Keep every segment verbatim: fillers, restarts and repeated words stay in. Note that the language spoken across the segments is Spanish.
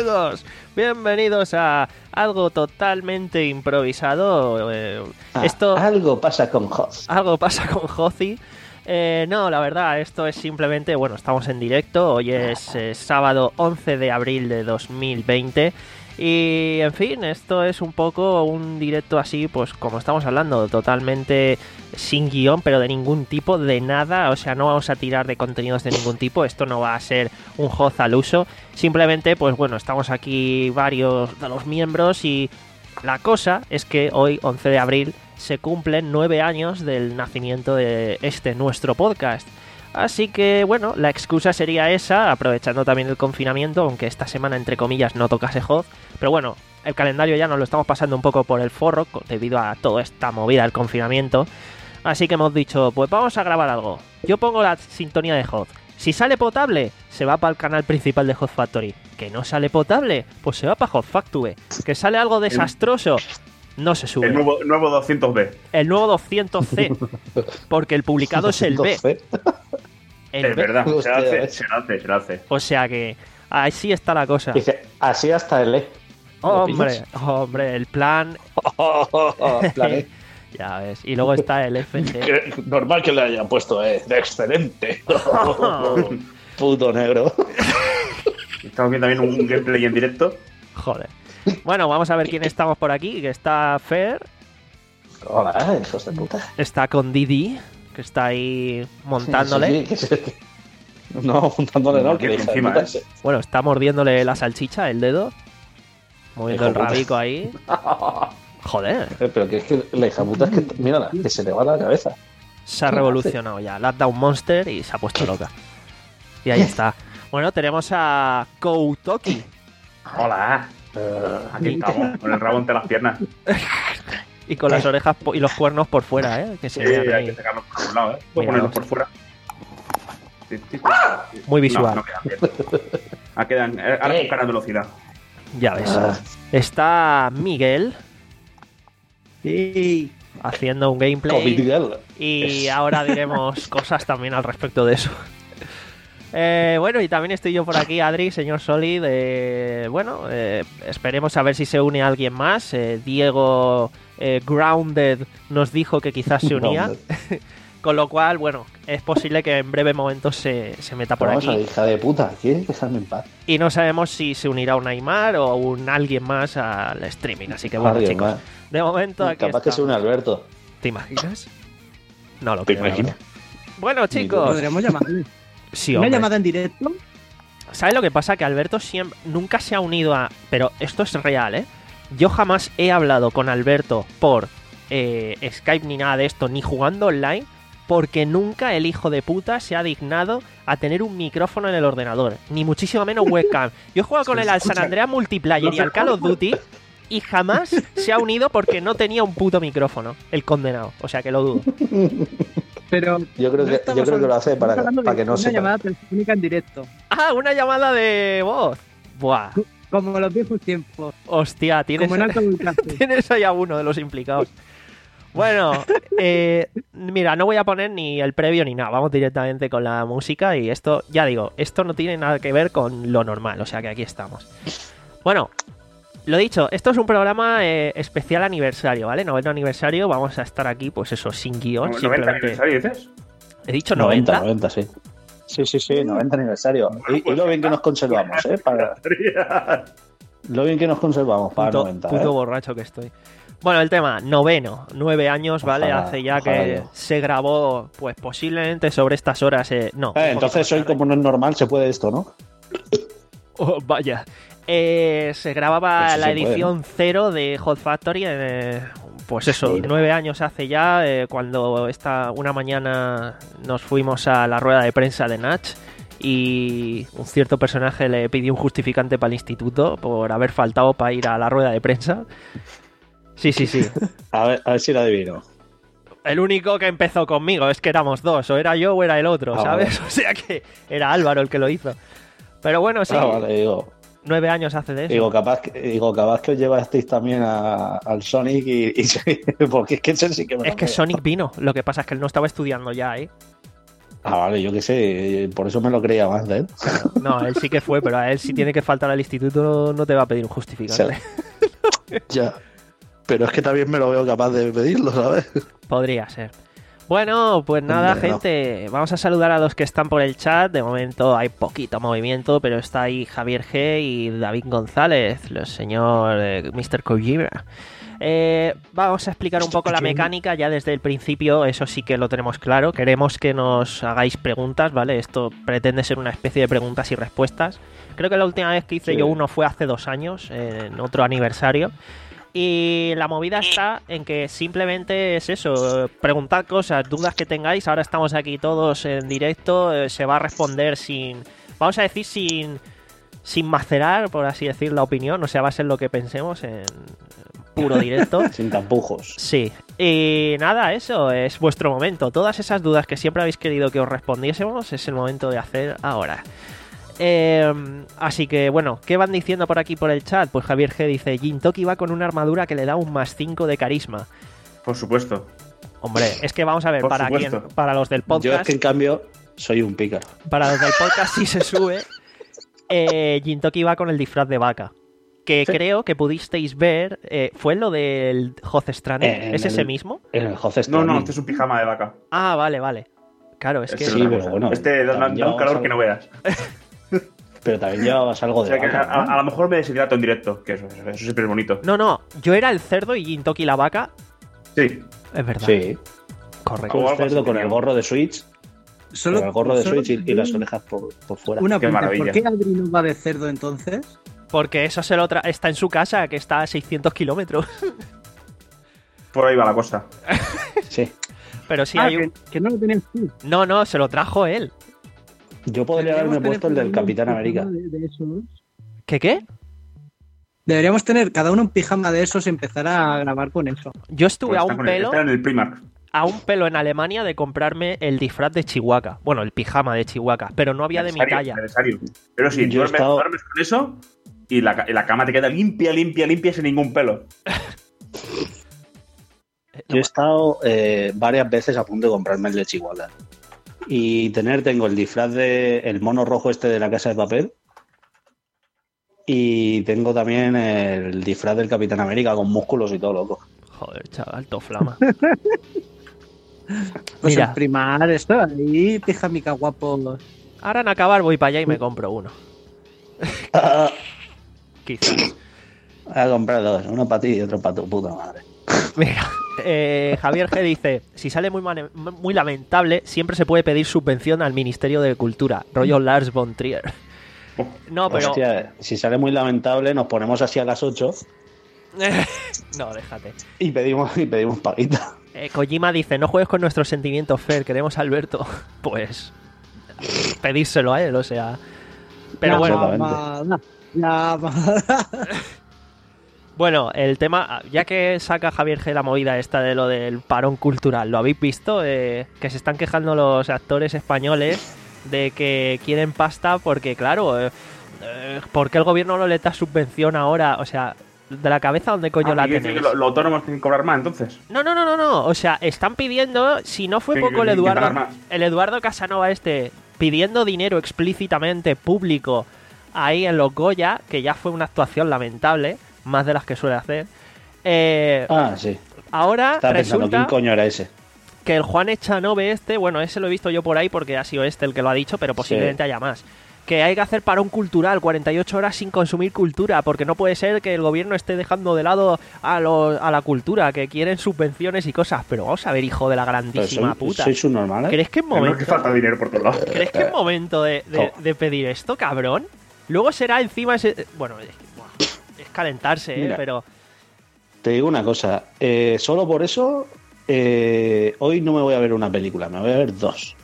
amigos, bienvenidos a algo totalmente improvisado. Eh, ah, esto algo pasa con Hoz. Algo pasa con Jozi. Eh, no, la verdad, esto es simplemente, bueno, estamos en directo. Hoy es eh, sábado once de abril de dos mil veinte. Y, en fin, esto es un poco un directo así, pues como estamos hablando, totalmente sin guión, pero de ningún tipo, de nada. O sea, no vamos a tirar de contenidos de ningún tipo. Esto no va a ser un Hoz al uso. Simplemente, pues bueno, estamos aquí varios de los miembros y la cosa es que hoy, once de abril, se cumplen nueve años del nacimiento de este nuestro podcast. Así que, bueno, la excusa sería esa, aprovechando también el confinamiento, aunque esta semana, entre comillas, no tocase Hoz. Pero bueno, el calendario ya nos lo estamos pasando un poco por el forro, debido a toda esta movida del confinamiento. Así que hemos dicho, pues vamos a grabar algo. Yo pongo la sintonía de Hoz. Si sale potable, se va para el canal principal de Hoz Factory. Que no sale potable, pues se va para Hoz Factube. Que sale algo desastroso, no se sube. El nuevo, nuevo doscientos B. El nuevo doscientos C. Porque el publicado es el B. El es B. Verdad, se hace, se hace, se hace. O sea que así está la cosa. Dice, así hasta el E. Hombre, hombre, el plan... Oh, oh, oh, plan E. Ya ves. Y luego está el F C. Normal que le hayan puesto E. De excelente. Puto negro. Estamos viendo también un gameplay en directo. Joder. Bueno, vamos a ver quién estamos por aquí. Que está Fer. Hola, hijos de puta. Está con Didi, que está ahí montándole. Sí, sí, sí, sí. No, montándole no, que encima, ¿eh? Bueno, está mordiéndole la salchicha, el dedo. Moviendo el rabico ahí. Joder. Pero que es que la hija puta es que, mírala, que se le va la cabeza. Se ha revolucionado ya. Le ha dado un monster y se ha puesto loca. Y ahí está. Bueno, tenemos a Koutoki. Hola. Uh, aquí estamos, con el rabo entre las piernas. Y con las orejas y los cuernos por fuera, ¿eh? Que se sí, vean hay ahí. que sacarlos por un lado, ¿eh? Puedo ponerlos por fuera. Muy visual. No, no quedan bien. Ah, quedan, ahora con cara de velocidad. Ya ves. Está Miguel. Sí. Haciendo un gameplay. Y es. ahora diremos cosas también al respecto de eso. Eh, bueno, y también estoy yo por aquí, Adri, señor Solid. Eh, bueno, eh, esperemos a ver si se une alguien más. Eh, Diego eh, Grounded nos dijo que quizás se unía. Con lo cual, bueno, es posible que en breve momento se, se meta por Vamos aquí. A hija de puta, ¿quieres dejarme en paz? Y no sabemos si se unirá un Aymar o un alguien más al streaming. Así que bueno, chicos, más. De momento aquí capaz está. que se une Alberto. ¿Te imaginas? No lo ¿Te creo. imaginas? Bueno, chicos. Podríamos llamarle. Sí, ¿Una llamada en directo? ¿Sabes lo que pasa? Que Alberto siempre, nunca se ha unido a... Pero esto es real, ¿eh? Yo jamás he hablado con Alberto por eh, Skype ni nada de esto, ni jugando online, porque nunca el hijo de puta se ha dignado a tener un micrófono en el ordenador, ni muchísimo menos webcam. Yo he jugado con él al San Andreas Multiplayer y al Call of Duty y jamás se ha unido porque no tenía un puto micrófono, el condenado. O sea que lo dudo. Pero yo creo que, yo creo que lo hace para, para que no se. Una llamada telefónica en directo. Ah, una llamada de voz. Buah. Como los viejos tiempos. Hostia, tienes, Como en alto tienes ahí a uno de los implicados. Bueno, eh, mira, no voy a poner ni el previo ni nada. Vamos directamente con la música. Y esto, ya digo, esto no tiene nada que ver con lo normal. O sea que aquí estamos. Bueno, lo dicho, esto es un programa eh, especial aniversario, ¿vale? Noveno aniversario, vamos a estar aquí, pues eso, sin guión. ¿noventa simplemente... aniversario dices? ¿He dicho noventa? noventa, sí. Sí, sí, sí, noventa aniversario. Y, y lo bien que nos conservamos, ¿eh? Para... Lo bien que nos conservamos para puto, noventa, puto ¿eh? borracho que estoy. Bueno, el tema, noveno, nueve años, ¿vale? Ojalá, Hace ya ojalá que yo. se grabó, pues posiblemente sobre estas horas, eh, no. Eh, entonces hoy, como no es normal, se puede esto, ¿no? Oh, vaya. Eh, se grababa Pues sí la se puede, edición ¿no? cero de Hoz Factory, eh, pues eso, Sí. nueve años hace ya, eh, cuando esta una mañana nos fuimos a la rueda de prensa de Natch y un cierto personaje le pidió un justificante para el instituto por haber faltado para ir a la rueda de prensa. Sí, sí, sí. A ver, a ver si lo adivino. El único que empezó conmigo, es que éramos dos, o era yo o era el otro, Ah, ¿sabes? vale. O sea que era Álvaro el que lo hizo. Pero bueno, sí, Ah, vale, digo, nueve años hace de eso. digo, capaz, que- digo, capaz que os llevasteis también a- al Sonic y, y porque es que ese sí que me Es lo que creo. Sonic vino, lo que pasa es que él no estaba estudiando ya, ¿eh? Ah, vale, yo qué sé, por eso me lo creía más de él. No, él sí que fue, pero a él si tiene que faltar al instituto no, no te va a pedir un justificante. O sea, ya. Pero es que también me lo veo capaz de pedirlo, ¿sabes? Podría ser. Bueno, pues nada, Hombre, no. gente, vamos a saludar a los que están por el chat. De momento hay poquito movimiento, pero está ahí Javier G y David González, el señor eh, mister Kojima. Eh, vamos a explicar un poco la mecánica ya desde el principio, eso sí que lo tenemos claro. Queremos que nos hagáis preguntas, ¿vale? Esto pretende ser una especie de preguntas y respuestas. Creo que la última vez que hice Sí. yo uno fue hace dos años, en otro aniversario. Y la movida está en que simplemente es eso, preguntad cosas, dudas que tengáis. Ahora estamos aquí todos en directo, eh, se va a responder sin, vamos a decir sin, sin macerar, por así decir, la opinión. O sea, va a ser lo que pensemos en puro directo. Sin tampujos. Sí, y nada, eso es vuestro momento. Todas esas dudas que siempre habéis querido que os respondiésemos es el momento de hacer ahora. Eh, así que bueno, ¿qué van diciendo por aquí por el chat? Pues Javier G dice: Jintoki va con una armadura que le da un más cinco de carisma. Por supuesto. Hombre, es que vamos a ver, Por para supuesto. quien, para los del Yo es podcast, que en cambio soy un pícaro. para los del podcast sí se sube. Eh, Jintoki va con el disfraz de vaca. Que Sí. creo que pudisteis ver, eh, ¿fue lo del Hoth Stranding? Eh, en ¿Es ese el- mismo? En el Hoth No, no, Stranding. este es un pijama de vaca. Ah, vale, vale. Claro, es Este que... es Sí, otra pero cosa. bueno, Este da, da- también da un calor llevamos que no veas. Pero también llevabas algo O de sea que a, vaca, ¿no? a- a lo mejor me deshidrato en directo, que eso, eso, eso siempre es bonito. No, no, yo era el cerdo y Jintoki la vaca. Sí. Es verdad. Sí, Correcto. O con el algo así cerdo con tenía. el gorro de Switch, Solo, con el gorro de solo Switch y, y las orejas por, por fuera. Una Qué pregunta, maravilla. ¿por qué Adri no va de cerdo entonces? Porque eso se lo tra- está en su casa, que está a seiscientos kilómetros. Por ahí va la cosa. Sí. Pero sí ah, hay que, un... que no lo tenías tú. No, no, se lo trajo él. Yo podría haberme Deberíamos puesto el tener del cada uno Capitán un América. pijama De, de esos. ¿Qué qué? Deberíamos tener cada uno un pijama de esos y empezar a grabar con eso. Yo estuve Pues a está un con el- pelo, está en el Primark. a un pelo en Alemania de comprarme el disfraz de Chihuahua. Bueno, el pijama de Chihuahua, pero no había de mi Necesario, talla. necesario. Pero sí, Yo he duermes, estado- duermes con eso y la, ca- y la cama te queda limpia, limpia, limpia sin ningún pelo. Yo he estado eh, varias veces a punto de comprarme el de Chihuahua. Y tener, tengo el disfraz de el mono rojo este de la Casa de Papel. Y tengo también el disfraz del Capitán América con músculos y todo loco. Joder, chaval, to flama. Pues Mira. en primar esto, ahí pijamica guapo. Ahora en acabar voy para allá y me compro uno. Ah, Quizás. voy a comprar dos, uno para ti y otro para tu puta madre. Mira, eh, Javier G dice: si sale muy, mane- muy lamentable, siempre se puede pedir subvención al Ministerio de Cultura. Rollo Lars von Trier. No, pero... Hostia, si sale muy lamentable, nos ponemos así a las ocho no, déjate. y pedimos, y pedimos paguita. Eh, Kojima dice: no juegues con nuestros sentimientos, Fer, queremos a Alberto. Pues pedírselo a él, o sea. Pero La bueno, Exactamente. mamada, la mamada. bueno, el tema, ya que saca Javier G la movida esta de lo del parón cultural, ¿lo habéis visto? Eh, que se están quejando los actores españoles de que quieren pasta porque, claro, eh, eh, ¿por qué el gobierno no le da subvención ahora? O sea, de la cabeza, ¿dónde coño Ah, la ¿quiere decir tenéis? que lo- los autónomos tienen que cobrar más entonces? No, no, no, no, no. O sea, están pidiendo, si no fue Sí, poco el que- que pagar Eduardo, más. el Eduardo Casanova este, pidiendo dinero explícitamente público ahí en los Goya, que ya fue una actuación lamentable, más de las que suele hacer. Eh, Ah, sí. ahora Estaba pensando, ¿quién resulta coño era ese? que el Juan Echanove este, bueno, ese lo he visto yo por ahí porque ha sido este el que lo ha dicho, pero posiblemente haya más. Que hay que hacer parón cultural, cuarenta y ocho horas sin consumir cultura, porque no puede ser que el gobierno esté dejando de lado a, lo- a la cultura, que quieren subvenciones y cosas. Pero vamos a ver, hijo de la Pero grandísima soy, puta. soy subnormal, ¿eh? ¿Crees que es No es que momento, falta dinero por todos lados. ¿crees que es momento de, de- Oh. de pedir esto, cabrón? Luego será encima ese... Bueno, es, que, buah, es calentarse, ¿eh? Mira. Pero... Te digo una cosa, eh, solo por eso eh, hoy no me voy a ver una película, me voy a ver dos.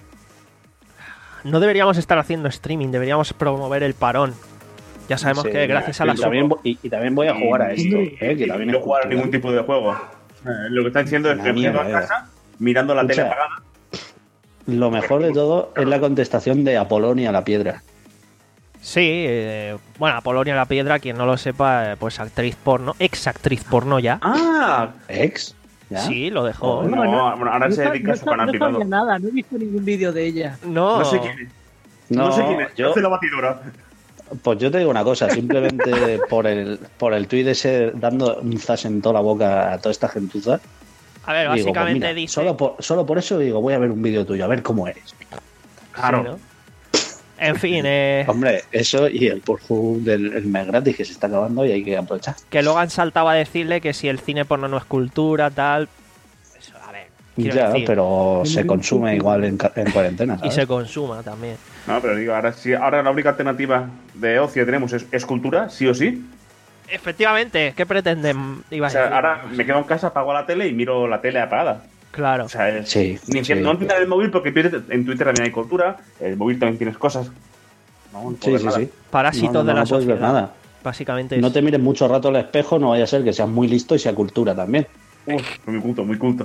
No deberíamos estar haciendo streaming, deberíamos promover el parón. Ya sabemos Sí, que gracias a la y también, vo- y, y también voy a jugar a esto, Y- eh, que y- también y no es jugar a cultura. ningún tipo de juego. Eh, lo que están diciendo es Una que me quedo mierda, en eh. casa mirando la Escucha. tele apagada. Lo mejor de todo es la contestación de Apolonia la Piedra. Sí, eh, bueno, Apolonia la Piedra, quien no lo sepa, eh, pues actriz porno, ex actriz porno ya. Ah, ¿Ex? ¿Ya? Sí, lo dejó. No, No, bueno, ahora se No, dedica a no, su no canal privado. sabía nada, no he visto ningún vídeo de ella. No, No sé quién es. No, No, sé quién es. yo- Hace la batidora. Pues yo te digo una cosa, simplemente por el por el tuit ese dando un zas en toda la boca a toda esta gentuza, a ver, digo, pues básicamente mira, dice... solo, por, solo por eso digo, voy a ver un vídeo tuyo, a ver cómo eres. Claro. Sí, ¿no? En fin, eh, Hombre, eso y el Pornhub del el mes gratis que se está acabando y hay que aprovechar. que luego han saltado a decirle que si el cine porno no es cultura, tal... Eso, a ver, quiero Ya, decir, pero se consume igual en, ca- en cuarentena, y ¿sabes? se consuma también. No, pero digo, ahora sí, ahora la única alternativa de ocio que tenemos es, es cultura, sí o sí. Efectivamente, ¿qué pretenden? Iba a O sea, decir. ahora me quedo en casa, apago la tele y miro la tele apagada. Claro. O sea, es, Sí, ni sí. no entiendo el móvil porque pierdes- en Twitter también hay cultura, el móvil también tienes cosas. No, no puedo Sí, ver sí, nada. sí. Parásitos No, no, de no, la no puedes ver sociedad. nada. Básicamente es... No te mires mucho rato al espejo, no vaya a ser que seas muy listo y sea cultura también. Uf, muy culto, muy culto.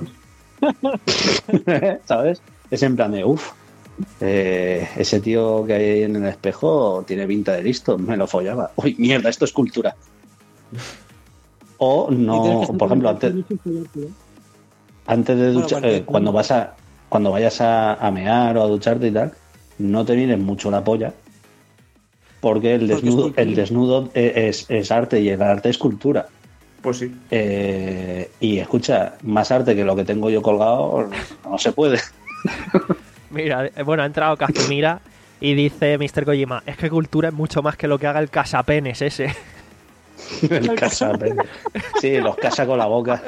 ¿Sabes? Es en plan de, uff, eh, ese tío que hay ahí en el espejo tiene pinta de listo, me lo follaba. Uy, mierda, esto es cultura. O Y tienes que no, estar por ejemplo, antes, mucho follarte, ¿eh? antes de Bueno, duchar, porque- eh, cuando vas a cuando vayas a, a mear o a ducharte y tal, no te mires mucho la polla, porque el Porque es desnudo, cultura. el desnudo es, es arte y el arte es cultura. Pues sí. Eh, y escucha, más arte que lo que tengo yo colgado no se puede. Mira, eh, bueno, ha entrado Kazumira y dice mister Kojima, es que cultura es mucho más que lo que haga el casapenes ese. El casa, sí, los casa con la boca.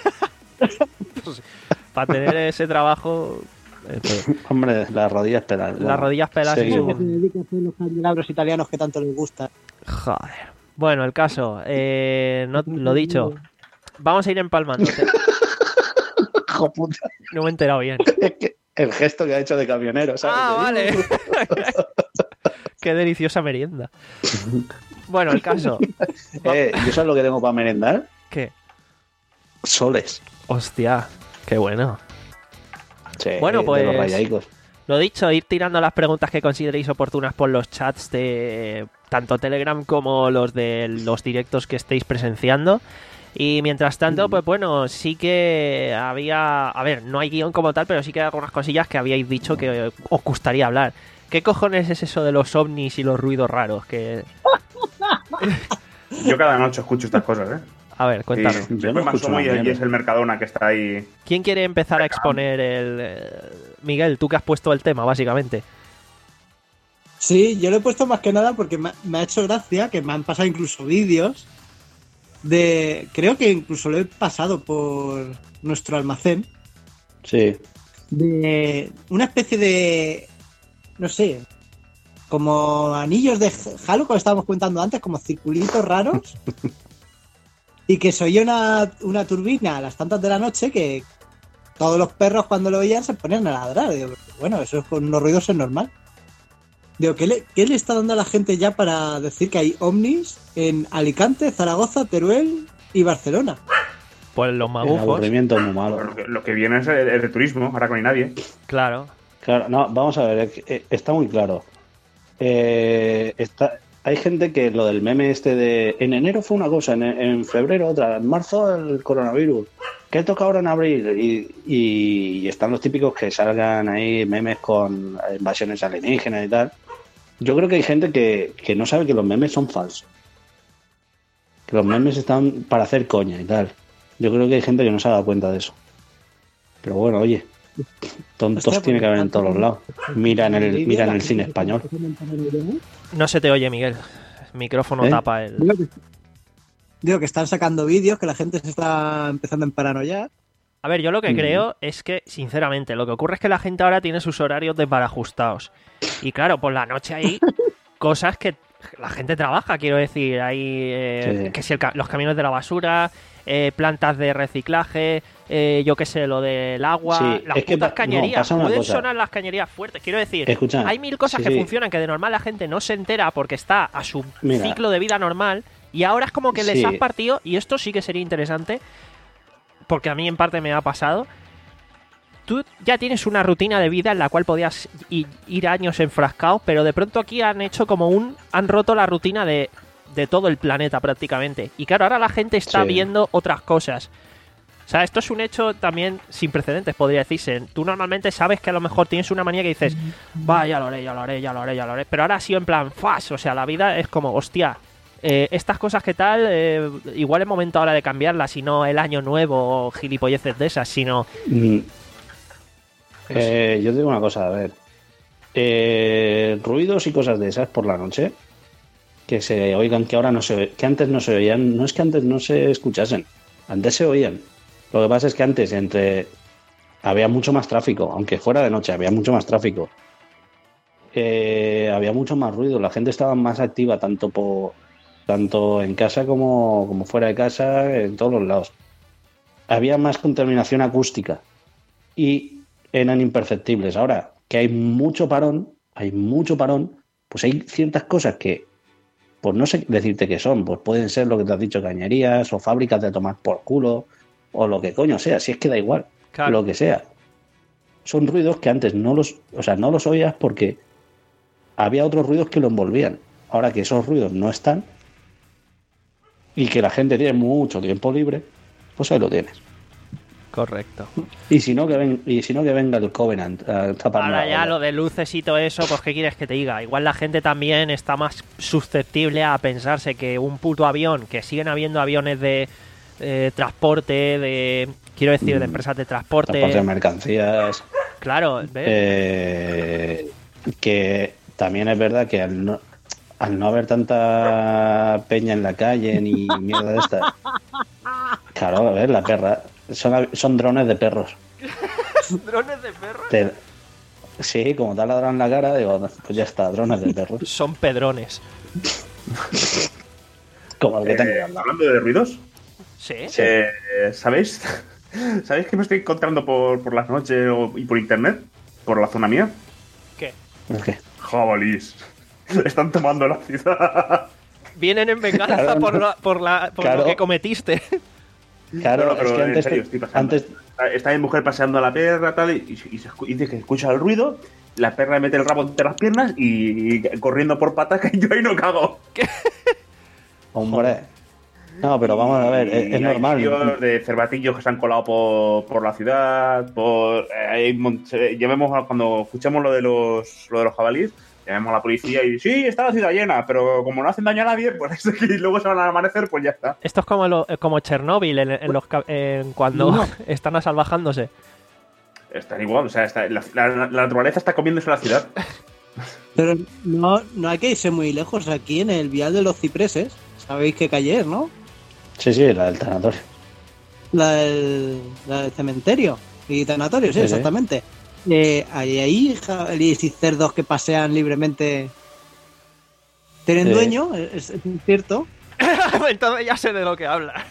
Para tener ese trabajo, eh, pues, Hombre, las rodillas pelas. las rodillas peladas y seguimos. Que su... se dedica a hacer los candelabros italianos que tanto les gusta. Joder. Bueno, el caso, eh, no, lo dicho, vamos a ir empalmando. Hijo puta. No me he enterado bien. Es que el gesto que ha hecho de camionero, ¿sabes? Ah, vale. Qué deliciosa merienda. Bueno, el caso. Eh, ¿yo sabes lo que tengo para merendar? ¿Qué? Soles. Hostia, qué bueno. Sí, Bueno, de pues- los rayaicos. Lo dicho, ir tirando las preguntas que consideréis oportunas por los chats de tanto Telegram como los de los directos que estéis presenciando. Y mientras tanto, pues bueno, sí que había... A ver, no hay guión como tal, pero sí que hay algunas cosillas que habíais dicho que os gustaría hablar. ¿Qué cojones es eso de los ovnis y los ruidos raros? Que... Yo cada noche escucho estas cosas, ¿eh? A ver, cuéntanos. Y Yo no después me escucho asomo y, nada, y ¿eh? es el Mercadona que está ahí. ¿Quién quiere empezar a exponer el... eh, Miguel, tú que has puesto el tema, básicamente. Sí, yo lo he puesto más que nada porque me, me ha hecho gracia que me han pasado incluso vídeos de... Creo que incluso lo he pasado por nuestro almacén. Sí. De una especie de... No sé. Como anillos de Halo, como estábamos comentando antes, como circulitos raros. Y que se oía una, una turbina a las tantas de la noche que todos los perros cuando lo oían se ponían a ladrar. Digo, bueno, eso es con los ruidos es normal. Digo, ¿qué le, ¿qué le está dando a la gente ya para decir que hay ovnis en Alicante, Zaragoza, Teruel y Barcelona? Pues los El magufos. aburrimiento es muy malo. Lo que, lo que viene es el, el de turismo, ahora con nadie. Claro. Claro, no, vamos a ver, es que, eh, está muy claro. Eh, está, hay gente que lo del meme este de en enero fue una cosa, en, en febrero otra, en marzo el coronavirus, ¿qué toca ahora en abril? Y, y, y están los típicos que salgan ahí memes con invasiones alienígenas y tal. Yo creo que hay gente que, que no sabe que los memes son falsos. Que los memes están para hacer coña y tal. Yo creo que hay gente que no se ha dado cuenta de eso. Pero bueno, oye, tontos Hostia, tiene que haber en pues, todos los lados. Mira en el, mira en el cine español. No se te oye, Miguel. El micrófono ¿Eh? tapa el... Digo que, digo que están sacando vídeos, que la gente se está empezando a emparanoiar. A ver, yo lo que Mm. creo es que, sinceramente, lo que ocurre es que la gente ahora tiene sus horarios desbarajustados. Y claro, por la noche hay cosas que la gente trabaja, quiero decir. Hay eh, Sí. que si el ca- los camiones de la basura, eh, plantas de reciclaje, eh, yo qué sé, lo del agua, Sí, las es que putas pa- no, cañerías. pasa una Pueden cosa. sonar las cañerías fuertes. Quiero decir, Escucha, hay mil cosas sí, que sí. funcionan que de normal la gente no se entera porque está a su Mira. ciclo de vida normal. Y ahora es como que les Sí. has partido, y esto sí que sería interesante, porque a mí en parte me ha pasado. Tú ya tienes una rutina de vida en la cual podías i- ir años enfrascados, pero de pronto aquí han hecho como un... han roto la rutina de, de todo el planeta prácticamente. Y claro, ahora la gente está Sí. viendo otras cosas. O sea, esto es un hecho también sin precedentes, podría decirse. Tú normalmente sabes que a lo mejor tienes una manía que dices, va, ya lo haré, ya lo haré, ya lo haré, ya lo haré. Pero ahora ha sido en plan, fast. O sea, la vida es como, hostia, eh, estas cosas que tal, eh, igual es momento ahora de cambiarlas, y no el año nuevo o gilipolleces de esas, sino... Mm. Eh, yo te digo una cosa, a ver. Eh, ruidos y cosas de esas por la noche que se oigan, que ahora no se que antes no se oían, no es que antes no se escuchasen, antes se oían. Lo que pasa es que antes entre había mucho más tráfico, aunque fuera de noche había mucho más tráfico. Eh, había mucho más ruido, la gente estaba más activa tanto por tanto en casa como, como fuera de casa, en todos los lados. Había más contaminación acústica y eran imperceptibles. Ahora que hay mucho parón, hay mucho parón, pues hay ciertas cosas que, pues no sé decirte qué son, pues pueden ser lo que te has dicho, cañerías o fábricas de tomar por culo o lo que coño sea, si es que da igual, Claro. lo que sea. Son ruidos que antes no los, o sea, no los oías porque había otros ruidos que lo envolvían. Ahora que esos ruidos no están y que la gente tiene mucho tiempo libre, pues ahí lo tienes. Correcto. Y si no que ven, y si no que venga el Covenant a taparme Ahora la ya bola. lo de luces y todo eso, pues ¿qué quieres que te diga? Igual la gente también está más susceptible a pensarse que un puto avión, que siguen habiendo aviones de eh, transporte, de quiero decir, de empresas de transporte. Transporte de mercancías. Claro, ¿ves? Eh, que también es verdad que al no, al no haber tanta peña en la calle ni mierda de esta, claro, a ver, la perra, son, son drones de perros. ¿Drones de perros? Te- sí, como te ha ladrado en la cara, digo, pues ya está, drones de perros. Son pedrones. Como el que Eh, tengo. hablando de ruidos, Sí. Sí. eh, ¿sabéis? ¿Sabéis que me estoy encontrando por, por las noches o- y por internet? Por la zona mía. ¿Qué? ¿El qué? Jabalís. Están tomando la ciudad. Vienen en venganza Claro, por, no. la- por, la, por Claro. lo que cometiste. Claro, No, no, pero es que en antes, serio, te- estoy pasando. antes Está, está mi mujer paseando a la perra tal, y, y se escu- y dice que escucha el ruido. La perra mete el rabo entre las piernas y, y corriendo por patas que yo ahí no cago. hombre. No, pero vamos a ver, es, Y es hay normal. tíos de cervatillos que se han colado por, por la ciudad. Por, eh, hay mon- se- llevemos a- cuando escuchamos lo de los lo de los jabalíes, llamemos a la policía y sí, está la ciudad llena, pero como no hacen daño a nadie, pues y luego se van a amanecer, pues ya está. Esto es como, lo- como Chernóbil en, en los, ca- en cuando No. están asalvajándose. Están igual, o sea, está- la, la- la naturaleza está comiéndose la ciudad. Pero no, no hay que irse muy lejos. Aquí en el Vial de los Cipreses, sabéis qué calle es, ¿no? Sí, sí, la del tanatorio. La del, la del cementerio y tanatorio, sí, Sí, sí. exactamente. Eh, hay ahí jabalíes y cerdos que pasean libremente. Tienen Sí. dueño, es, es cierto. Entonces ya sé de lo que habla.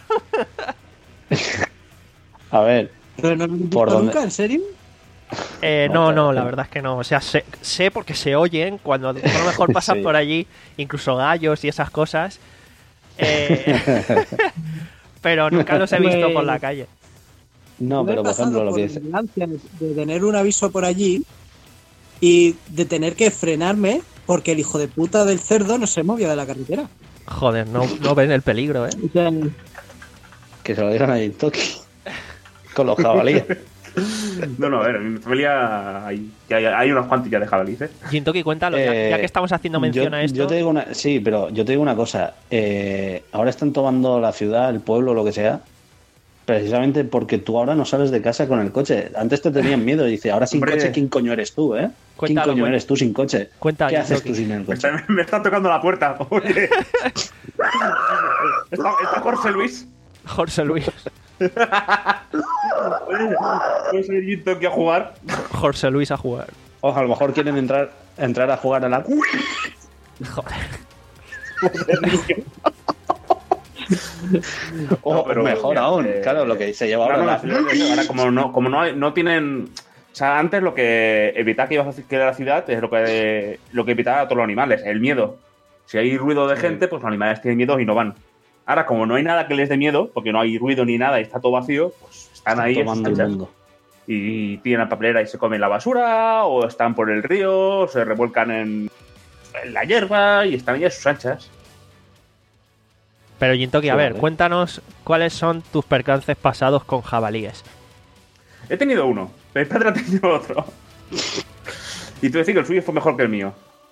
A ver, Pero no lo he visto ¿Por dónde? nunca, ¿en serio? Eh, No, no, claro no, que la no. verdad es que no. O sea, sé, sé porque se oyen cuando a lo mejor pasan Sí. por allí, incluso gallos y esas cosas. Eh, pero nunca los he visto por la calle. no, Yo he pero por pasado ejemplo, lo por que dice. ambulancias de tener un aviso por allí y de tener que frenarme porque el hijo de puta del cerdo no se movía de la carretera. Joder, no, no ven el peligro, ¿eh? O sea, Que se lo digan ahí en Tokio. Con los jabalíes. No, no, a ver, en mi familia hay, ya hay, hay unos cuantos ya de jabalíes, ¿eh? Jintoki, cuéntalo, ya, Eh, ya que estamos haciendo mención yo, a esto. yo te digo una, sí, pero yo te digo una cosa. Eh, ahora están tomando la ciudad, el pueblo, lo que sea, precisamente porque tú ahora no sales de casa con el coche. Antes te tenían miedo y dice, ahora sin Hombre. coche, ¿quién coño eres tú, eh? ¿Quién Cuéntalo, coño cuéntalo. eres tú sin coche? Cuenta, ¿Qué haces Jintoki. tú sin el Me coche? está, me está tocando la puerta. Oye. ¿Está, está Jorge Luis? Jorge Luis. ¿Puedes ir Jintoki a jugar? Jorge Luis a jugar. O a lo mejor quieren entrar, entrar a jugar a la... Joder. O No, pero, mejor eh, aún, eh, claro, lo que se lleva ahora. No, no, la- no, eso, ahora como no, como no, hay- no tienen... O sea, antes lo que evitaba que ibas a que la ciudad es lo que, lo que evitaba a todos los animales, el miedo. Si hay ruido de gente, pues los animales tienen miedo y no van. Ahora, como no hay nada que les dé miedo, porque no hay ruido ni nada y está todo vacío, pues están ahí en sus tomando el anchas. mundo. Y tiran la papelera y se comen la basura, o están por el río, o se revuelcan en, en la hierba y están ahí a sus anchas. Pero Gintoki, a Sí, ver, vale. cuéntanos cuáles son tus percances pasados con jabalíes. He tenido uno, pero mi padre ha tenido otro. Y tú decir que el suyo fue mejor que el mío.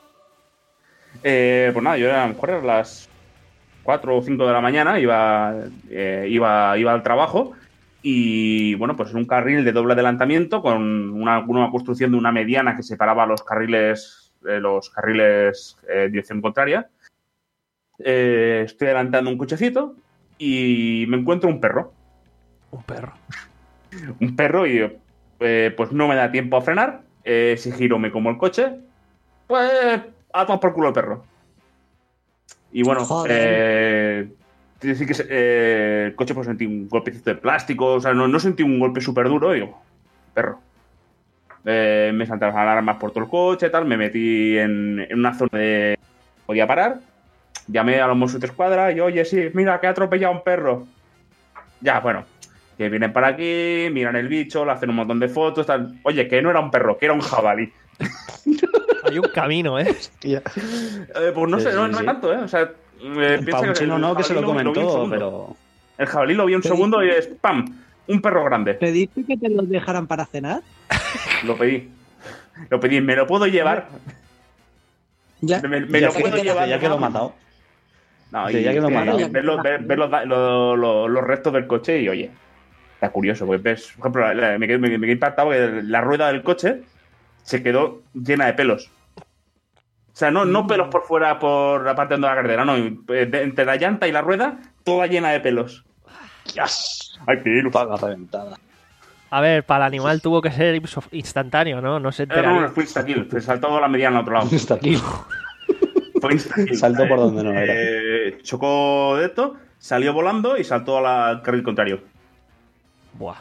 Eh, pues nada, yo era, a lo mejor eran las cuatro o cinco de la mañana, iba, eh, iba, iba al trabajo y, bueno, pues en un carril de doble adelantamiento con una, una construcción de una mediana que separaba los carriles, eh, los carriles eh, dirección contraria. Eh, estoy adelantando un cochecito y me encuentro un perro. Un perro. Un perro y eh, pues no me da tiempo a frenar. Eh, si giro me como el coche, pues a tomar por culo el perro. Y bueno, Joder. eh, te decir que eh, el coche pues sentí un golpecito de plástico, o sea, no, no sentí un golpe súper duro, y digo, perro. Eh, me saltaron las alarmas por todo el coche, tal, me metí en, en una zona de podía parar, llamé a los Mossos de Escuadra y oye, sí, mira que ha atropellado a un perro. Ya, bueno, que vienen para aquí, miran el bicho, le hacen un montón de fotos, tal. Oye, que no era un perro, que era un jabalí. Hay un camino, ¿eh? Tía. Eh, pues no Sí, sé, sí, no, no sí. es tanto, ¿eh? O sea, eh, piensa Para un que chino el no, que se lo jabalí vi un comentó, segundo. pero... El jabalí lo vi un ¿Qué segundo y es ¡pam! Un perro grande. ¿Pediste que te los dejaran para cenar? Lo pedí. Lo pedí, ¿me lo puedo llevar? Ya. Me, me ya lo que, puedo ya llevar. que lo he matado. No, Sí, y ya que lo he eh, matado. ver, los, ver, ver los, los, los- los restos del coche y oye, está curioso, pues ves, por ejemplo, la- la- me quedé, me, me quedé impactado que la rueda del coche se quedó llena de pelos. O sea, no, no pelos por fuera, por la parte de la carretera, no, de- entre la llanta y la rueda, toda llena de pelos. Yes. Ay, pelos. Paga reventada. A ver, para el animal tuvo que ser inso- instantáneo, ¿no? No se Eh, no, enteraría. no, fue insta-kill, se saltó la mediana al otro lado. Está aquí. Fue insta-kill. Saltó por donde no era. Eh, chocó de esto, salió volando y saltó al al carril contrario. Buah.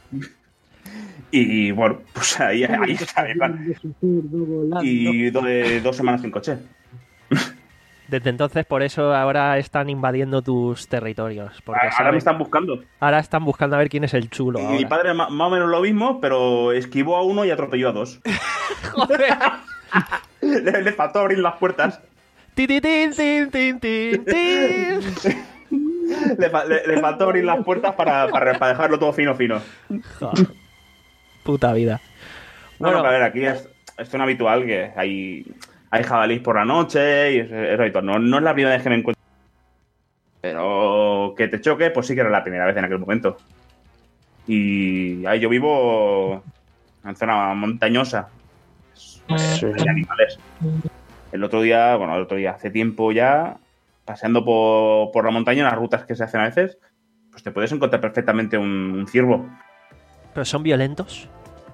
Y bueno, pues ahí, ahí está, en plan. Y do- eh, dos semanas sin coche. Desde entonces, por eso ahora están invadiendo tus territorios. Porque Ahora saben- me están buscando. ahora están buscando a ver quién es el chulo. Y ahora. mi padre ma- más o menos lo mismo, pero esquivó a uno y atropelló a dos. Joder. le, le faltó abrir las puertas. Tin, tin, tin, tin, tin, tin, tin. Le, fa- le- le faltó abrir las puertas para, para, para dejarlo todo fino, fino. Joder. Puta vida. Bueno, Bueno, a ver, aquí es, es tan habitual que hay, hay jabalís por la noche y es, es habitual. No, no es la primera vez que me encuentro. Pero que te choque, pues sí que era la primera vez en aquel momento. Y ahí yo vivo en zona montañosa. Sí. Hay animales. El otro día, bueno, el otro día, hace tiempo ya, paseando por, por la montaña, en las rutas que se hacen a veces, pues te puedes encontrar perfectamente un, un ciervo. ¿pero son violentos?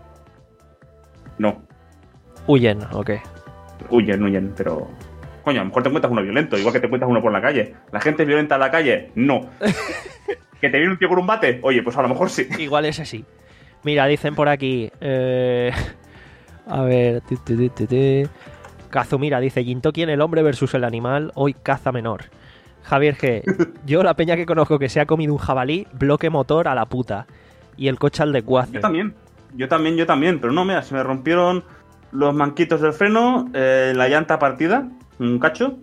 No, Huyen, ¿o qué? huyen, huyen, pero... Coño, a lo mejor te encuentras uno violento, igual que te encuentras uno por la calle. ¿La gente es violenta en la calle? No. ¿Que te viene un tío con un bate? Oye, pues a lo mejor sí. Igual ese sí. Mira, dicen por aquí. Eh... A ver. ti, ti, ti, ti, ti. Kazumira dice: Gintoki en el hombre versus el animal, hoy caza menor. Javier G. Yo, la peña que conozco que se ha comido un jabalí, bloque motor a la puta. Y el coche al desguace. Yo también, yo también, yo también. Pero no, mira, se me rompieron los manquitos del freno, eh, la llanta partida, un cacho,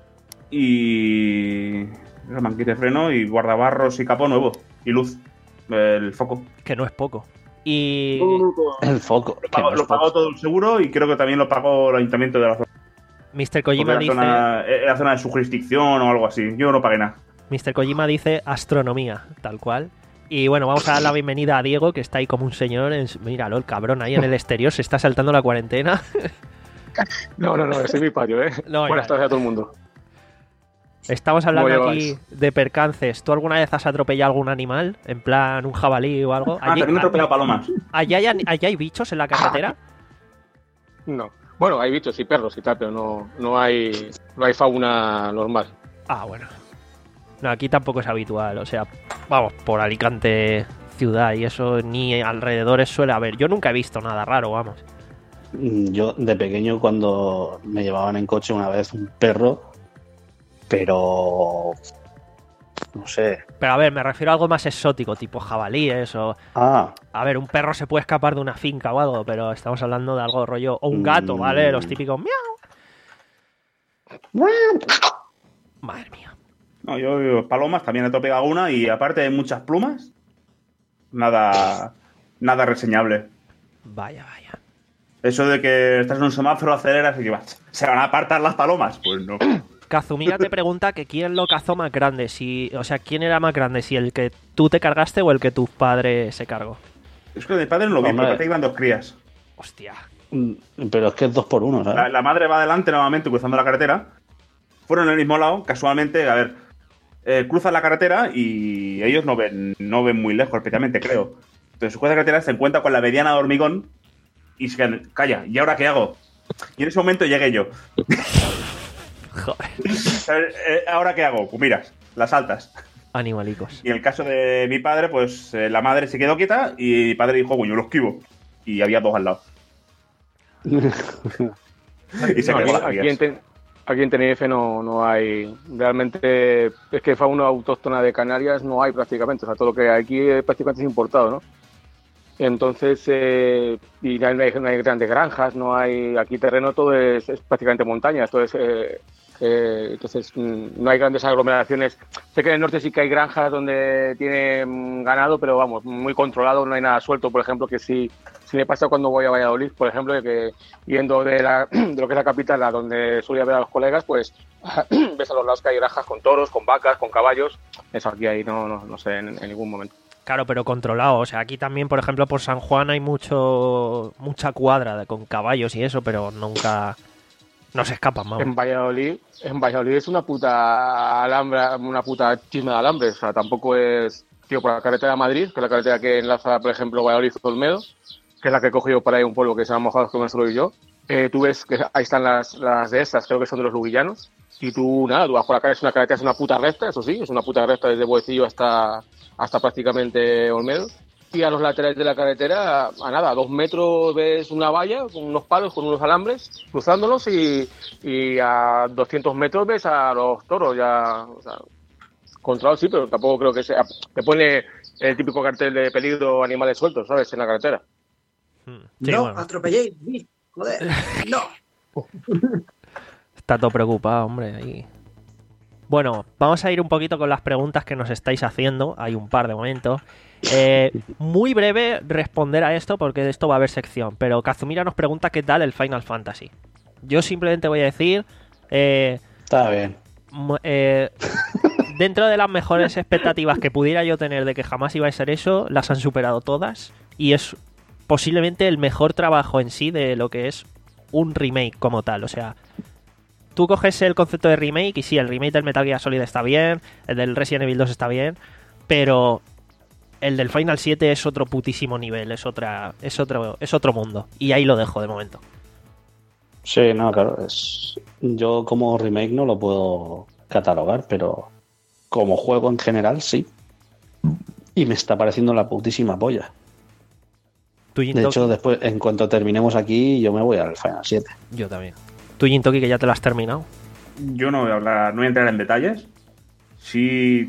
y los manquitos de freno y guardabarros y capó nuevo. Y luz, el foco. Que no es poco. Y. El foco. Lo que pagó, no es lo pagó foco. todo el seguro y creo que también lo pagó el ayuntamiento de la zona. mister Porque Kojima era dice. zona, era zona de su jurisdicción o algo así. Yo no pagué nada. mister Kojima dice astronomía, tal cual. Y bueno, vamos a dar la bienvenida a Diego, que está ahí como un señor. En... su- Míralo, el cabrón ahí en el exterior, se está saltando la cuarentena. No, no, no, ese es mi patio, ¿eh? No, Buenas ya, tardes a todo el mundo. Estamos hablando ¿Cómo aquí lleváis? de percances. ¿Tú alguna vez has atropellado algún animal? En plan, un jabalí o algo. Ah, también he atropellado palomas. ¿Allí hay, allí hay bichos en la carretera? No. Bueno, hay bichos y perros y tal, pero no, no hay no hay fauna normal. Ah, bueno. No, aquí tampoco es habitual. O sea, vamos, por Alicante ciudad y eso, ni alrededores suele haber. Yo nunca he visto nada raro, vamos. Yo de pequeño cuando me llevaban en coche una vez un perro, pero no sé. Pero a ver, me refiero a algo más exótico, tipo jabalíes o... Ah, A ver, un perro se puede escapar de una finca o algo, pero estamos hablando de algo rollo... O un gato, ¿vale? Mm. Los típicos miau. Madre mía. No, yo, yo palomas también he topegado una y aparte de muchas plumas, nada, nada reseñable. Vaya, vaya. Eso de que estás en un semáforo, aceleras y que vas, ¿se van a apartar las palomas? Pues no. Kazumira te pregunta que quién lo cazó más grande, si, o sea, quién era más grande, si el que tú te cargaste o el que tu padre se cargó. Es que mi padre no lo vi, Hombre. porque parece que iban dos crías. Hostia. Mm, Pero es que es dos por uno, ¿sabes? La, la madre va adelante nuevamente cruzando la carretera. Fueron en el mismo lado, casualmente, a ver, eh, cruzan la carretera y ellos no ven, no ven muy lejos, especialmente, creo. Entonces, su juez de carretera se encuentra con la mediana de hormigón y se quedan, calla, ¿y ahora qué hago? Y en ese momento llegué yo. Joder. ¿Sabes? Eh, ¿Ahora qué hago? Pues miras, las saltas. Animalicos. Y en el caso de mi padre, pues eh, la madre se quedó quieta y mi padre dijo, bueno, yo lo esquivo. Y había dos al lado. Y se No, quedó aquí, las aquí, crías. en Ten- aquí en Tenerife no, no hay. Realmente es que fauna autóctona de Canarias no hay prácticamente. O sea, todo lo que hay aquí es prácticamente es importado, ¿no? Entonces, eh, y no hay, no hay grandes granjas, no hay. Aquí terreno todo es, es prácticamente montaña. Entonces, eh, eh, entonces mm, no hay grandes aglomeraciones. Sé que en el norte sí que hay granjas donde tienen ganado, pero vamos, muy controlado, no hay nada suelto. Por ejemplo, que sí. Si me pasa cuando voy a Valladolid, por ejemplo, que yendo de, la, de lo que es la capital a donde suele ver a los colegas, pues ves a los lados que hay granjas con toros, con vacas, con caballos. Eso aquí ahí no, no, no sé en, en ningún momento. Claro, pero controlado. O sea, aquí también, por ejemplo, por San Juan hay mucho mucha cuadra de- con caballos y eso, pero nunca... No se escapan, vamos. En Valladolid, en Valladolid es una puta alhambra, una puta chisme de alambre. O sea, tampoco es, tío, por la carretera de Madrid, que es la carretera que enlaza, por ejemplo, Valladolid-Olmedo, que es la que he cogido por ahí un pueblo que se llama Mojados, como solo y yo. Eh, tú ves que ahí están las, las de esas, creo que son de los luguillanos. Y tú, nada, tú vas por la calle, es una carretera, es una puta recta, eso sí, es una puta recta desde Boecillo hasta, hasta prácticamente Olmedo. Y a los laterales de la carretera, a nada, a dos metros ves una valla con unos palos, con unos alambres, cruzándolos y, y a doscientos metros ves a los toros ya, o sea, controlados sí, pero tampoco creo que sea. Te pone el típico cartel de peligro animales sueltos, ¿sabes? En la carretera. Mm. Sí, no, bueno, atropelléis. Joder, no. está todo preocupado, hombre. Ahí. Bueno, vamos a ir un poquito con las preguntas que nos estáis haciendo. Hay un par de momentos. Eh, muy breve responder a esto porque de esto va a haber sección. Pero Kazumira nos pregunta qué tal el Final Fantasy. Yo simplemente voy a decir... Eh, Está bien. m- eh, dentro de las mejores expectativas que pudiera yo tener de que jamás iba a ser eso, las han superado todas. Y es posiblemente el mejor trabajo en sí de lo que es un remake como tal. O sea, tú coges el concepto de remake y sí, el remake del Metal Gear Solid está bien, el del Resident Evil dos está bien, pero el del Final siete es otro putísimo nivel, es otra, es otro, es otro mundo. Y ahí lo dejo de momento. Sí, no, claro. Es... Yo como remake no lo puedo catalogar, pero como juego en general sí. Y me está pareciendo la putísima polla. Tú, De Jintoki, hecho, después, en cuanto terminemos aquí, yo me voy al Final siete. yo también. Tú, Jintoki, que ya te lo has terminado. Yo no voy a hablar, no voy a entrar en detalles. Sí.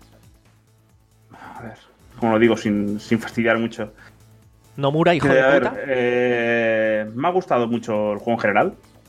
A ver, como lo digo, sin, sin fastidiar mucho. Nomura, hijo Eh, de a ver, puta. eh, me ha gustado mucho el juego en general.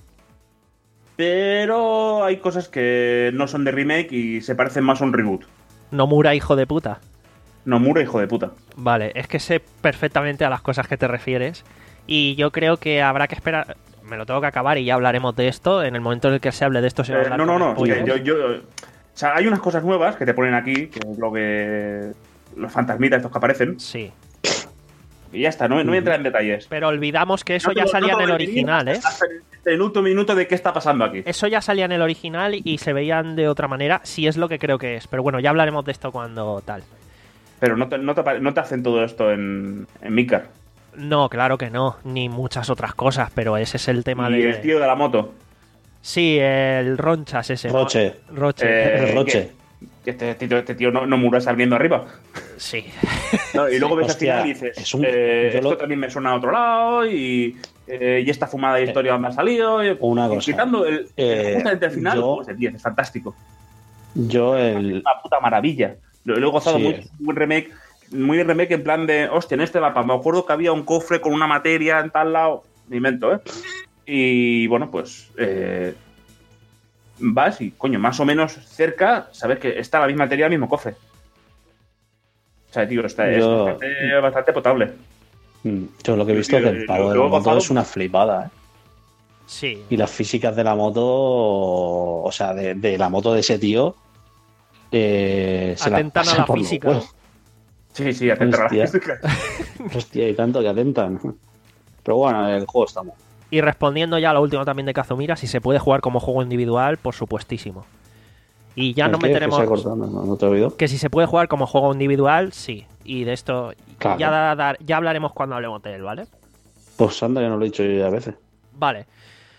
Pero hay cosas que no son de remake y se parecen más a un reboot. Nomura, hijo de puta. Nomura, hijo de puta. Vale, es que sé perfectamente a las cosas que te refieres. Y yo creo que habrá que esperar. Me lo tengo que acabar y ya hablaremos de esto. En el momento en el que se hable de esto se va a Eh, hablar no, no, con no. spoilers. que yo, yo- o sea, hay unas cosas nuevas que te ponen aquí, que es lo que. Los fantasmitas estos que aparecen. Sí. Y ya está, no, no voy a entrar en detalles. Pero olvidamos que eso No te ya lo- salía no te en lo el voy a definir original, ¿eh? Hasta el minuto, minuto de qué está pasando aquí. Eso ya salía en el original y se veían de otra manera, si es lo que creo que es. Pero bueno, ya hablaremos de esto cuando tal. Pero no te, no te, apare- no te hacen todo esto en, en Mikar. No, claro que no, ni muchas otras cosas, pero ese es el tema Y de... el tío de la moto. Sí, el Ronchas ese. ¿no? Roche. Roche. Eh, El Roche. que Este tío, este tío no, no murió saliendo arriba. Sí. No, y luego ves Hostia, al final y dices, es un- eh, yo esto lo- también me suena a otro lado y, eh, y esta fumada de historia me ha salido. Y, Una y cosa, quitando el, eh, justamente el final, yo- pues el diez, es fantástico. Yo Es el... una puta maravilla. Lo, lo he gozado Sí. mucho. Un remake, muy remake en plan de, hostia, en este mapa me acuerdo que había un cofre con una materia en tal lado. Me invento, ¿eh? Y bueno, pues... eh, vas y, coño, más o menos cerca, sabes que está la misma materia, el mismo cofre. O sea, tío, está, es Yo- bastante, bastante potable. Mm, Yo lo que he visto es que el Lo- pavo lo de que la he moto gozado- es una flipada, ¿eh? Sí. Y las físicas de la moto, o sea, de, de la moto de ese tío, eh, se las Atentan a pasan la por los física. huevos. Sí, sí, atenta a la Hostia. física. Hostia, y tanto que atentan. Pero bueno, el juego está muy. Y respondiendo ya a lo último también de Kazumira, si se puede jugar como juego individual, por supuestísimo. Y ya ¿El nos qué? ¿Que meteremos... se ha cortado? No, no te he oído. Que si se puede jugar como juego individual, sí. Y de esto Claro. ya, da- dar- ya hablaremos cuando hablemos de él, ¿vale? Pues anda, ya no lo he dicho yo ya a veces. Vale.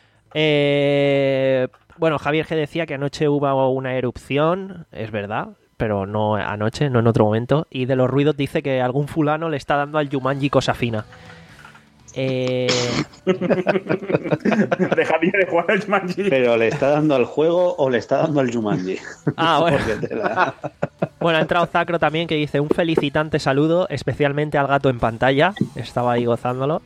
Eh, bueno, Javier G decía que anoche hubo una erupción, es verdad, pero no anoche, no en otro momento. Y de los ruidos dice que algún fulano le está dando al Jumanji cosa fina. Eh, Dejaría de jugar al Jumanji. Pero ¿le está dando al juego o le está dando al Jumanji? Ah, bueno. Porque te la- Bueno, ha entrado Zacro también que dice un felicitante saludo, especialmente al gato en pantalla. Estaba ahí gozándolo.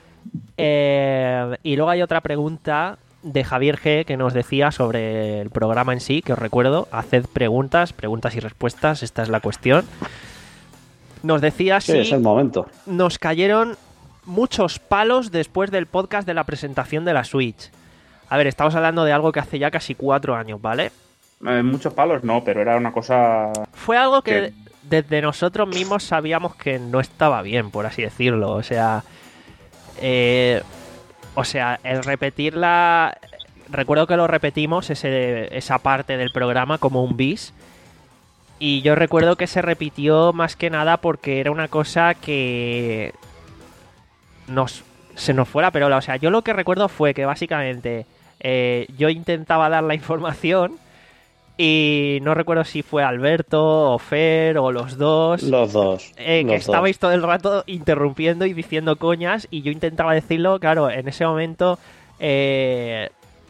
Eh, y luego hay otra pregunta de Javier G que nos decía sobre el programa en sí, que os recuerdo, haced preguntas, preguntas y respuestas, esta es la cuestión. Nos decía Sí, si es el momento. nos cayeron muchos palos después del podcast de la presentación de la Switch. A ver, estamos hablando de algo que hace ya casi cuatro años, ¿vale? Eh, muchos palos no, pero era una cosa... Fue algo que ¿Qué? desde nosotros mismos sabíamos que no estaba bien, por así decirlo. O sea, eh, o sea, el repetirla, recuerdo que lo repetimos ese, esa parte del programa como un bis. Y yo recuerdo que se repitió más que nada porque era una cosa que nos se nos fuera perola. O sea, yo lo que recuerdo fue que básicamente eh, yo intentaba dar la información. Y no recuerdo si fue Alberto o Fer o los dos. Los dos. eh, que los estabais dos. todo el rato interrumpiendo y diciendo coñas. Y yo intentaba decirlo, claro, en ese momento. Eh,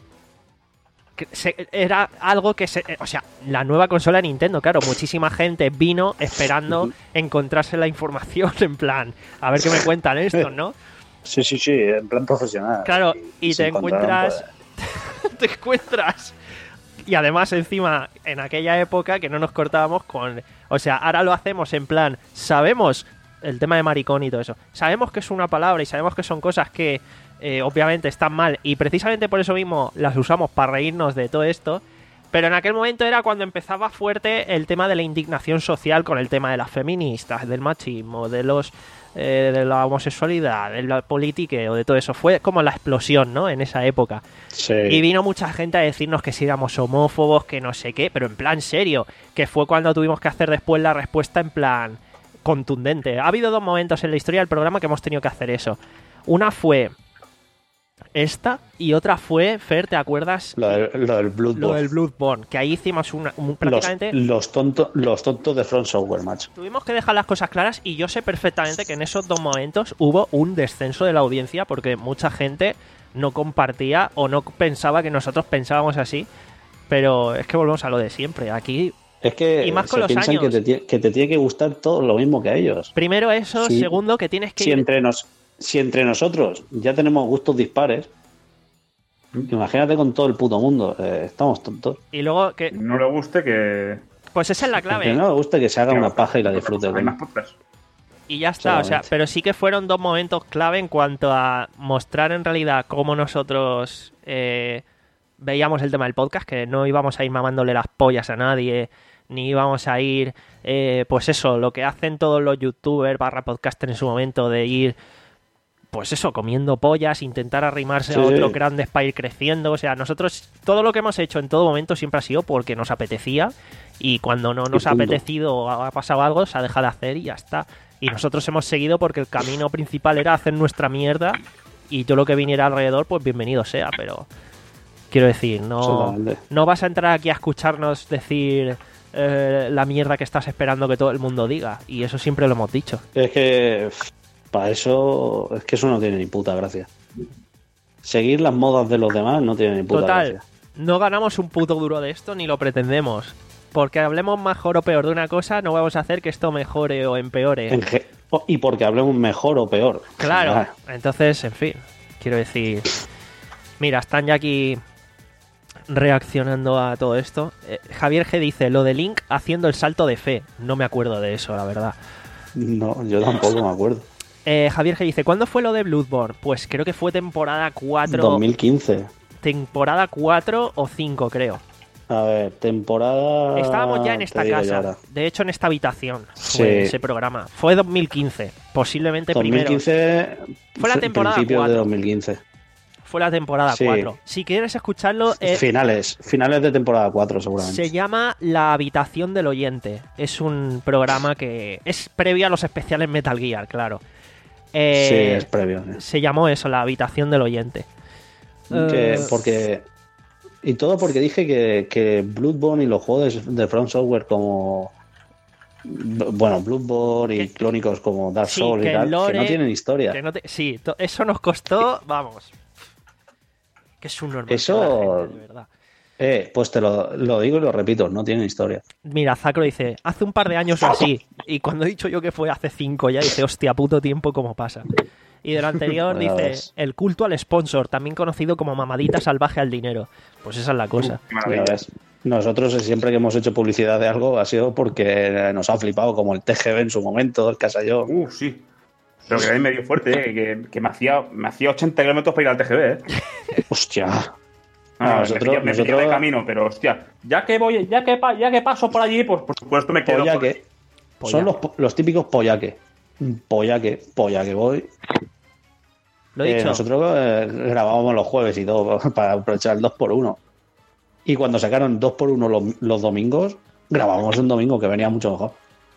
que se- era algo que se. eh, O sea, la nueva consola de Nintendo, claro, muchísima gente vino esperando encontrarse la información en plan. A ver qué me cuentan estos, ¿no? Sí, sí, sí, en plan profesional. Claro, y se te encontraron, encuentras. pues, te encuentras. Y además, encima, en aquella época que no nos cortábamos con. O sea, ahora lo hacemos en plan. Sabemos el tema de maricón y todo eso. Sabemos que es una palabra y sabemos que son cosas que eh, obviamente están mal. Y precisamente por eso mismo las usamos para reírnos de todo esto. Pero en aquel momento era cuando empezaba fuerte el tema de la indignación social con el tema de las feministas, del machismo, de los. Eh, de la homosexualidad, de la política o de todo eso. Fue como la explosión, ¿no? En esa época. sí. Y vino mucha gente a decirnos que si éramos homófobos, que no sé qué, pero en plan serio, que fue cuando tuvimos que hacer después la respuesta en plan contundente. Ha habido dos momentos en la historia del programa que hemos tenido que hacer eso. Una fue esta y otra fue, Fer, ¿te acuerdas? Lo del, lo del Bloodborne. Lo del Bloodborne, que ahí hicimos una, un- prácticamente... Los, los, tontos, los tontos de Front Software, macho. Tuvimos que dejar las cosas claras y yo sé perfectamente que en esos dos momentos hubo un descenso de la audiencia porque mucha gente no compartía o no pensaba que nosotros pensábamos así. Pero es que volvemos a lo de siempre. Aquí, Es que Y más con se los piensan años. que te, tie- que te tiene que gustar todo lo mismo que a ellos. primero eso, Sí. segundo que tienes que Si ir... entre, nos, si entre nosotros ya tenemos gustos dispares, imagínate con todo el puto mundo. eh, estamos tontos. Y luego que... No le guste que... Pues esa es la Que clave. no me gusta que se haga que una no- paja y la disfrute. Hay coño. más podcasts. Y ya está, o sea, Solamente. pero sí que fueron dos momentos clave en cuanto a mostrar en realidad cómo nosotros eh, veíamos el tema del podcast, que no íbamos a ir mamándole las pollas a nadie, ni íbamos a ir, eh, pues eso, lo que hacen todos los youtubers barra podcaster en su momento de ir, pues eso, comiendo pollas, intentar arrimarse Sí, a otros sí. grandes para ir creciendo. O sea, nosotros todo lo que hemos hecho en todo momento siempre ha sido porque nos apetecía y cuando no nos ha punto. apetecido o ha pasado algo, se ha dejado de hacer y ya está. Y nosotros hemos seguido porque el camino principal era hacer nuestra mierda y todo lo que viniera alrededor, pues bienvenido sea, pero quiero decir, no, Absolutamente. no vas a entrar aquí a escucharnos decir eh, la mierda que estás esperando que todo el mundo diga. Y eso siempre lo hemos dicho. Es que pff, para eso es que eso no tiene ni puta gracia. Seguir las modas de los demás no tiene ni puta Total, gracia. no ganamos un puto duro de esto ni lo pretendemos. Porque hablemos mejor o peor de una cosa, no vamos a hacer que esto mejore o empeore. En ge- o- y porque hablemos mejor o peor. Claro, Ah, entonces, en fin, quiero decir... Mira, están ya aquí reaccionando a todo esto. Eh, Javier G dice, lo de Link haciendo el salto de fe. No me acuerdo de eso, la verdad. No, yo tampoco me acuerdo. Eh, Javier G dice, ¿cuándo fue lo de Bloodborne? Pues creo que fue temporada cuatro. dos mil quince. Temporada cuatro o cinco, creo. A ver, temporada... Estábamos ya en esta te digo yo casa. ahora. De hecho, en esta habitación fue Sí. ese programa. Fue dos mil quince. Posiblemente dos mil primero. quince Fue la temporada principios cuatro. de dos mil quince. Fue la temporada Sí. cuatro. Si quieres escucharlo, eh, Finales, finales de temporada cuatro seguramente. se llama La Habitación del Oyente. Es un programa que es previo a los especiales Metal Gear, claro. Eh, Sí, es previo. ¿eh? Se llamó eso, La Habitación del Oyente. Que- Eh, porque y todo porque dije que, que Bloodborne y los juegos de, de From Software como bueno, Bloodborne y Que- clónicos como Dark sí, Souls que y tal, el lore- que no tienen historia. que no te- sí, to- eso nos costó, vamos. Que es un normal. Eso- de verdad. Eh, pues te lo, lo digo y lo repito, no tienen historia. Mira, Zacro dice, hace un par de años o así. Y cuando he dicho yo que fue hace cinco ya, dice, hostia, puto tiempo, ¿cómo pasa? Y del anterior Ya dice, ves. el culto al sponsor, también conocido como mamadita salvaje al dinero. Pues esa es la cosa. Qué maravilla. Ya ves. Nosotros siempre que hemos hecho publicidad de algo ha sido porque nos ha flipado, como el T G V en su momento, el Casallón. Uh, sí. Pero que también medio fuerte, ¿eh? que, que me, hacía, me hacía ochenta kilómetros para ir al T G V, ¿eh? Hostia. Ah, Ah, me nosotros- pillaba- me pillaba nosotros- de camino, pero hostia, ya que voy, ya que, pa- ya que paso por allí, pues por supuesto me quedo. Pollaque. Polla. Son los, po- los típicos pollaque. Pollaque, pollaque voy. Lo he Eh, dicho. nosotros eh, grabábamos los jueves y todo para aprovechar el dos por uno. Y cuando sacaron dos por uno los, los domingos, grabábamos un domingo que venía mucho mejor.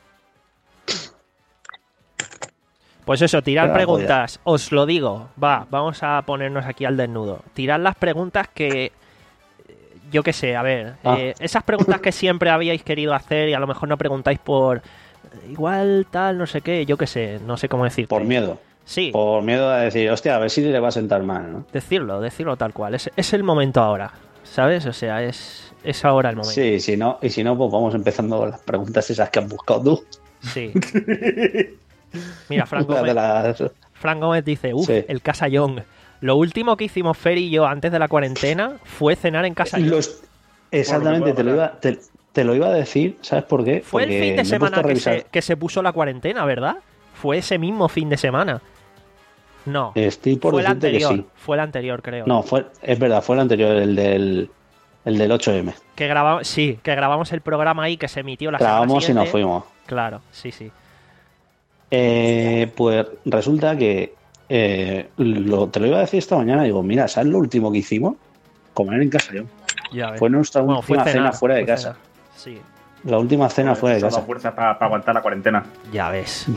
Pues eso, tirar Era preguntas. Os lo digo. Va, vamos a ponernos aquí al desnudo. Tirad las preguntas que... eh, Yo qué sé, a ver. Ah. eh, esas preguntas que siempre habíais querido hacer y a lo mejor no preguntáis por... eh, Igual, tal, no sé qué, yo qué sé, no sé cómo decir. Por miedo. Sí, Por miedo a decir, hostia, a ver si le va a sentar mal, ¿no? decirlo, decirlo tal cual. Es, es el momento ahora, ¿sabes? O sea, es, es ahora el momento. Sí, si no, y si no, pues vamos empezando con las preguntas esas que has buscado tú. Sí. Mira, Frank Una de Gómez, las- Frank Gómez dice, uff, Sí. el Casa Young. Lo último que hicimos Fer y yo antes de la cuarentena fue cenar en Casa Young. Los- Exactamente, Bueno, te, lo iba, te, te lo iba a decir, ¿sabes por qué? Fue el Porque fin me de he semana puesto a que revisar. se, que se puso la cuarentena, ¿verdad? Fue ese mismo fin de semana. No, Estoy por fue el decirte que anterior. sí. Fue el anterior, creo. No, fue, es verdad, fue el anterior, el del, el del ocho eme. Que grabamos, sí, que grabamos el programa ahí que se emitió la Grabamos y semana nos siguiente. fuimos. Claro, sí, sí. Eh, pues resulta que eh, lo- te lo iba a decir esta mañana. Digo, mira, ¿sabes lo último que hicimos? Comer en casa yo. Ya ves. Fue nuestra Bueno, fue última cenar, cena fuera de fue casa. cenar. Sí, La última cena fuera de Eso ha dado casa. fuerza para aguantar la cuarentena. ya ves.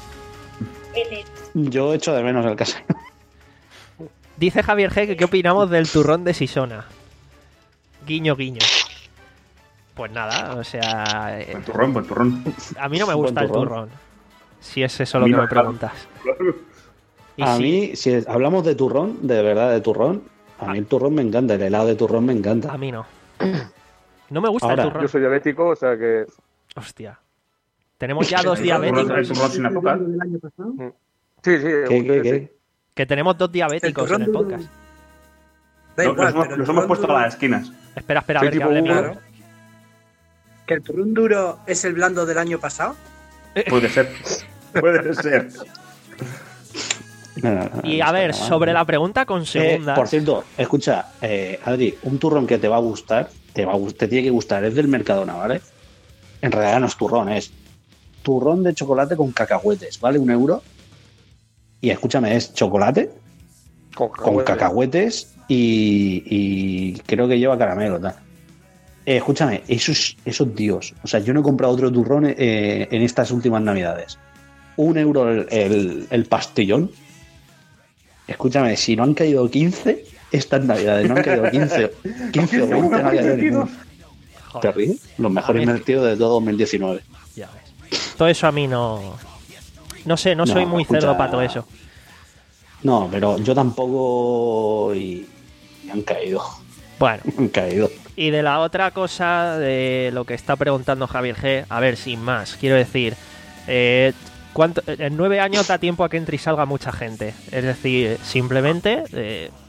Yo echo de menos el casa. Dice Javier G que qué opinamos del turrón de Sisona. Guiño, guiño. Pues nada, o sea, eh, Buen turrón, buen turrón. a mí no me Buen gusta el turrón. turrón. Si es eso lo A mí que no, me claro. preguntas. Y A sí, mí, si es- hablamos de turrón, de verdad de turrón, a mí el turrón me encanta, el helado de turrón me a encanta. mí no. No me gusta Ahora, el turrón. Yo soy diabético, o sea que. Hostia. Tenemos ya dos El turrón- el diabéticos. turrón sin azúcar. del año pasado? Sí, sí. ¿Qué, qué, sí. qué? Que tenemos dos diabéticos El turrón en el duro- podcast. Da Los, igual, los hemos, pero el los hemos turrón puesto duro- a las esquinas. Espera, espera, a Soy ver que tipo hable Hugo. Miguel. ¿Que el turrón duro es el blando del año pasado? Puede ser. Puede ser. No, no, no, Y no a está ver, mal. sobre la pregunta con Eh, segunda. por cierto, escucha, eh, Adri, un turrón que te va a gustar, te, va a, gust- te tiene que gustar, es del Mercadona, ¿vale? En realidad no es turrón, es turrón de chocolate con cacahuetes, ¿vale? Un euro. Y escúchame, es chocolate Con, con cacahuetes y, y creo que lleva caramelo, tal. Eh, escúchame, eso es, eso es Dios. O sea, yo no he comprado otro turrón eh, en estas últimas navidades. Un euro el, el, el pastillón. Escúchame, si no han caído quince estas navidades, no han caído quince, quince o veinte, no ha caído ninguno. ¿Te Joder, ríes? Los mejores A ver. invertidos de todo dos mil diecinueve. ya ves. Todo eso a mí no. No sé, no, No, soy muy escucha. cerdo para todo eso. No, pero yo tampoco y, y han caído, Bueno, han caído. y de la otra cosa, de lo que está preguntando Javier G, a ver, sin más, quiero decir, eh, ¿cuánto, en nueve años da tiempo a que entre y salga mucha gente. Es decir, simplemente, eh,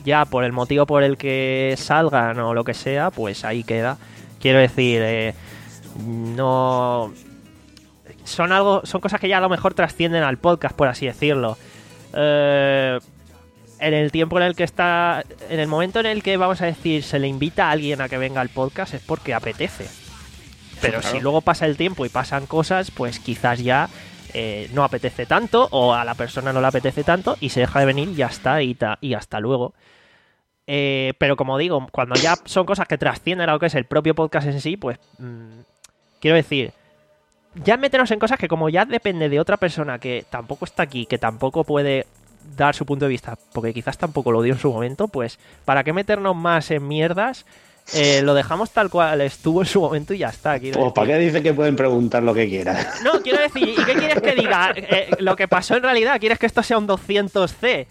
ya por el motivo por el que salgan o lo que sea, pues ahí queda. Quiero decir, eh, no... Son algo, son cosas que ya a lo mejor trascienden al podcast, por así decirlo. Eh, en el tiempo en el que está... En el momento en el que, vamos a decir, se le invita a alguien a que venga al podcast es porque apetece. Pero claro. si luego pasa el tiempo y pasan cosas, pues quizás ya eh, no apetece tanto, o a la persona no le apetece tanto y se deja de venir y ya está, y, ta, y hasta luego. Eh, pero como digo, cuando ya son cosas que trascienden a lo que es el propio podcast en sí, pues mmm, quiero decir, ya meternos en cosas que como ya depende de otra persona que tampoco está aquí, que tampoco puede dar su punto de vista, porque quizás tampoco lo dio en su momento, pues ¿para qué meternos más en mierdas? Eh, lo dejamos tal cual estuvo en su momento y ya está. Pues ¿para qué dice que pueden preguntar lo que quieran? No, quiero decir, ¿y qué quieres que diga? Eh, lo que pasó en realidad, ¿quieres que esto sea un doscientos ce?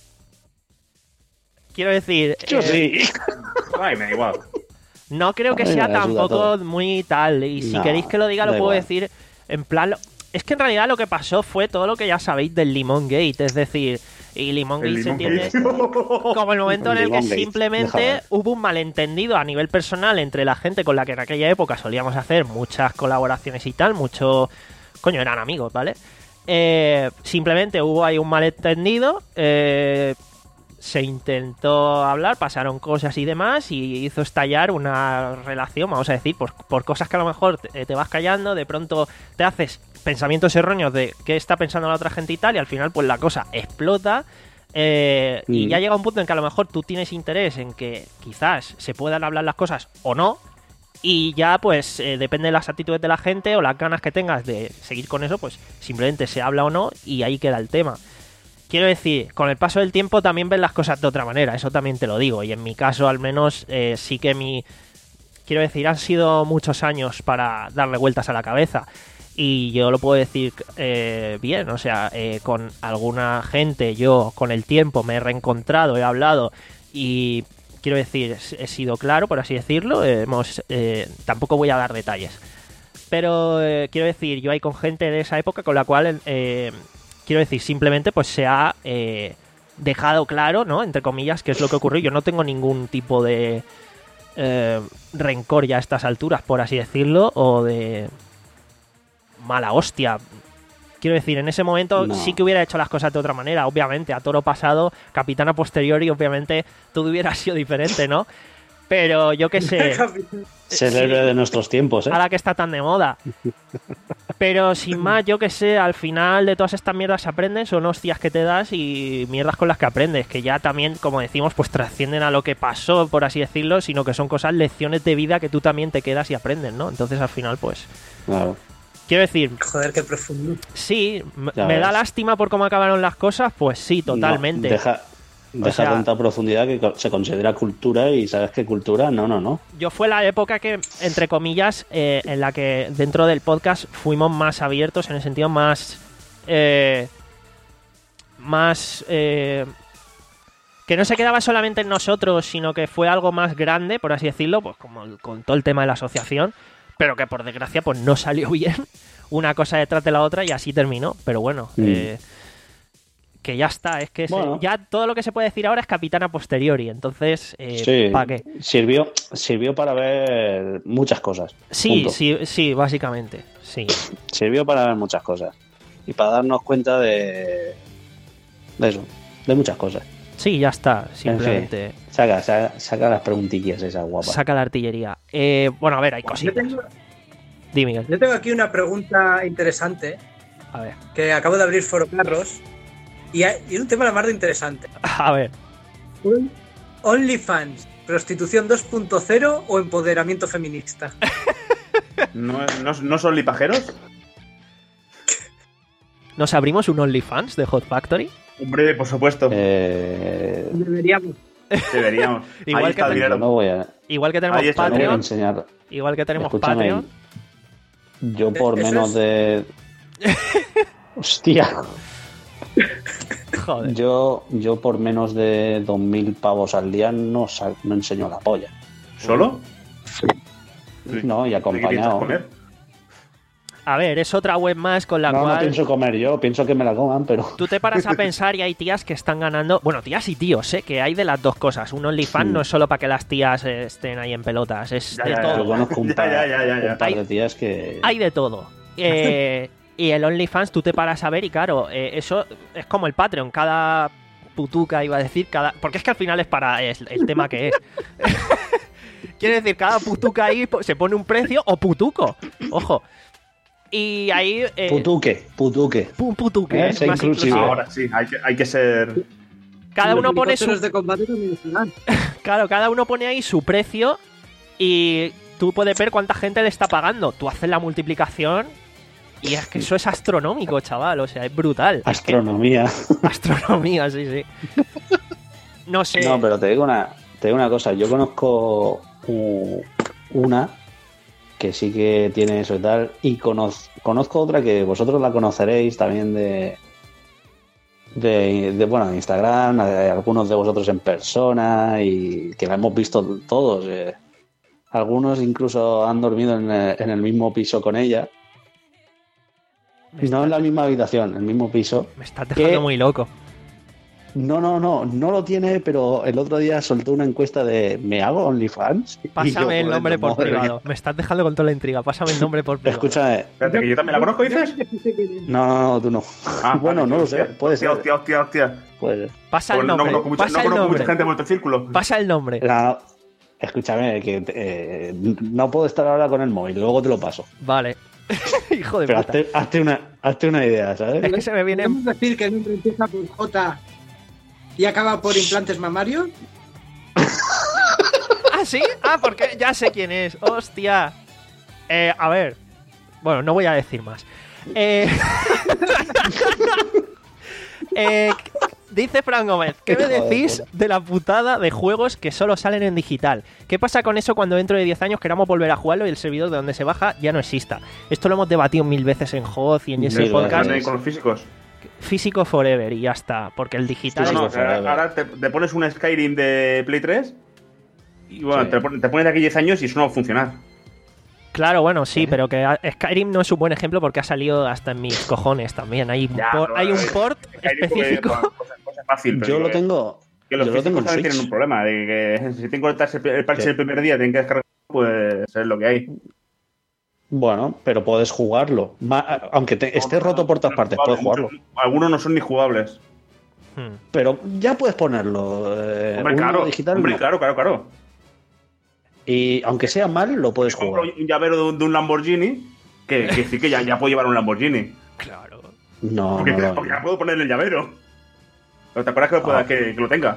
Quiero decir... Yo eh, sí. Ay, me da igual. No creo que A mí sea me ayuda tampoco todo. muy tal. Y si No, queréis que lo diga, lo da puedo igual. decir en plan... lo- Es que en realidad lo que pasó fue todo lo que ya sabéis del Limón Gate. Es decir, y Limón El Gate se Limón entiende Gate. como el momento en El el que Limón Gate, simplemente déjame. hubo un malentendido a nivel personal entre la gente con la que en aquella época solíamos hacer muchas colaboraciones y tal. Mucho... Coño, eran amigos, ¿vale? Eh, simplemente hubo ahí un malentendido. Eh... Se intentó hablar, pasaron cosas y demás y hizo estallar una relación, vamos a decir, por, por cosas que a lo mejor te, te vas callando, de pronto te haces pensamientos erróneos de qué está pensando la otra gente y tal, y al final pues la cosa explota eh, y Mm. ya llega un punto en que a lo mejor tú tienes interés en que quizás se puedan hablar las cosas o no, y ya pues eh, depende de las actitudes de la gente o las ganas que tengas de seguir con eso, pues simplemente se habla o no y ahí queda el tema. Quiero decir, con el paso del tiempo también ves las cosas de otra manera, eso también te lo digo. Y en mi caso, al menos, eh, sí que mi... Quiero decir, han sido muchos años para darle vueltas a la cabeza. Y yo lo puedo decir eh, bien, o sea, eh, con alguna gente yo con el tiempo me he reencontrado, he hablado y quiero decir, he sido claro, por así decirlo. Eh, hemos, eh, tampoco voy a dar detalles. Pero eh, quiero decir, yo hay con gente de esa época con la cual... Eh, quiero decir, simplemente pues se ha eh, dejado claro, ¿no? Entre comillas, qué es lo que ocurrió. Yo no tengo ningún tipo de eh, rencor ya a estas alturas, por así decirlo, o de mala hostia. Quiero decir, en ese momento No. sí que hubiera hecho las cosas de otra manera, obviamente. A toro pasado, capitana posteriori, obviamente todo hubiera sido diferente, ¿no? Pero yo qué sé... Es el héroe de nuestros tiempos, ¿eh? Ahora que está tan de moda. Pero sin más, yo que sé, al final de todas estas mierdas aprendes, son hostias que te das y mierdas con las que aprendes, que ya también, como decimos, pues trascienden a lo que pasó, por así decirlo, sino que son cosas, lecciones de vida que tú también te quedas y aprendes, ¿no? Entonces al final, pues... Claro. Quiero decir, Joder, qué profundo. sí, m- Ya me da ves. lástima por cómo acabaron las cosas, pues sí, totalmente. No, deja deja sea- tanta profundidad que co- se considera cultura y ¿sabes qué cultura? No, no, no. Yo fue la época que, entre comillas, eh, en la que dentro del podcast fuimos más abiertos, en el sentido más... eh, más... eh, que no se quedaba solamente en nosotros, sino que fue algo más grande, por así decirlo, pues como el- con todo el tema de la asociación, pero que por desgracia pues no salió bien una cosa detrás de la otra y así terminó. Pero bueno, Mm. eh, que ya está, es que se- Bueno. ya todo lo que se puede decir ahora es capitana posteriori, entonces, eh, Sí, ¿para qué? Sirvió, sirvió para ver muchas cosas. Sí, Punto. sí, sí, básicamente, sí. Sirvió para ver muchas cosas. Y para darnos cuenta de, de eso, de muchas cosas. Sí, ya está, simplemente Saca, saca, saca las preguntillas esas guapas. saca la artillería. Eh, bueno, a ver, hay Yo cositas. tengo, Di, Miguel. yo tengo aquí una pregunta interesante A ver, que acabo de abrir Foro Carros y hay- y un tema la más de interesante. a ver. OnlyFans, prostitución dos punto cero o empoderamiento feminista. ¿No, no, no son lipajeros? ¿Nos abrimos un OnlyFans de Hot Factory? Hombre, por supuesto. Eh, Deberíamos. Deberíamos. Igual Ahí que está el te- yo dinero. no voy a, Igual que tenemos Ahí está, no voy a Patreon, enseñar. igual que tenemos Escúchame, Patreon. Yo por Eso menos es- de. Hostia. Joder. Yo, yo por menos de dos mil pavos al día no, sa- no enseño la polla. ¿Solo? No, y ¿Qué piensas acompañado. comer? A ver, es otra web más con la no, cual... no pienso comer yo, pienso que me la coman, pero... Tú te paras a pensar y hay tías que están ganando... Bueno, tías y tíos, ¿eh? Que hay de las dos cosas. Un OnlyFans Sí. no es solo para que las tías eh, estén ahí en pelotas, es Ya, de ya, ya, todo. Yo conozco un Ya, par, ya, ya, ya, ya. un par Hay- de tías que... Hay de todo. Eh, y el OnlyFans tú te paras a ver y claro, eh, eso es como el Patreon. Cada putuca, iba a decir, cada... Porque es que al final es para es el tema que es. Quiere decir, cada putuca ahí po- se pone un precio o putuco. Ojo. Y ahí... eh, Putuque, putuque. pu- putuque, Eh, es sé más inclusivo. inclusivo. Ahora sí, hay que, hay que ser. Cada Los uno pone su... helicópteros de combate también estarán. Claro, cada uno pone ahí su precio y tú puedes ver cuánta gente le está pagando. Tú haces la multiplicación y es que eso es astronómico, chaval. O sea, es brutal. Es que- Astronomía. astronomía, sí, sí. No sé. No, pero te digo una, te digo una cosa. Yo conozco u- una que sí que tiene eso y tal. Y conoz- conozco otra que vosotros la conoceréis también de... De, de, bueno, de Instagram, de algunos de vosotros en persona y que la hemos visto todos. eh. Algunos incluso han dormido en el, en el mismo piso con ella. me, No en la misma habitación, en el mismo piso. me estás dejando ¿Qué? muy loco. No, no, no, no lo tiene, pero el otro día soltó una encuesta de ¿me hago OnlyFans? Y yo, Pásame el joder, nombre por madre mía. privado. Me estás dejando con toda la intriga. Pásame el nombre por privado. Escúchame, Espérate, que yo también la conozco, dices. no, no, no, tú no. Ah, bueno, vale, no lo hostia, sé, puede hostia, ser. Hostia, hostia, hostia. Puede ser. Pasa el Pues no nombre. conozco mucha, Pasa no el conozco mucha nombre. gente en vuestro círculo. Pasa el nombre. La- escúchame, que eh, no puedo estar ahora con el móvil, luego te lo paso. Vale. Hijo de Pero puta. hazte, hazte una, hazte una idea, ¿sabes? Es que se me viene... ¿Podemos decir que el nombre empieza por J y acaba por implantes mamarios? ¿Ah, sí? Ah, porque ya sé quién es. Hostia. Eh, a ver. Bueno, no voy a decir más. Eh... eh, dice Fran Gómez, ¿qué me Hijo de decís puta. de la putada de juegos que solo salen en digital? ¿Qué pasa con eso cuando dentro de diez años queramos volver a jugarlo y el servidor de donde se baja ya no exista? Esto lo hemos debatido mil veces en H O Z y en ese Mil podcast. veces. Con los físicos. Físico forever y ya está. Porque el digital... No, Sí, no, sí, o sea, sí. ahora te, te pones un Skyrim de Play tres y bueno, Sí. te, pon- te pones de aquí diez años y eso no va a funcionar. Claro, bueno, sí, pero que a- Skyrim no es un buen ejemplo porque ha salido hasta en mis cojones también. Hay un, Ya, por- pero, hay un eh, port Skyrim porque- específico. bueno, cosa, cosa fácil, pero Yo digo, lo tengo, que los yo lo tengo físicos en también tienen Switch. un problema de que si tienen que conectarse el parche Sí. el primer día, tienen que descargar, pues es lo que hay. Bueno, pero puedes jugarlo. Ma- aunque te- esté roto por todas partes, puedes jugarlo. Algunos no son ni jugables. Hmm. Pero ya puedes ponerlo. eh, Hombre, uno claro, digital hombre, no. claro, claro, claro. Y aunque sea mal, lo puedes Compro jugar. un llavero de un, de un Lamborghini, que, que sí que ya, ya puedo llevar un Lamborghini. Claro. No, Porque, no, no, porque no. ya puedo ponerle el llavero. ¿Pero te acuerdas que lo, pueda- Ah. que, que lo tenga?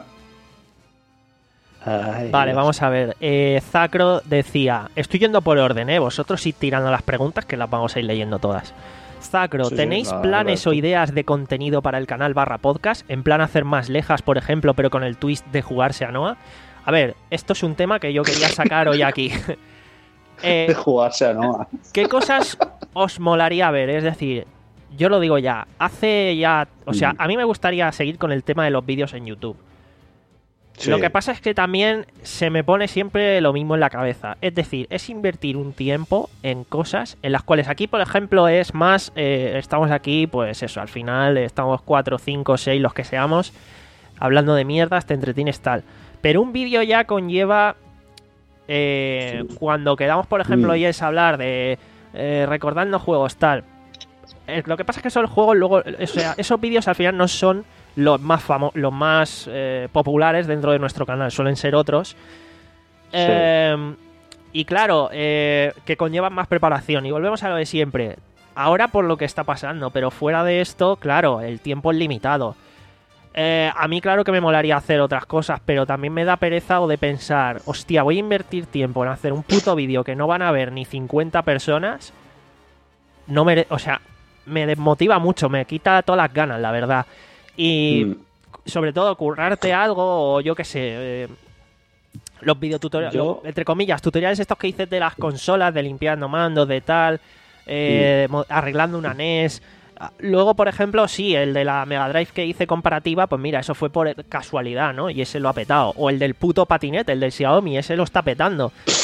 Ay, Vale, Dios. vamos a ver. Eh, Zacro decía, estoy yendo por orden, ¿eh? Vosotros ir tirando las preguntas que las vamos a ir leyendo todas. Zacro, Sí, sí, ¿tenéis la- planes la- o ideas de contenido para el canal barra podcast? En plan hacer más lejas, por ejemplo, pero con el twist de jugarse a Noah. A ver, esto es un tema que yo quería sacar hoy aquí. Eh, De jugarse a Noah. ¿Qué cosas os molaría ver? Es decir, yo lo digo ya, hace ya... O sea, Mm. a mí me gustaría seguir con el tema de los vídeos en YouTube. Sí. Lo que pasa es que también se me pone siempre lo mismo en la cabeza. Es decir, es invertir un tiempo en cosas en las cuales aquí, por ejemplo, es más... eh, estamos aquí, pues eso, al final estamos cuatro, cinco, seis, los que seamos, hablando de mierdas, te entretienes tal. Pero un vídeo ya conlleva... eh, Sí. Cuando quedamos, por ejemplo, Mm. y es hablar de eh, recordando juegos, tal. Eh, lo que pasa es que esos juegos luego, o sea, esos vídeos al final no son los más famo los más eh, populares dentro de nuestro canal, suelen ser otros. Eh, y claro, eh, que conllevan más preparación. Y volvemos a lo de siempre. Ahora por lo que está pasando, pero fuera de esto, claro, el tiempo es limitado. Eh, a mí claro que me molaría hacer otras cosas, pero también me da pereza o de pensar, hostia, voy a invertir tiempo en hacer un puto vídeo que no van a ver ni cincuenta personas. No me, o sea, me desmotiva mucho, me quita todas las ganas, la verdad. Y Mm. sobre todo currarte algo o yo qué sé, eh, los videotutoriales, Yo- lo- entre comillas, tutoriales estos que dices de las consolas, de limpiando mandos, de tal, eh, mo- arreglando una N E S. Ah, Luego, por ejemplo, sí, el de la Mega Drive que hice comparativa, pues mira, eso fue por casualidad, ¿no? Y ese lo ha petado. O el del puto patinete, el del Xiaomi, ese lo está petando.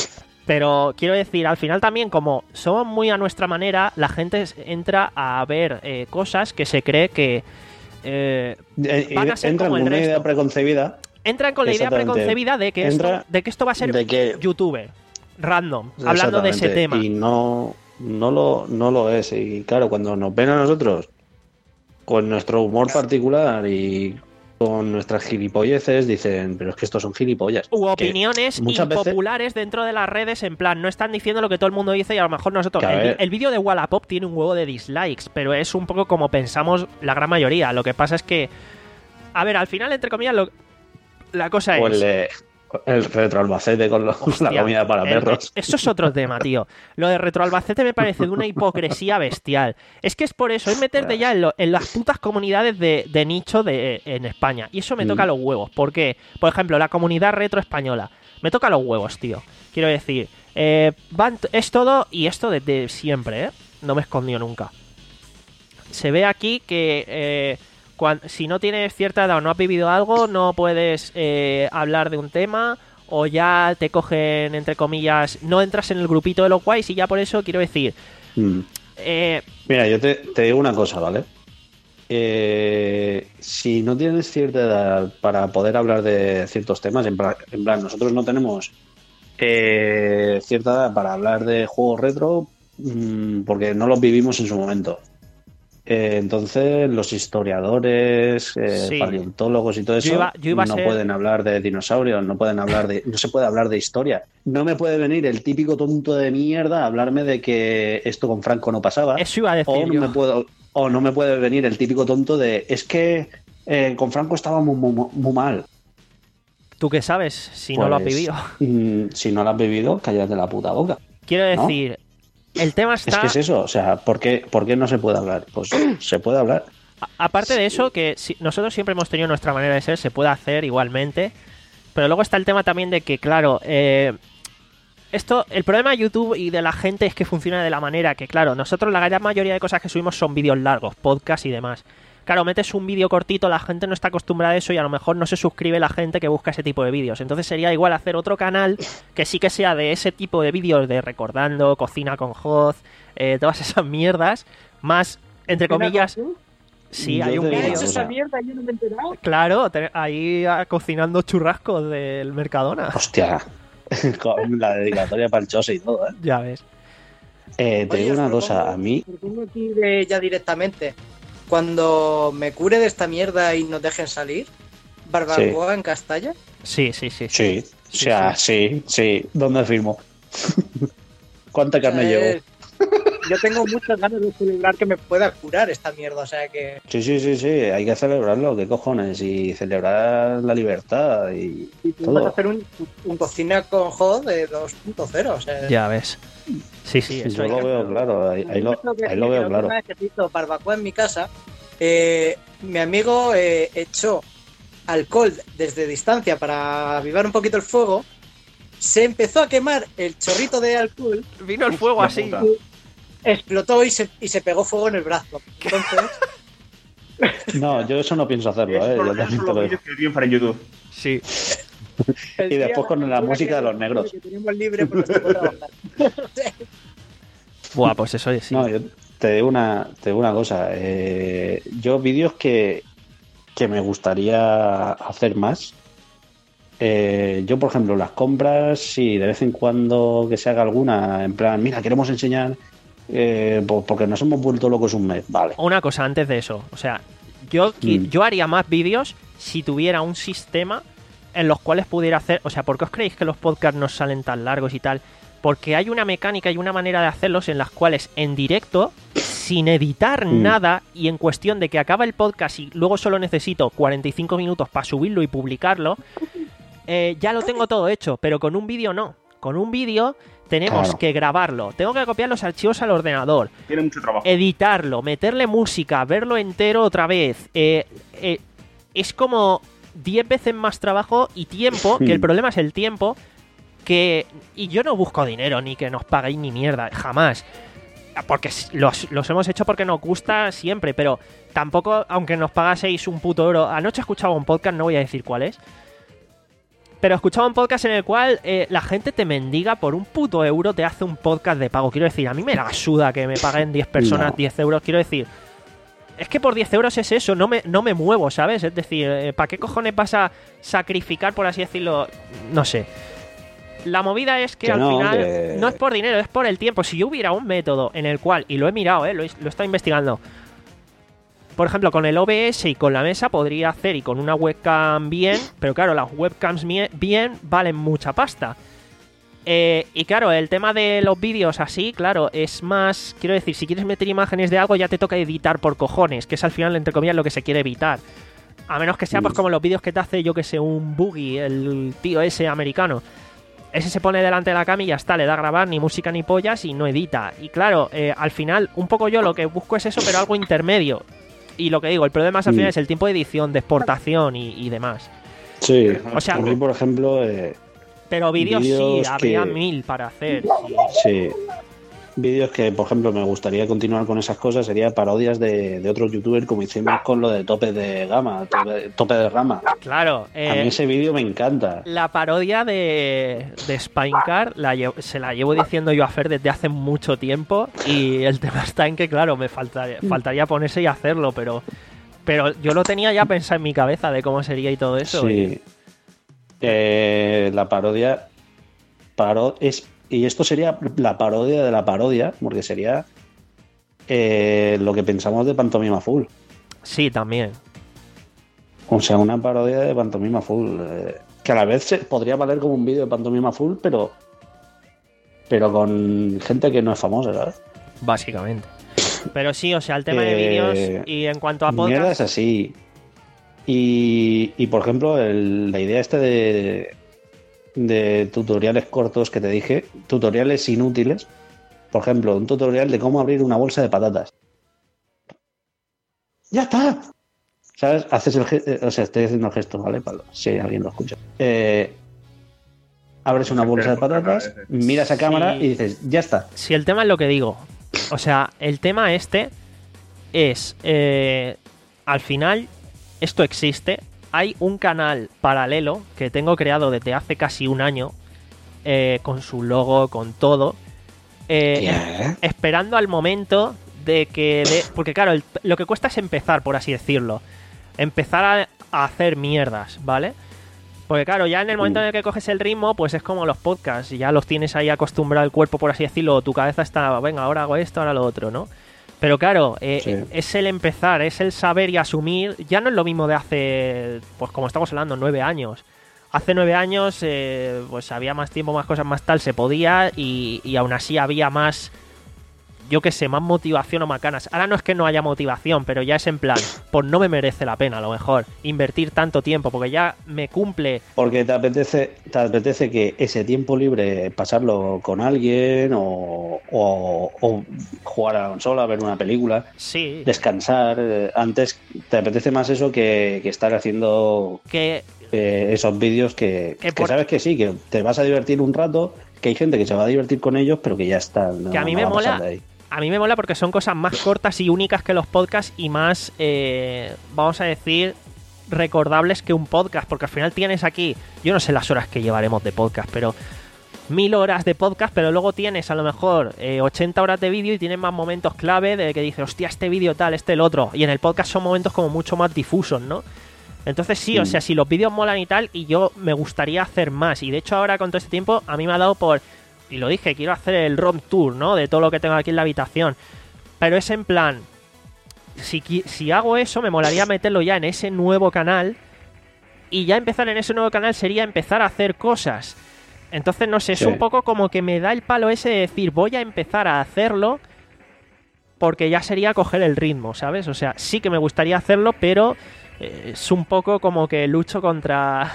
Pero quiero decir, al final también, como somos muy a nuestra manera, la gente entra a ver eh, cosas que se cree que eh, Eh, van a ser Entran como con el una idea resto. preconcebida. Entran con la idea Exactamente. preconcebida de que, esto, Entra de que esto va a ser de que- YouTube, random, hablando de ese Exactamente, tema. Y no, no, lo, no lo es. Y claro, cuando nos ven a nosotros con nuestro humor particular y con nuestras gilipolleces, dicen, pero es que estos son gilipollas. U Que opiniones muchas veces- impopulares dentro de las redes, en plan, no están diciendo lo que todo el mundo dice y a lo mejor nosotros... Que a El, vi- ver. el vídeo de Wallapop tiene un huevo de dislikes, pero es un poco como pensamos la gran mayoría. Lo que pasa es que... A ver, al final, entre comillas, lo- la cosa O es... el, de- el retro Albacete con los- Hostia, la comida para el- perros. Eso es otro tema, tío. Lo de Retro Albacete me parece de una hipocresía bestial. Es que es por eso, es meterte ya en, lo- en las putas comunidades de, de nicho de, en España. Y eso me Mm. toca los huevos. Porque, por ejemplo, la comunidad retro española. Me toca los huevos, tío. Quiero decir, eh, van- es todo, y esto desde siempre, ¿eh? No me escondió nunca. Se ve aquí que... eh, cuan- si no tienes cierta edad o no has vivido algo, no puedes eh, hablar de un tema, o ya te cogen, entre comillas, no entras en el grupito de los guays, y ya por eso quiero decir, Mm. eh, Mira, yo te, te digo una cosa, ¿vale? Eh, si no tienes cierta edad para poder hablar de ciertos temas, en plan, en plan, nosotros no tenemos eh, cierta edad para hablar de juegos retro mm, porque no los vivimos en su momento. Eh, entonces, los historiadores, eh, Sí. paleontólogos y todo eso Yo iba- yo iba a no ser- pueden hablar de dinosaurios, no pueden hablar de, no se puede hablar de historia. No me puede venir el típico tonto de mierda a hablarme de que esto con Franco no pasaba. eso iba a decir O no, yo. me puedo, o no me puede venir el típico tonto de es que eh, con Franco estaba muy, muy, muy mal. ¿Tú qué sabes si no lo has Pues, vivido? mm, si no lo has vivido, cállate la puta boca. Quiero ¿no? decir, el tema está... Es que es eso, o sea, ¿por qué, ¿por qué no se puede hablar? Pues se puede hablar. A- Aparte de eso, que si- nosotros siempre hemos tenido nuestra manera de ser, se puede hacer igualmente. Pero luego está el tema también de que, claro, eh, esto, el problema de YouTube y de la gente es que funciona de la manera que, claro, nosotros la gran mayoría de cosas que subimos son vídeos largos, podcast y demás. Claro, metes un vídeo cortito, la gente no está acostumbrada a eso y a lo mejor no se suscribe la gente que busca ese tipo de vídeos. Entonces sería igual hacer otro canal que sí que sea de ese tipo de vídeos de recordando, cocina con Hoz, eh, todas esas mierdas, más, entre comillas... Sí, Yo hay un te digo vídeo. una cosa. mierda? Yo no me he enterado. Claro, te- ahí ah, cocinando churrascos del Mercadona. Hostia, con la dedicatoria para el Chose y todo, ¿eh? Ya ves. Eh, te Oye, digo os una propongo- cosa, a mí... os propongo aquí de- ya directamente. Cuando me cure de esta mierda y nos dejen salir, barbacoa en Castalla. Sí, sí, sí. Sí, o sea, sí, sí. ¿Dónde firmo? ¿Cuánta carne O sea, llevo? es- Yo tengo muchas ganas de celebrar que me pueda curar esta mierda, o sea que... Sí, sí, sí, sí, hay que celebrarlo, qué cojones, y celebrar la libertad y Y tú vas a todo. hacer un, un cocina con Hot de dos punto cero, o sea... Ya ves. Sí, sí, eso Yo hay lo que veo hacerlo. claro, ahí, ahí lo, ahí lo veo claro. La última vez que se hizo barbacoa en mi casa, eh, mi amigo eh, echó alcohol desde distancia para avivar un poquito el fuego, se empezó a quemar el chorrito de alcohol, Vino el fuego La así. puta. explotó y se, y se pegó fuego en el brazo. Entonces, No, yo eso no pienso hacerlo, Esos ¿eh? son Yo los- también esos te son lo los digo. vídeos que triunfan en YouTube. Sí. el Y día- después con la día música que- de los negros. que teníamos libre, pues nos tocó trabajar. Buah, pues eso sí. No, yo te digo una, te digo una cosa. eh, yo vídeos que, que me gustaría hacer más. eh, yo, por ejemplo, las compras, sí, de vez en cuando que se haga alguna, en plan, mira, queremos enseñar, eh, po- porque nos hemos vuelto locos un mes. Vale. Una cosa antes de eso. O sea, yo, qui- Mm. yo haría más vídeos si tuviera un sistema en los cuales pudiera hacer... O sea, ¿por qué os creéis que los podcasts nos salen tan largos y tal? Porque hay una mecánica y una manera de hacerlos en las cuales en directo, sin editar Mm. nada y en cuestión de que acaba el podcast y luego solo necesito cuarenta y cinco minutos para subirlo y publicarlo, eh, ya lo tengo todo hecho, pero con un vídeo no. Con un vídeo tenemos Claro. que grabarlo, tengo que copiar los archivos al ordenador, Tiene mucho trabajo. editarlo, meterle música, verlo entero otra vez. Eh, eh, es como diez veces más trabajo y tiempo, que el problema es el tiempo, que... Y yo no busco dinero, ni que nos paguéis ni mierda, jamás. Porque los, los hemos hecho porque nos gusta siempre, pero tampoco, aunque nos pagaseis un puto euro... Anoche escuchaba un podcast, no voy a decir cuál es, Pero escuchaba un podcast en el cual eh, la gente te mendiga por un puto euro, te hace un podcast de pago. Quiero decir, a mí me la suda que me paguen diez personas No. diez euros. Quiero decir, es que por diez euros es eso, no me, no me muevo, ¿sabes? Es decir, eh, ¿para qué cojones vas a sacrificar, por así decirlo? No sé. La movida es que, Que al no, final que- no es por dinero, es por el tiempo. Si yo hubiera un método en el cual, y lo he mirado, ¿eh? lo, he, lo he estado investigando, por ejemplo, con el O B S y con la mesa podría hacer, y con una webcam bien, pero claro, las webcams mie- bien valen mucha pasta. Eh, y claro, el tema de los vídeos así, claro, es más... Quiero decir, si quieres meter imágenes de algo ya te toca editar por cojones, que es al final, entre comillas, lo que se quiere evitar. A menos que sea pues como los vídeos que te hace, yo que sé, un Boogie, el tío ese americano. Ese se pone delante de la cama y ya está, le da a grabar ni música ni pollas y no edita. Y claro, eh, al final, un poco yo lo que busco es eso, pero algo intermedio. Y lo que digo, el problema es al final Mm. es el tiempo de edición, de exportación y, y demás. Sí, O sea, a mí, por ejemplo, eh, Pero vídeos sí, Vídeos habría que- mil para hacer. Sí. sí, vídeos que, por ejemplo, me gustaría continuar con esas cosas, sería parodias de, de otros youtubers, como hicimos con lo de tope de gama, tope, tope de rama. Claro, A mí eh, ese vídeo me encanta. la parodia de, de Spinecar la lle- se la llevo diciendo yo a Fer desde hace mucho tiempo. Y el tema está en que, claro, me faltaría, faltaría ponerse y hacerlo, pero, pero yo lo tenía ya pensado en mi cabeza de cómo sería y todo eso. y- Sí. Eh, la parodia paro, es y esto sería la parodia de la parodia, porque sería eh, lo que pensamos de Pantomima Full. sí, también. O sea, una parodia de Pantomima Full. eh, que a la vez se, podría valer como un vídeo de Pantomima Full, pero pero con gente que no es famosa, ¿sabes? Básicamente. Pero sí, o sea, el tema de Eh, vídeos y en cuanto a Mierda podcast... es así. Y, y, por ejemplo, el- la idea esta de, de tutoriales cortos que te dije, tutoriales inútiles. Por ejemplo, un tutorial de cómo abrir una bolsa de patatas. ¡Ya está! ¿Sabes? Haces el gesto, o sea, estoy haciendo el gesto, ¿vale? Para, si alguien lo escucha. Eh, abres una bolsa de patatas, miras a cámara Sí. y dices, ya está. Si el tema es lo que digo. O sea, el tema este es... eh, al final, esto existe. Hay un canal paralelo que tengo creado desde hace casi un año. eh, con su logo, con todo. eh, ¿Qué? esperando al momento de que... de- porque claro, el- lo que cuesta es empezar, por así decirlo. Empezar a, a hacer mierdas, ¿vale? Porque claro, ya en el momento en el que coges el ritmo, pues es como los podcasts, y ya los tienes ahí acostumbrado el cuerpo, por así decirlo, tu cabeza está, venga, ahora hago esto, ahora lo otro, ¿no? Pero claro, eh, Sí. es el empezar, es el saber y asumir, ya no es lo mismo de hace, pues como estamos hablando, nueve años. Hace nueve años, eh, pues había más tiempo, más cosas, más tal, se podía, y, y aún así había más, yo qué sé, más motivación o más ganas. Ahora no es que no haya motivación, pero ya es en plan, pues no me merece la pena a lo mejor invertir tanto tiempo, porque ya me cumple. Porque te apetece, te apetece que ese tiempo libre pasarlo con alguien o, o- o jugar a la consola, ver una película, Sí, descansar. eh, Antes te apetece más eso que, que estar haciendo que eh, esos vídeos que, Que que por- sabes que sí, que te vas a divertir un rato, que hay gente que se va a divertir con ellos, pero que ya está. no- Que a mí no me va pasar mola- de ahí. a mí me mola porque son cosas más cortas y únicas que los podcasts y más, eh, vamos a decir, recordables que un podcast, porque al final tienes aquí, yo no sé las horas que llevaremos de podcast, pero mil horas de podcast, pero luego tienes a lo mejor eh, ochenta horas de vídeo y tienes más momentos clave de que dices, hostia, este vídeo tal, este el otro, y en el podcast son momentos como mucho más difusos, ¿no? Entonces sí, o Mm. sea, si los vídeos molan y tal, y yo me gustaría hacer más, y de hecho ahora con todo este tiempo a mí me ha dado por, y lo dije, quiero hacer el ROM tour, ¿no? De todo lo que tengo aquí en la habitación, pero es en plan, si, qui- si hago eso me molaría meterlo ya en ese nuevo canal, y ya empezar en ese nuevo canal sería empezar a hacer cosas. Entonces, no sé, es Sí. un poco como que me da el palo ese de decir, voy a empezar a hacerlo, porque ya sería coger el ritmo, ¿sabes? O sea, sí que me gustaría hacerlo, pero eh, es un poco como que lucho contra...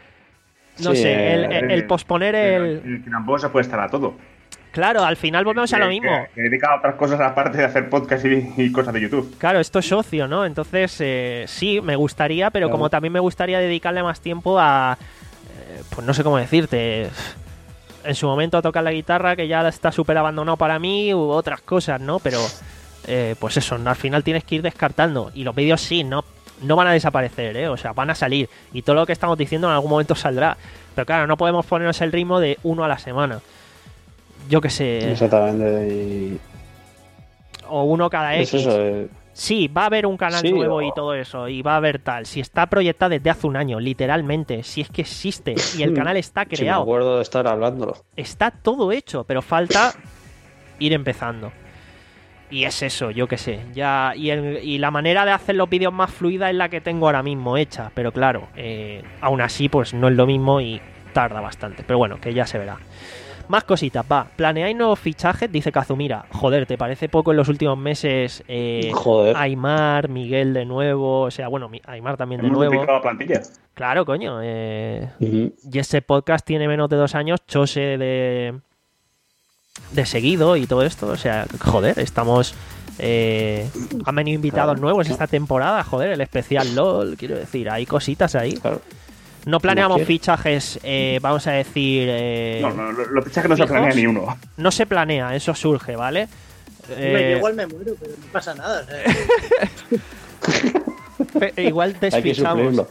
No Sí, sé, el, eh, el- el posponer el... Que, que tampoco se puede estar a todo. Claro, al final volvemos a lo Que- mismo. Que, que dedica a otras cosas aparte de hacer podcast y, y cosas de YouTube. Claro, esto es ocio, ¿no? Entonces, eh, sí, me gustaría, pero Claro. como también me gustaría dedicarle más tiempo a... eh, pues no sé cómo decirte... En su momento a tocar la guitarra, que ya está súper abandonado para mí, u otras cosas, ¿no? Pero, eh, pues eso, ¿no? Al final tienes que ir descartando. Y los vídeos sí, no, no van a desaparecer, ¿eh? O sea, van a salir. Y todo lo que estamos diciendo en algún momento saldrá. Pero claro, no podemos ponernos el ritmo de uno a la semana. Yo qué sé. Exactamente. Y... O uno cada Es X. eso, eh. Sí, va a haber un canal Sí, nuevo o- y todo eso, y va a haber tal. Si está proyectado desde hace un año, literalmente, si es que existe, y el canal está Sí, me creado, acuerdo de estar hablándolo. está todo hecho, pero falta ir empezando. Y es eso, yo qué sé. Ya, y, el- y la manera de hacer los vídeos más fluida es la que tengo ahora mismo hecha, pero claro, eh, aún así, pues no es lo mismo y tarda bastante. Pero bueno, que ya se verá. Más cositas, va. ¿Planeáis nuevos fichajes? Dice Kazumira. Joder, ¿te parece poco en los últimos meses? Eh, Joder. Aymar, Miguel de nuevo. O sea, bueno, mi- Aymar también de Hemos nuevo. duplicado la plantilla. Claro, coño. Eh, Ujú. y ese podcast tiene menos de dos años. Chose de. de seguido y todo esto. O sea, joder, estamos. Eh, han venido invitados Claro. nuevos esta temporada. Joder, el especial LOL. Quiero decir, hay cositas ahí. Claro. No planeamos ¿Cómo qué? fichajes, eh, vamos a decir. Eh, No, no, los fichajes no se ¿fijos? planea ni uno. No se planea, eso surge, ¿vale? Hombre, Eh, yo igual me muero, pero no pasa nada. o sea, pe- igual Hay que desfichamos. suplirlo.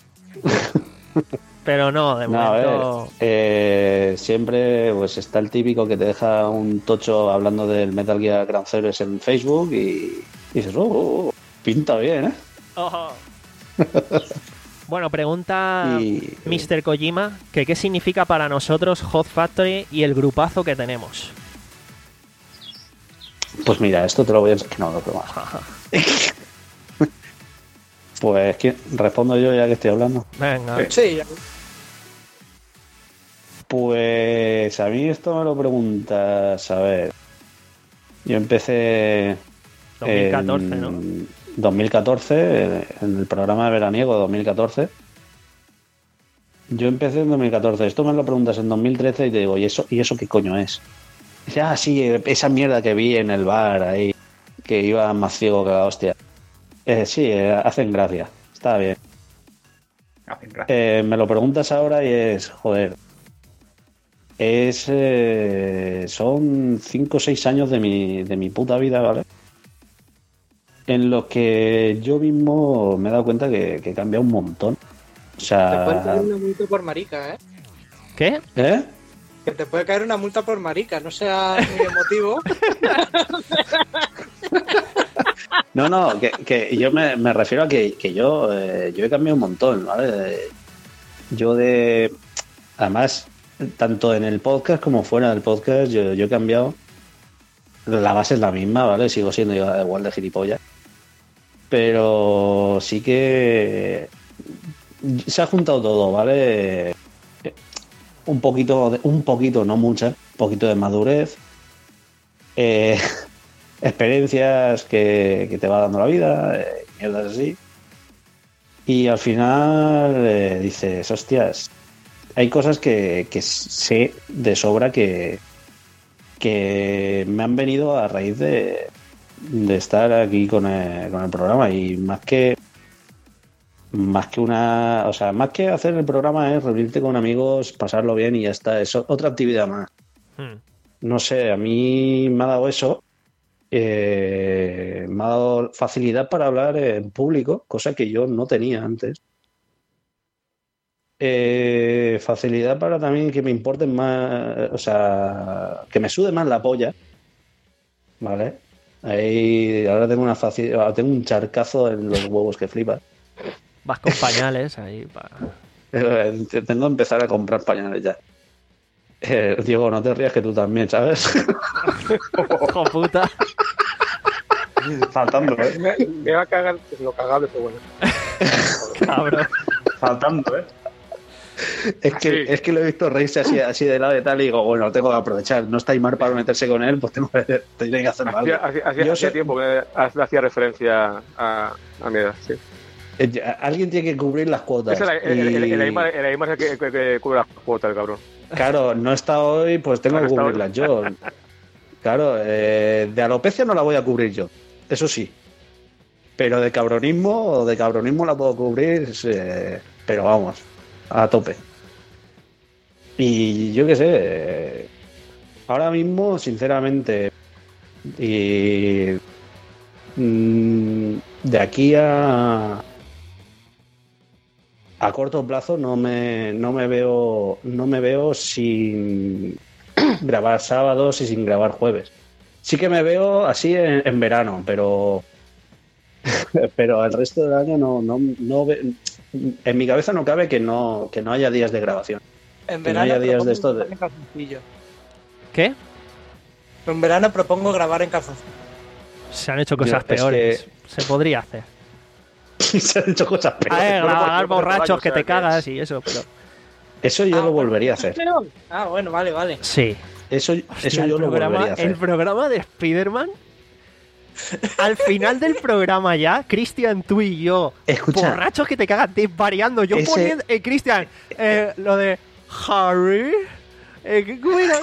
Pero no, de No, a ver, momento. eh, siempre pues está el típico que te deja un tocho hablando del Metal Gear Ground Zeroes en Facebook y, y dices, oh, oh, oh, pinta bien, ¿eh? Ojo. Bueno, pregunta Y- mister Kojima que qué significa para nosotros Hot Factory y el grupazo que tenemos. Pues mira, esto te lo voy a enseñar. No, no, pero más. Pues ¿quién? Respondo yo ya que estoy hablando. Venga. sí, ya- Pues a mí esto me lo preguntas, a ver. Yo empecé dos mil catorce, en ¿no? dos mil catorce, en el programa de veraniego de dos mil catorce. Yo empecé en dos mil catorce. Esto me lo preguntas en dos mil trece y te digo, ¿y eso, ¿y eso qué coño es? Dice, ah, sí, esa mierda que vi en el bar ahí, que iba más ciego que la hostia. Eh, sí, eh, hacen gracia. Está bien. Hacen gracia. Eh, me lo preguntas ahora y es, joder, es eh, son cinco o seis años de mi, de mi puta vida, ¿vale? En los que yo mismo me he dado cuenta que, que cambia un montón. O te puede sea, caer una multa por marica, ¿eh? ¿Qué? ¿eh? Que te puede caer una multa por marica, no sea muy emotivo. No, no, que, que yo me, me refiero a que, que yo, eh, yo he cambiado un montón, ¿vale? Yo de... Además, tanto en el podcast como fuera del podcast, yo, yo he cambiado. La base es la misma, ¿vale? Sigo siendo igual de gilipollas. Pero sí que se ha juntado todo, ¿vale? Un poquito, de, un poquito, no mucha, un poquito de madurez. Eh, experiencias que, que te va dando la vida, eh, mierdas así. Y al final eh, dices, hostias, hay cosas que, que sé de sobra que, que me han venido a raíz de, de estar aquí con el, con el programa. Y más que más que una, o sea, más que hacer el programa es reunirte con amigos, pasarlo bien y ya está. Es otra actividad más. Hmm. No sé, a mí me ha dado eso. Eh, me ha dado facilidad para hablar en público, cosa que yo no tenía antes. Eh, facilidad para también que me importen más, o sea, que me sude más la polla, ¿vale? Ahí ahora tengo una facilidad, tengo un charcazo en los huevos que flipas. Vas con pañales ahí para. Eh, Tengo que empezar a comprar pañales ya. Eh, Diego, no te rías que tú también, ¿sabes? Hijo puta. Faltando, ¿eh? Me, me va a cagar lo cagable, pero bueno. Cabrón. Faltando, ¿eh? Es que, Sí. es que lo he visto reírse así, así de lado y tal, y digo, bueno, tengo que aprovechar. No está Aymar para meterse con él, pues tengo que, tiene que hacer algo. Hacía, hacía- hacía- Yo hacía sé- tiempo que le hacía referencia a, a mi edad, sí. Eh, ya, Alguien tiene que cubrir las cuotas. Es el, el, el, el, y- el Aymar, el Aymar es el que, que, que cubre las cuotas, el cabrón. Claro, no está hoy, pues tengo No que está hoy. cubrirlas yo. Claro, eh, de alopecia no la voy a cubrir yo, eso sí. Pero de cabronismo, de cabronismo la puedo cubrir, eh, pero vamos, a tope. Y yo qué sé, eh, ahora mismo, sinceramente, y mm, de aquí a a corto plazo no me, no me veo no me veo sin grabar sábados y sin grabar jueves. Sí que me veo así en, en verano, pero pero el resto del año no, no, no ve- en mi cabeza no cabe que no, que no haya días de grabación. En Que no verano haya días de propongo estos de- grabar en calzoncillo. ¿Qué? En verano propongo grabar en calzoncillo. Se han hecho Yo- cosas es que- peores. Se podría hacer. Se han hecho cosas A peores. ver, no lo puedo- grabar no lo puedo borrachos trabajar, que o sea, te que- cagas y eso, pero... Eso yo Ah, lo bueno, volvería a ¿eso es hacer. peor? Ah, bueno, vale, vale. Sí. Eso, Hostia, eso el yo lo programa, volvería a hacer. el programa de Spider-Man. Al final del programa ya, Cristian, tú y yo, Escucha. borrachos que te cagas desvariando. Yo Ese- poniendo, eh, Cristian, eh, lo de Harry. Eh, ¿qué- ¿Cómo era?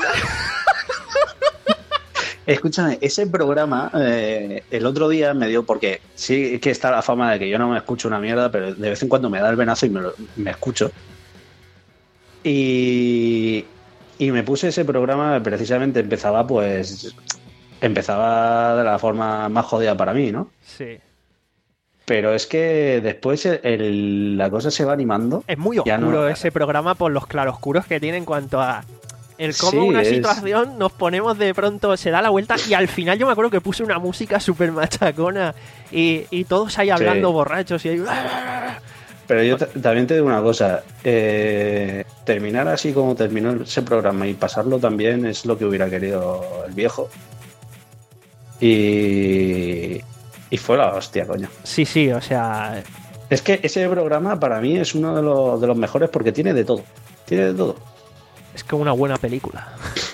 Escúchame, ese programa eh, el otro día me dio, porque sí que está la fama de que yo no me escucho una mierda, pero de vez en cuando me da el venazo y me, lo- me escucho. Y, y me puse ese programa, precisamente empezaba pues, empezaba de la forma más jodida para mí, ¿no? Sí. Pero es que después el- el- la cosa se va animando. Es muy Ya oscuro no- ese programa por los claroscuros que tiene en cuanto a el cómo Sí, una es- situación nos ponemos de pronto, se da la vuelta y al final yo me acuerdo que puse una música súper machacona y, y todos ahí hablando Sí. borrachos y ahí... Pero yo t- también te digo una cosa, eh, terminar así como terminó ese programa y pasarlo también es lo que hubiera querido el viejo. Y, y fue la hostia, coño. Sí, sí, o sea... Es que ese programa para mí es uno de los, de los mejores porque tiene de todo. Tiene de todo. Es como una buena película.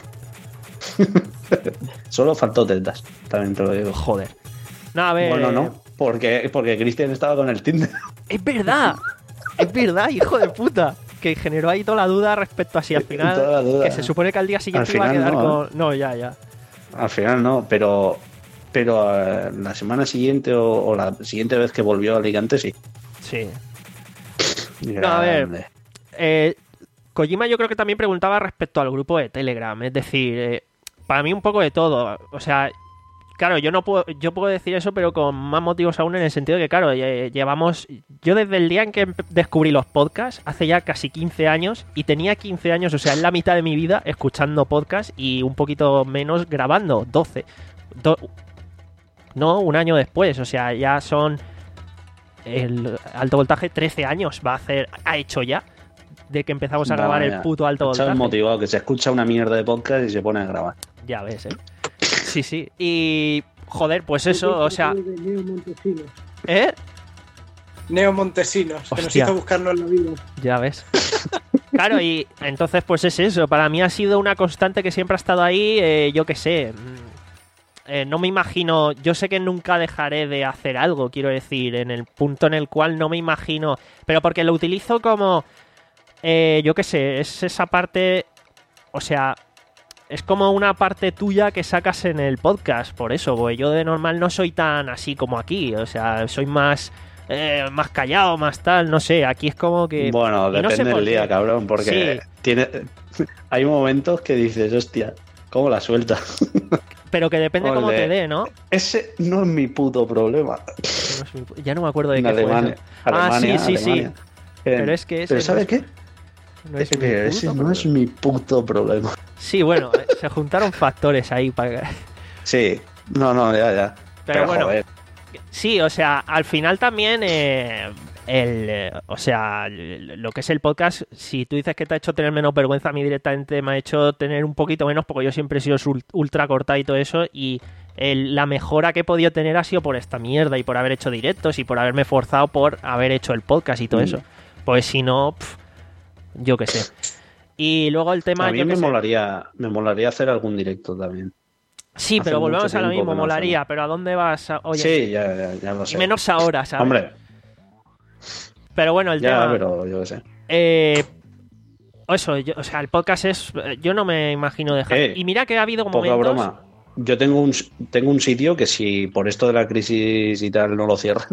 Solo faltó tetas, también te lo digo. Joder. No, a ver... Bueno, no, porque, porque Cristian estaba con el Tinder. Es verdad. Es verdad, hijo de puta. Que generó ahí toda la duda respecto a si al final... Toda la duda. Que se supone que al día siguiente Al iba a final quedar no, ¿eh? con... No, ya, ya. Al final no, pero, pero eh, la semana siguiente o, o la siguiente vez que volvió a Alicante, sí. Sí. No, a ver. Grande. Eh, Kojima yo creo que también preguntaba respecto al grupo de Telegram, es decir, eh, para mí un poco de todo, o sea, claro, yo no puedo, yo puedo decir eso, pero con más motivos aún en el sentido de que, claro, eh, llevamos, yo desde el día en que empe- descubrí los podcasts, hace ya casi quince años, y tenía quince años, o sea, en la mitad de mi vida escuchando podcasts y un poquito menos grabando, doce. Do- no, un año después, o sea, ya son el alto voltaje trece años, va a hacer, ha hecho ya. De que empezamos a grabar Vaya, el puto alto chaval voltaje. motivado, que se escucha una mierda de podcast y se pone a grabar. Ya ves, ¿eh? Sí, sí. Y... Joder, pues eso, o sea... Neo Montesinos. ¿Eh? Neo Montesinos, que nos Hostia. hizo buscarnos la vida. Ya ves. Claro, y entonces pues es eso. Para mí ha sido una constante que siempre ha estado ahí, eh, yo qué sé. mm, eh, no me imagino... Yo sé que nunca dejaré de hacer algo, quiero decir, en el punto en el cual no me imagino... Pero porque lo utilizo como... Eh, yo qué sé, es esa parte... O sea... Es como una parte tuya que sacas en el podcast, por eso, porque yo de normal no soy tan así como aquí, o sea, soy más eh, más callado, más tal, no sé, aquí es como que... Bueno, y no depende sé por del día, qué. cabrón, porque Sí. tiene hay momentos que dices, hostia, ¿cómo la suelta? Pero que depende cómo Ole. te dé, ¿no? Ese no es mi puto problema. No es mi- Ya no me acuerdo de En qué fue Alemania, eso. Alemania, ah, sí, sí, sí. Alemania. Eh, Pero es que ese Pero no ¿sabes es- qué? No es mi Pero ese puto no es problema. mi puto problema. Sí, bueno, eh, se juntaron factores ahí para... Sí, no, no, ya, ya. Pero, bueno, joder, sí, o sea, al final también eh, el, eh, o sea, l- lo que es el podcast, si tú dices que te ha hecho tener menos vergüenza, a mí directamente me ha hecho tener un poquito menos porque yo siempre he sido sul- ultra cortado y todo eso y el- la mejora que he podido tener ha sido por esta mierda y por haber hecho directos y por haberme forzado por haber hecho el podcast y todo Mm. eso. Pues si no, pf, yo qué sé. Y luego el tema... a mí yo me qué sé. molaría, me molaría hacer algún directo también. Sí, hace pero volvemos mucho a lo tiempo mismo, que no molaría, hacemos. pero ¿a dónde vas? a- Oye, Sí, ya, ya, ya lo y sé. menos ahora, ¿sabes? Hombre, Pero bueno, el ya, tema... pero yo qué sé. Eh, eso, yo- o sea, el podcast es... Yo no me imagino dejar... Eh, y mira que ha habido Poca momentos... broma. Yo tengo un, tengo un sitio que si por esto de la crisis y tal no lo cierran,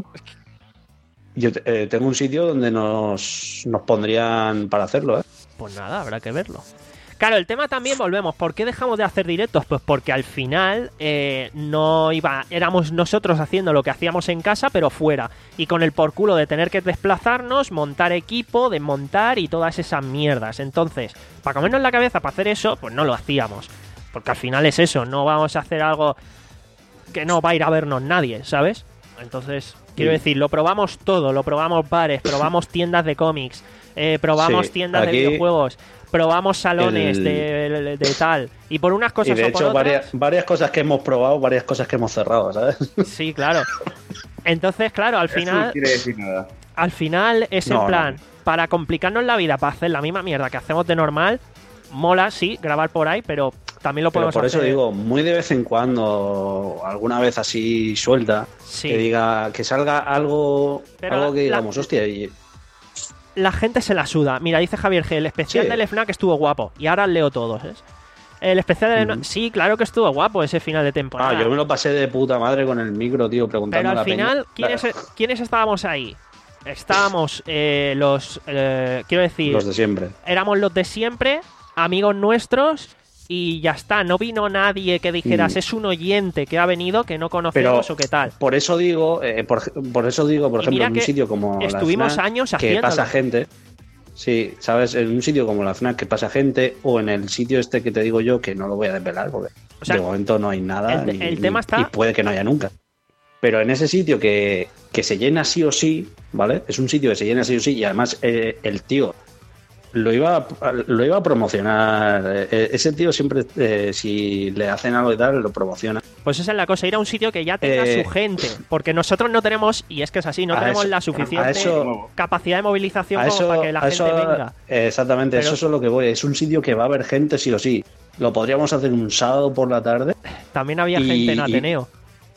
yo eh, tengo un sitio donde nos, nos pondrían para hacerlo, ¿eh? Pues nada, habrá que verlo. Claro, el tema también, volvemos, ¿por qué dejamos de hacer directos? Pues porque al final eh, no iba, éramos nosotros haciendo lo que hacíamos en casa, pero fuera. Y con el por culo de tener que desplazarnos, montar equipo, desmontar y todas esas mierdas. Entonces, para comernos la cabeza para hacer eso, pues no lo hacíamos. Porque al final es eso, no vamos a hacer algo que no va a ir a vernos nadie, ¿sabes? Entonces, quiero Sí. decir, lo probamos todo, lo probamos bares, probamos tiendas de cómics, eh, probamos Sí, tiendas aquí de videojuegos, probamos salones el- de, de- de tal. Y por unas Y cosas de o por hecho, otras... varias, varias cosas que hemos probado, varias cosas que hemos cerrado, ¿sabes? Sí, claro. Entonces, claro, al Eso no final, quiere decir nada. al final es No, en plan, no. para complicarnos la vida, para hacer la misma mierda que hacemos de normal, mola, sí, grabar por ahí, pero también lo Pero podemos por eso hacer. digo, muy de vez en cuando, alguna vez así suelta, Sí. que diga, que salga algo, Pero algo la- que digamos, la- hostia, y La gente se la suda. Mira, dice Javier G, el especial Sí. del F N A C estuvo guapo. Y ahora leo todos, ¿eh? El especial del F N A C, Ujú. sí, claro que estuvo guapo ese final de temporada. ah, yo me lo pasé de puta madre con el micro, tío, preguntando Pero a al la final, peña. ¿quiénes, ¿quiénes estábamos ahí? Estábamos eh, los... eh, quiero decir, Los de siempre. éramos los de siempre, amigos nuestros, y ya está. No vino nadie que dijeras, Mm. es un oyente que ha venido que no conocemos Pero o qué tal. por eso digo, eh, por, por eso digo, por Y ejemplo, mira en un que sitio como la estuvimos FNAC, años que haciéndolo. pasa gente, sí, sabes, en un sitio como la FNAC que pasa gente, o en el sitio este que te digo yo, que no lo voy a desvelar, porque O sea, de momento no hay nada, el- ni- el ni- tema está- y puede que no haya nunca. Pero en ese sitio que, que se llena sí o sí, ¿vale? Es un sitio que se llena sí o sí, y además eh, el tío lo iba, a- lo iba a promocionar. eh, ese tío siempre, eh, si le hacen algo y tal, lo promociona. Pues esa es la cosa, ir a un sitio que ya tenga Eh, su gente. Porque nosotros no tenemos, y es que es así, no a tenemos eso- la a suficiente eso- capacidad de movilización A como eso, para que la a gente eso- venga. Exactamente, Pero- eso es lo que voy. Es un sitio que va a haber gente sí o sí. Lo podríamos hacer un sábado por la tarde. También había y- gente en y- Ateneo.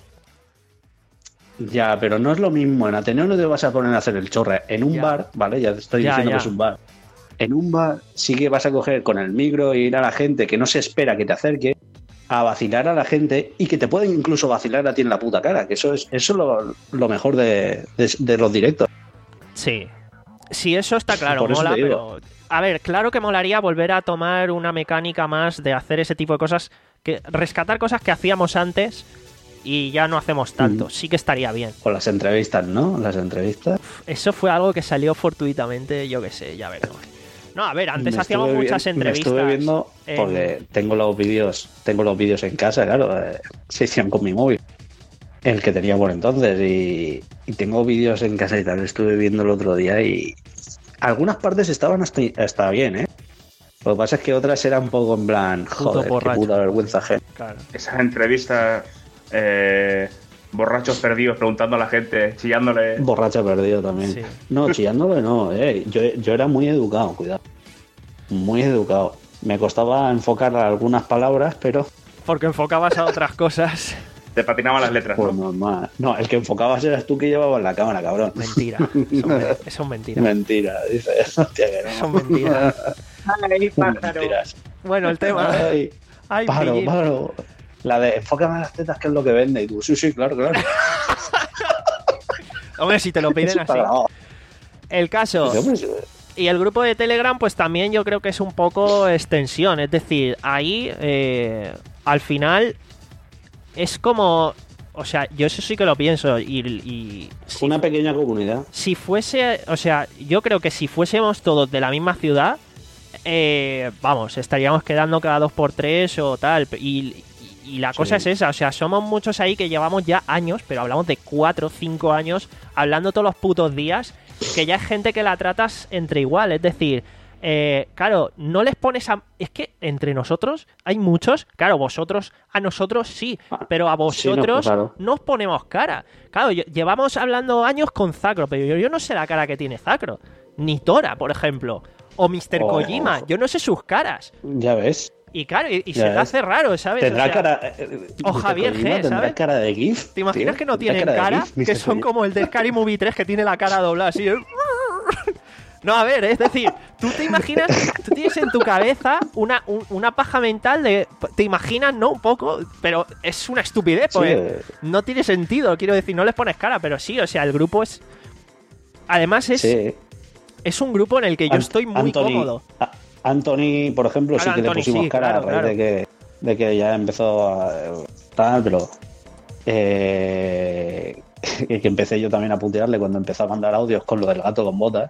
Ya, pero no es lo mismo. En Ateneo no te vas a poner a hacer el chorre. En un Ya. bar, ¿vale? Ya te estoy Ya, diciendo ya. que es un bar. En un bar sí que vas a coger con el micro e ir a la gente que no se espera que te acerque a vacilar a la gente y que te pueden incluso vacilar a ti en la puta cara. Que eso es eso es lo, lo mejor de, de- de los directos. Sí. Sí, eso está claro, Por eso mola, te digo. pero... A ver, claro que molaría volver a tomar una mecánica más de hacer ese tipo de cosas, que rescatar cosas que hacíamos antes y ya no hacemos tanto. Mm. Sí que estaría bien. O las entrevistas, ¿no? Las entrevistas. Eso fue algo que salió fortuitamente, yo qué sé, ya veremos. No, a ver, antes Me hacíamos estuve muchas vi- entrevistas. Me estuve viendo en- porque tengo los vídeos, tengo los vídeos en casa, claro, eh, se hicieron con mi móvil, el que tenía por entonces, y, y tengo vídeos en casa y tal. Estuve viendo el otro día y algunas partes estaban hasta, hasta bien, ¿eh? Lo que pasa es que otras eran un poco en plan, joder, qué borracho. puta vergüenza ajena. Claro. Esas entrevistas, eh, borrachos perdidos preguntando a la gente, chillándole. Borracha perdido también. Sí. No, chillándole no, eh. Yo, yo era muy educado, cuidado. Muy educado. Me costaba enfocar algunas palabras, pero Porque enfocabas a otras cosas. Te patinaban las letras, pues ¿no? normal. No, el que enfocabas eras tú que llevabas la cámara, cabrón. Mentira. Eso, me- eso es mentira. Mentira, dice. Hostia, que no. Eso es mentira. Mentiras. Bueno, el tema. Ay, Ay, paro, pillín. paro. La de enfócame las tetas, que es lo que vende. Y tú, sí, sí, claro, claro. Hombre, si te lo piden Eso está así. grabado. El caso. Dice, hombre, sí. Y el grupo de Telegram, pues también yo creo que es un poco extensión. Es decir, ahí eh, al final es como. O sea, yo eso sí que lo pienso. Y, y si, Una pequeña comunidad. si fuese. O sea, yo creo que si fuésemos todos de la misma ciudad, eh, vamos, estaríamos quedando cada dos por tres o tal. Y, y la cosa Sí. es esa. O sea, somos muchos ahí que llevamos ya años, pero hablamos de cuatro o cinco años, hablando todos los putos días. Que ya es gente que la tratas entre igual. Es decir, eh, claro, no les pones a. Es que entre nosotros hay muchos. Claro, vosotros, a nosotros sí, pero a Sí, no, vosotros claro. no os ponemos cara. Claro, yo- llevamos hablando años con Zacro, pero yo, yo no sé la cara que tiene Zacro. Ni Tora, por ejemplo. O mister Oh. Kojima, yo no sé sus caras. Ya ves. Y claro, y, y Ya se te ves. hace raro, ¿sabes? Tendrá O sea, cara. eh, o mister Javier Kojima G, tendrá ¿sabes? cara de GIF. ¿Te imaginas tío? que no Tendrá tienen de cara? GIF, Que mister son Kojima. como el de Scary Movie tres que tiene la cara doblada así. ¿eh? No, a ver, es decir, tú te imaginas, tú tienes en tu cabeza una, un- una paja mental de. Te imaginas, ¿no? Un poco, pero es una estupidez, Sí, pues. eh, No tiene sentido, quiero decir, no les pones cara, pero sí, o sea, el grupo es. Además, es, sí. es un grupo en el que yo An- estoy muy Anthony- cómodo. a- Anthony, por ejemplo, Claro, sí que Anthony, le pusimos sí, cara claro, a raíz claro. de que de que ya empezó a tal, pero eh, que, que empecé yo también a putearle cuando empezó a mandar audios con lo del gato con botas.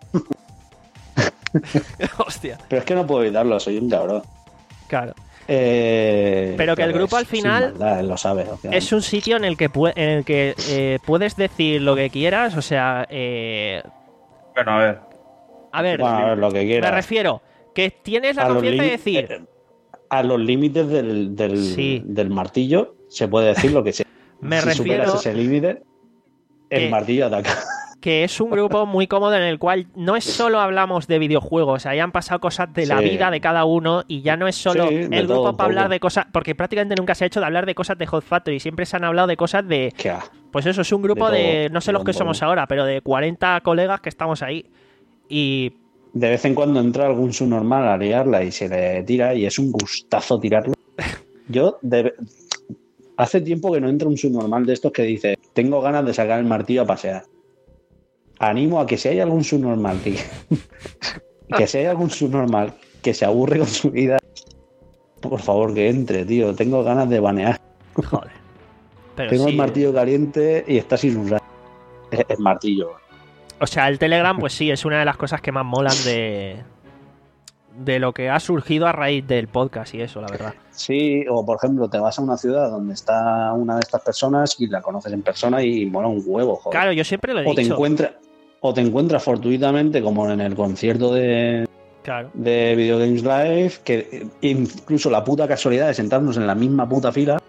Hostia, Pero es que no puedo evitarlo, soy un cabrón. claro. Eh, Pero que el grupo es al final sin maldad, él lo sabe. obviamente. Es un sitio en el que, pu- en el que eh, puedes decir lo que quieras, o sea, eh, Bueno, a ver. a ver, Bueno, a ver, lo que me quieras. refiero, que tienes la A los confianza de limi- decir, eh, a los límites del, del, Sí. del martillo se puede decir lo que sea. Me si refiero superas ese límite, el que- martillo ataca. que es un grupo muy cómodo en el cual no es solo hablamos de videojuegos, ahí han pasado cosas de la Sí. vida de cada uno y ya no es solo Sí, de el todo grupo un para hablar poco. de cosas, porque prácticamente nunca se ha hecho de hablar de cosas de Hot Factory, siempre se han hablado de cosas de, Que, ah, pues eso, es un grupo De de, todo, no sé de los un que somos poco. ahora, pero de cuarenta colegas que estamos ahí. Y de vez en cuando entra algún subnormal a liarla y se le tira y es un gustazo tirarlo. Yo de- hace tiempo que no entra un subnormal de estos que dice tengo ganas de sacar el martillo a pasear. Animo a que si hay algún subnormal que, que si hay algún subnormal que se aburre con su vida, por favor que entre, tío. Tengo ganas de banear. joder. Pero Tengo sí, el martillo caliente y está sin usar. El, el martillo. O sea, el Telegram, pues sí, es una de las cosas que más molan de, de lo que ha surgido a raíz del podcast y eso, la verdad. Sí, o por ejemplo, te vas a una ciudad donde está una de estas personas y la conoces en persona y mola un huevo, joder. Claro, yo siempre lo he o te dicho. encuentras o te encuentras fortuitamente como en el concierto de, Claro. de Video Games Live, que incluso la puta casualidad de sentarnos en la misma puta fila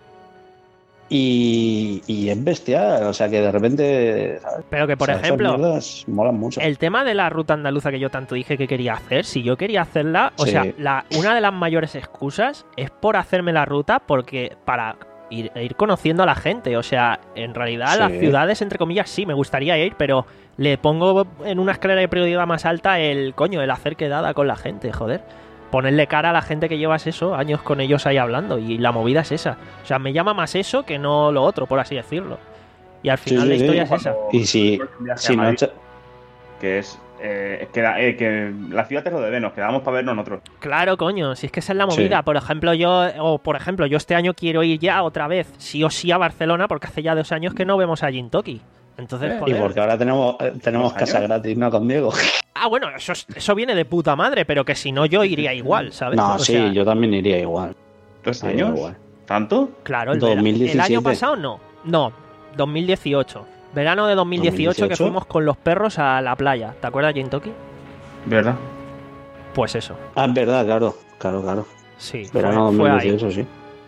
y, y es bestial, o sea que de repente, ¿sabes? Pero que, por O sea, esas ejemplo, mierdas molan mucho. el tema de la ruta andaluza que yo tanto dije que quería hacer, si yo quería hacerla, o Sí. sea, la, una de las mayores excusas es por hacerme la ruta porque para ir, ir conociendo a la gente, o sea, en realidad Sí. las ciudades, entre comillas, sí, me gustaría ir, pero le pongo en una escalera de prioridad más alta el coño, el hacer quedada con la gente, joder. Ponerle cara a la gente que llevas eso, años con ellos ahí hablando, y la movida es esa. O sea, me llama más eso que no lo otro, por así decirlo. Y al Sí, final sí, la sí. historia es esa. Y si, Un viaje si a no Madrid, echa- que es eh, que, la- eh, que la ciudad es lo de menos, quedamos para vernos nosotros. Claro, coño, si es que esa es la Sí. movida. Por ejemplo, yo, o por ejemplo, yo este año quiero ir ya otra vez, sí o sí, a Barcelona, porque hace ya dos años que no vemos a Gintoki. Entonces, Eh, y joder. porque ahora tenemos, eh, tenemos ¿Dos casa años? gratis, ¿no? Con Diego. Ah, bueno, eso, es- eso viene de puta madre, pero que si no yo iría igual, ¿sabes? No, O sí, sea, yo también iría igual. ¿Dos Iría años? igual. ¿Tanto? Claro, el, vera- dos mil el diecisiete. año pasado no. No, dos mil dieciocho. Verano de dos mil dieciocho que dos mil dieciocho. fuimos con los perros a la playa. ¿Te acuerdas, Gintoki? ¿Verdad? Pues eso, Ah, es verdad, claro. Claro, claro. sí. Verano fue, fue ahí. dos mil dieciocho, sí.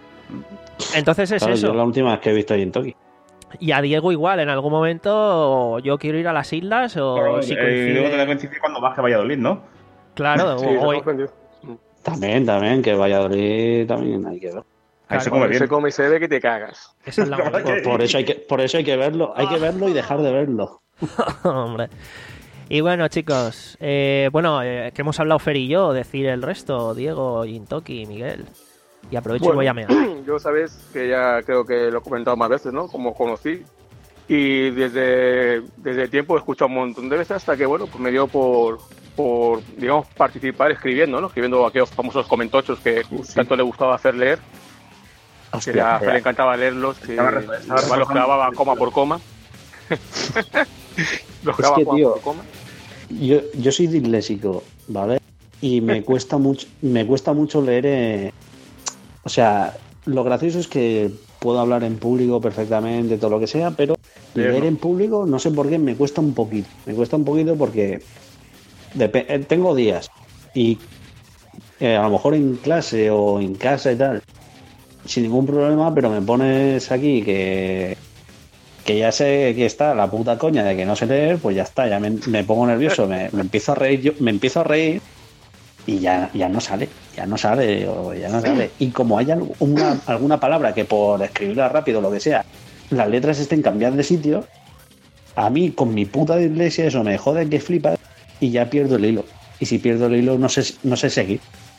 Entonces es Claro, eso. yo es la última vez que he visto a Gintoki. Y a Diego igual, en algún momento yo quiero ir a las islas o Pero, si eh, coincide- luego te coincide cuando baje a Valladolid, ¿no? Claro, Sí, o- se o- me ha ofendido. También, también, que Valladolid también hay que ver. Ahí se Claro, come bien. Se come y se ve que te cagas. esa es la La verdad movida. Por, por eso hay que, por eso hay que verlo, hay que verlo y dejar de verlo. Hombre. Y bueno, chicos, eh, bueno, eh, que hemos hablado Fer y yo, decir el resto, Diego, Gintoki, Miguel. Y aprovecho Bueno. y voy a mear. Yo sabes que ya creo que lo he comentado más veces, ¿no? Como conocí. Y desde, desde tiempo he escuchado un montón de veces hasta que, bueno, pues me dio por, por digamos, participar escribiendo, ¿no? Escribiendo aquellos famosos comentochos que tanto le gustaba hacer leer. Que a Fer le encantaba leerlos. Que Estaba re- estaba además los reforzando- grababa coma por coma. los Es grababa que, coma tío, por coma. Yo, yo soy disléxico, ¿vale? Y me cuesta mucho, me cuesta mucho leer. eh, O sea, lo gracioso es que puedo hablar en público perfectamente, todo lo que sea, pero leer Leerlo. en público, no sé por qué, me cuesta un poquito. Me cuesta un poquito porque depe- eh, tengo días y eh, a lo mejor en clase o en casa y tal, sin ningún problema, pero me pones aquí que que ya sé que está la puta coña de que no sé leer, pues ya está, ya me, me pongo nervioso, me, me empiezo a reír, yo me empiezo a reír y ya, ya no sale, ya no sale, o ya no sale. Y como hay algo- una, alguna palabra que por escribirla rápido o lo que sea, las letras estén cambiadas de sitio, a mí con mi puta dislexia eso me jode que flipas y ya pierdo el hilo. Y si pierdo el hilo no sé, no sé seguir.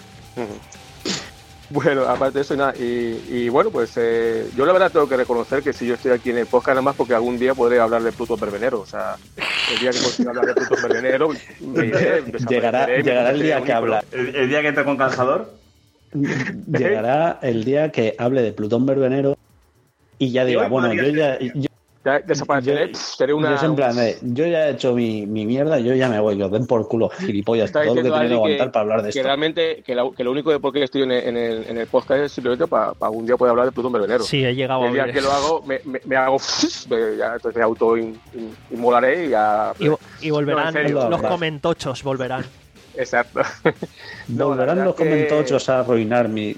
Bueno, aparte de eso, nada, y, y bueno, pues eh, yo la verdad tengo que reconocer que si yo estoy aquí en el podcast nada más porque algún día podré hablar de Pluto Pervenero, o sea, el día que consiga hablar de Plutón Verbenero, me iré, Llegará, desapareceré, me llegará el día convertiré que en un habla. El, el día que entre con calzador. Llegará el día que hable de Plutón Verbenero y ya diga, hoy bueno, podría yo ser. ya. Yo, Ya desapareceré, yo- pff, seré una... yo es en plan de, yo ya he hecho mi, mi mierda, yo ya me voy, que os den por culo, gilipollas, Está todo lo que he diciendo tenido que Adri aguantar que, para hablar de que esto. realmente que, la- que lo único de por qué estoy en el, en el, en el podcast es simplemente para algún día poder hablar de Plutón Verbenero. Sí, he llegado a El día oír que lo eso. hago, me, me, me hago... me- ya, entonces me auto in- in- inmolaré y ya... Y, vo- y volverán, No, en serio, los va. comentochos volverán. Exacto. No, la Volverán verdad los es que- comentochos a arruinar mi.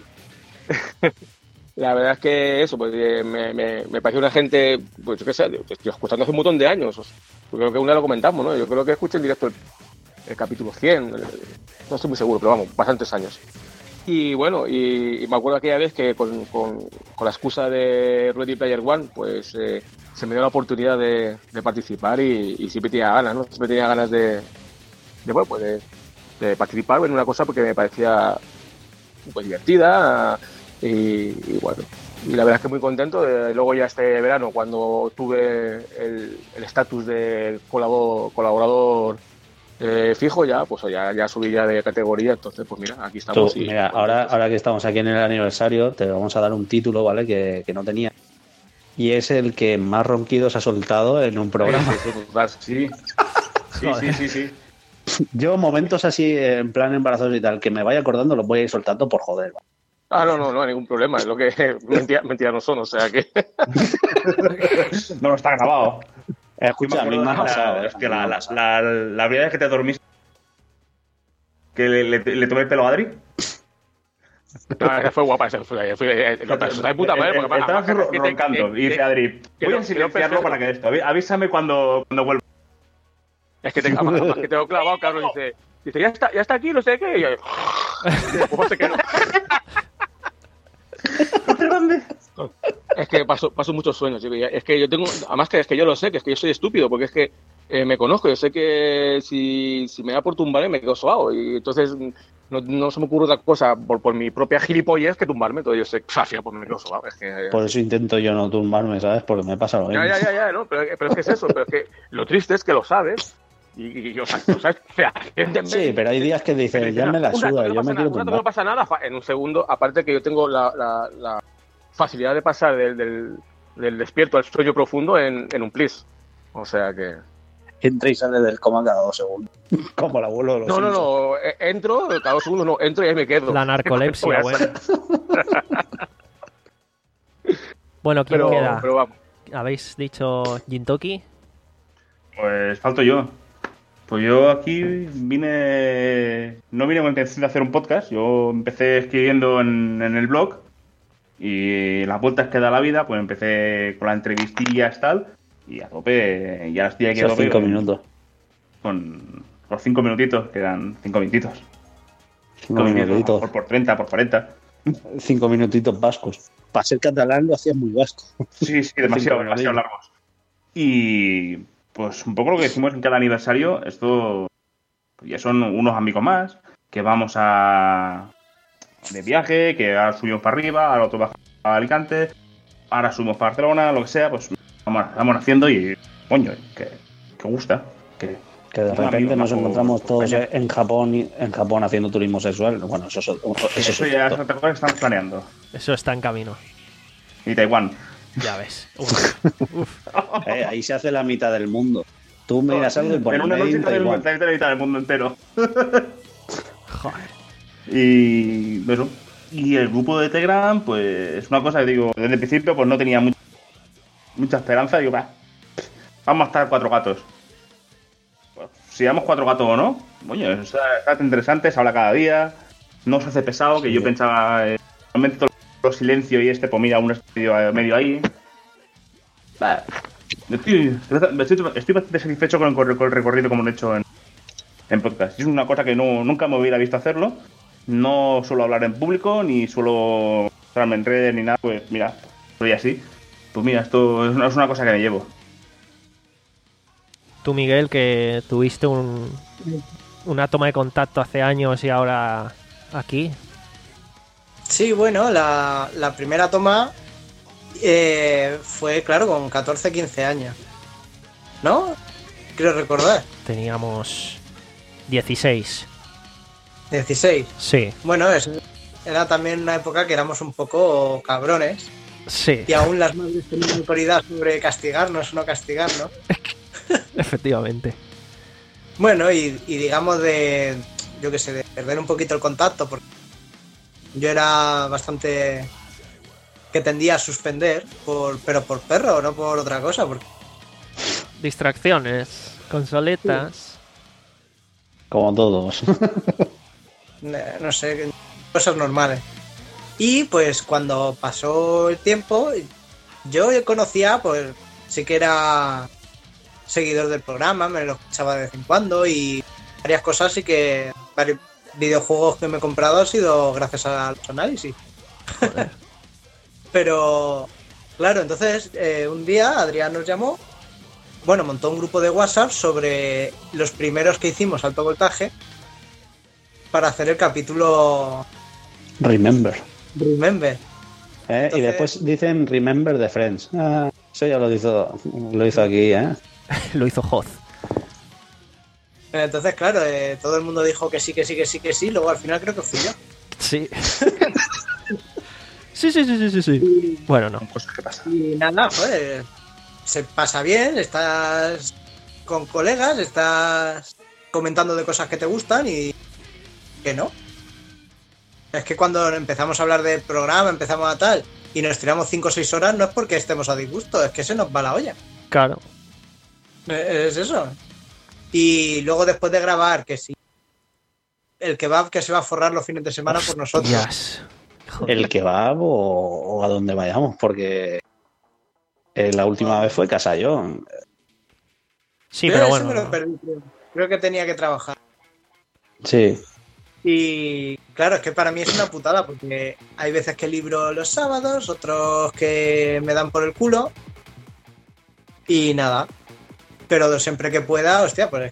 La verdad es que eso, pues eh, me, me, me pareció una gente, pues yo qué sé, te estoy escuchando hace un montón de años. Yo creo que una lo comentamos, ¿no? Yo creo que escuché en directo el, el capítulo cien, el- no estoy muy seguro, pero vamos, bastantes años. Y bueno, y, y me acuerdo aquella vez que con, con, con la excusa de Ready Player One, pues eh, se me dio la oportunidad de, de participar y, y siempre tenía ganas, ¿no? Siempre tenía ganas de, de bueno, pues de, de participar en una cosa porque me parecía pues divertida y, y bueno, y la verdad es que muy contento. Eh, luego ya este verano, cuando tuve el el estatus de colabo- colaborador eh, fijo, ya pues ya, ya subí ya de categoría, entonces pues mira, aquí Tú, estamos. y mira, ahora, ahora que estamos aquí en el aniversario, te vamos a dar un título, ¿vale? Que, que no tenía. Y es el que más ronquidos ha soltado en un programa. Sí, sí, total. Sí. Sí, sí, sí, sí. Yo, momentos así, en plan embarazosos y tal, que me vaya acordando, los voy a ir soltando por joder. ¿vale? Ah, no, no, no hay ningún problema, es lo que mentira, mentiras no son, o sea que... No, no está grabado. Escucha, a mí me ha la, pasado. ¿eh? hostia, A mí me la, ha la, pasado. la, la primera vez que te dormiste, que le, le, le tomé el pelo a Adri. No, esa fue guapa, esa fue, fue, eh, no, pero está de puta madre, porque Eh, Estabas además, ro- que te- roncando que- y dice que- Adri, que voy no- a que no silenciarlo pensé- para que esto. avi- Avísame cuando, cuando vuelva. Es que te, además, además que tengo clavado, cabrón, dice, dice, ya está, ya está aquí, no sé qué, y yo, ¿cómo se quedó? Es que paso, paso muchos sueños, chico, y es que yo tengo, además que es que yo lo sé, que es que yo soy estúpido, porque es que eh, me conozco, yo sé que si, si me da por tumbarme me quedo sobado, y entonces no, no se me ocurre otra cosa por, por mi propia gilipollez que tumbarme, entonces yo sé, pf, al final pues me quedo sobado, es que... Por eso intento yo no tumbarme, ¿sabes? Porque me pasa lo mismo. Ya, ya, ya, ya, ¿no? Pero, pero es que es eso, pero es que lo triste es que lo sabes y, y o sea, lo sabes fehacientemente. Sí, pero hay días que dices, ya me la Un rato suda, que no yo pasa me nada, quiero un rato que tumbar. no pasa nada, fa- en un segundo, aparte que yo tengo la, la, la facilidad de pasar del, del, del despierto al sueño profundo en, en un plis. O sea que... Entra y sale del coma cada dos segundos. Como el abuelo de los No, no, Simpsons. no, eh, entro, cada dos segundos no, entro y ahí me quedo. La narcolepsia, Voy a- bueno. Bueno, ¿quién Pero, queda? pero vamos. ¿Habéis dicho Jintoki? Pues falto yo. Pues yo aquí vine. No vine con intención de hacer un podcast. Yo empecé escribiendo en, en el blog. Y las vueltas que da la vida, pues empecé con las entrevistillas tal. Y a tope, ya estoy aquí a Esos tope. cinco con- minutos. Con los cinco minutitos, que eran cinco minutitos. Cinco minutitos. Por, por treinta, por cuarenta. Cinco minutitos vascos. Para ser catalán lo hacías muy vasco. Sí, sí, demasiado, Cinco demasiado minutillos. largos. Y pues un poco lo que decimos en cada aniversario, esto pues, ya son unos amigos más, que vamos a de viaje, que ahora subimos para arriba, ahora otro baja a Alicante, ahora subimos para Barcelona, lo que sea, pues vamos, vamos haciendo y coño, que, que gusta, que Que de Un repente amigo nos majo encontramos por todos España. en Japón y- en Japón haciendo turismo sexual. Bueno, eso es otro- eso es eso otro ya es punto. otra cosa que estamos planeando. Eso está en camino. Y Taiwán. Ya ves. Uf, uf. Eh, ahí se hace la mitad del mundo. Tú miras algo y En pones una Made noche in te doy Taiwán. te doy la mitad del mundo entero. Joder. Y eso. Y el grupo de Telegram, pues es una cosa que digo, desde el principio pues no tenía mucha, mucha esperanza. Digo, va, vamos a estar cuatro gatos. Pues, si damos cuatro gatos o no, coño, está, está interesante, se habla cada día, no se hace pesado, que Sí. yo pensaba, eh, realmente todo el silencio y este, pues mira, uno está medio, medio ahí. Va, estoy, estoy, estoy bastante satisfecho con el, con el recorrido como lo he hecho en, en podcast. Es una cosa que no, nunca me hubiera visto hacerlo. No suelo hablar en público, ni suelo mostrarme en redes, ni nada. Pues mira, soy así. Pues mira, esto es una, es una cosa que me llevo. Tú, Miguel, que tuviste un, una toma de contacto hace años y ahora aquí. Sí, bueno, la, la primera toma eh, fue, claro, con catorce, quince años. ¿No? Quiero recordar. Teníamos dieciséis. dieciséis. Sí, Bueno, es, era también una época que éramos un poco cabrones. sí, Y aún las madres tenían autoridad sobre castigarnos o no castigarnos. efectivamente. Bueno, y, y digamos de, yo qué sé, de perder un poquito el contacto, porque yo era bastante que tendía a suspender, por, pero por perro, no por otra cosa, porque Distracciones, consoletas. Como todos. eh, no sé, cosas normales. Y pues cuando pasó el tiempo, yo conocía, pues sí que era seguidor del programa, me lo escuchaba de vez en cuando y varias cosas, y que varios videojuegos que me he comprado han sido gracias a los análisis. Pero claro, entonces eh, un día Adrián nos llamó, bueno, montó un grupo de WhatsApp sobre los primeros que hicimos alto voltaje para hacer el capítulo Remember. Remember. ¿Eh? Entonces- Y después dicen Remember the Friends. Ah, eso ya lo hizo, lo hizo aquí, ¿eh? Lo hizo Hoth. Entonces, claro, eh, todo el mundo dijo que sí, que sí, que sí, que sí. Luego al final creo que fui yo. Sí. Sí, sí, sí, sí, sí, sí. Bueno, no. Son cosas que pasan. Y nada, joder, se pasa bien, estás con colegas, estás comentando de cosas que te gustan y que no. Es que cuando empezamos a hablar del programa, empezamos a tal, y nos tiramos cinco o seis horas, no es porque estemos a disgusto, es que se nos va la olla. Claro. Es eso. Y luego después de grabar, que sí, el kebab que se va a forrar los fines de semana por nosotros. Hostias. Joder. El kebab o, o a donde vayamos, porque eh, la última vez fue Casallón. Sí, Yo pero ese bueno. me lo perdí, creo. Creo que tenía que trabajar. Sí. Y claro, es que para mí es una putada, porque hay veces que libro los sábados, otros que me dan por el culo. Y nada. Pero siempre que pueda, hostia, pues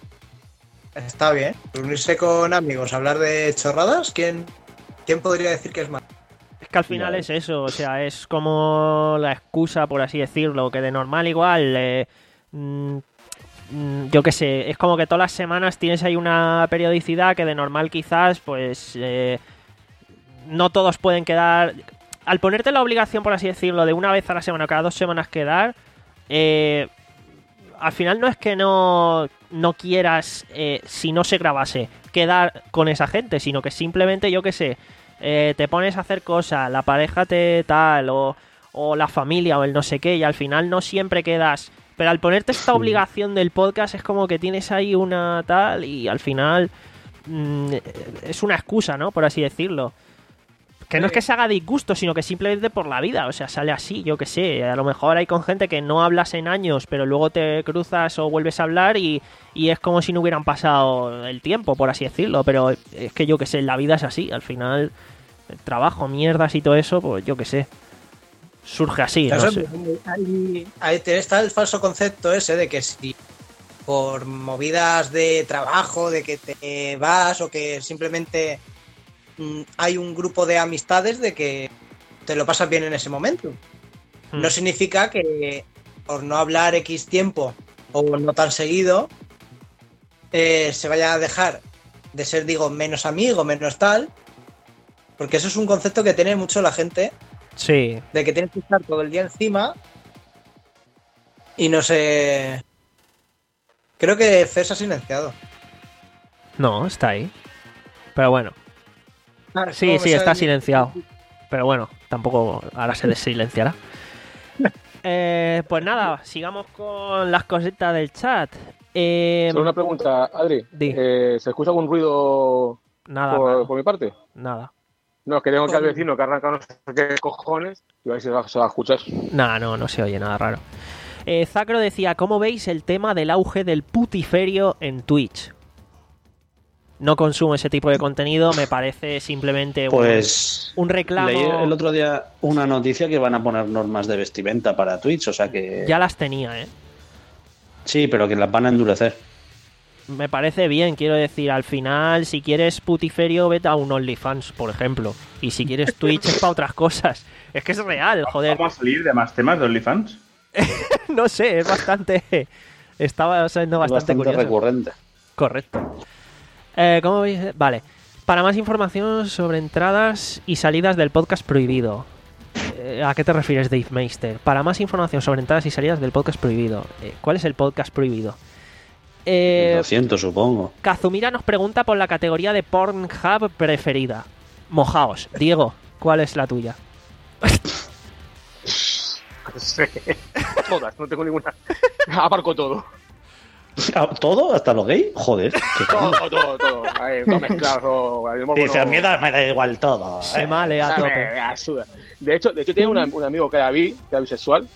está bien. Reunirse con amigos, hablar de chorradas, ¿quién, quién podría decir que es malo? Es que al final Ya. es eso, o sea, es como la excusa, por así decirlo, que de normal igual, eh, mm, mm, yo qué sé, es como que todas las semanas tienes ahí una periodicidad que de normal quizás, pues, eh, no todos pueden quedar. Al ponerte la obligación, por así decirlo, de una vez a la semana o cada dos semanas quedar, eh, al final no es que no, no quieras, eh, si no se grabase, quedar con esa gente, sino que simplemente, yo qué sé, eh, te pones a hacer cosas, la pareja te tal, o, o la familia, o el no sé qué, y al final no siempre quedas. Pero al ponerte esta obligación del podcast es como que tienes ahí una tal, y al final mm, es una excusa, ¿no? Por así decirlo. Que no es que se haga disgusto, sino que simplemente por la vida, o sea, sale así, yo qué sé. A lo mejor hay con gente que no hablas en años, pero luego te cruzas o vuelves a hablar y, y es como si no hubieran pasado el tiempo, por así decirlo. Pero es que yo qué sé, la vida es así, al final, el trabajo, mierdas y todo eso, pues yo qué sé. Surge así, no Eso, sé. ahí, ahí está el falso concepto ese de que si por movidas de trabajo, de que te vas o que simplemente mm, hay un grupo de amistades de que te lo pasas bien en ese momento. Hmm. No significa que por no hablar X tiempo o no tan seguido eh, se vaya a dejar de ser, digo, menos amigo, menos tal, porque eso es un concepto que tiene mucho la gente, Sí, de que tienes que estar todo el día encima y no sé. Creo que Fer se ha silenciado. no, está ahí. Pero bueno, Ah, sí, ¿cómo sí, me está sale? silenciado. Pero bueno, tampoco ahora se desilenciará. Eh, pues nada, sigamos con las cositas del chat. Eh, Solo una pregunta, Adri. Di. Eh, ¿Se escucha algún ruido nada, por, nada, por mi parte? nada. No, es que tengo que al vecino que arranca no sé qué cojones y a ver si se va, se va a escuchar. Nah, no, no se oye nada raro. Eh, Zacro decía, ¿cómo veis el tema del auge del putiferio en Twitch? No consumo ese tipo de contenido, me parece simplemente un, Pues un reclamo. leí el otro día una noticia que van a poner normas de vestimenta para Twitch, o sea que Ya las tenía, ¿eh? sí, pero que las van a endurecer. Me parece bien, quiero decir, al final, si quieres putiferio, vete a un OnlyFans, por ejemplo. Y si quieres Twitch es para otras cosas. Es que es real, joder. ¿Vamos a salir de más temas de OnlyFans? No sé, es bastante Estaba siendo Es bastante, bastante curioso. recurrente. Correcto. Eh, ¿Cómo veis? Vale. Para más información sobre entradas y salidas del podcast prohibido. Eh, ¿A qué te refieres, Dave Meister? Para más información sobre entradas y salidas del podcast prohibido. Eh, ¿Cuál es el podcast prohibido? Eh, doscientos, supongo. Kazumira nos pregunta por la categoría de Pornhub preferida. Mojaos. Diego, ¿cuál es la tuya? Sí. Todas, no tengo ninguna. Aparco todo. Ah, ¿todo? ¿Hasta lo gay? Joder. qué Todo, coño. todo, todo. Ahí, todo mezclado. Ahí, bueno, Dice, a mí da- me da igual todo. Se eh. male a Ah, tope. me- me suda. De hecho, de hecho tenía una- un amigo que era bi, que era bisexual,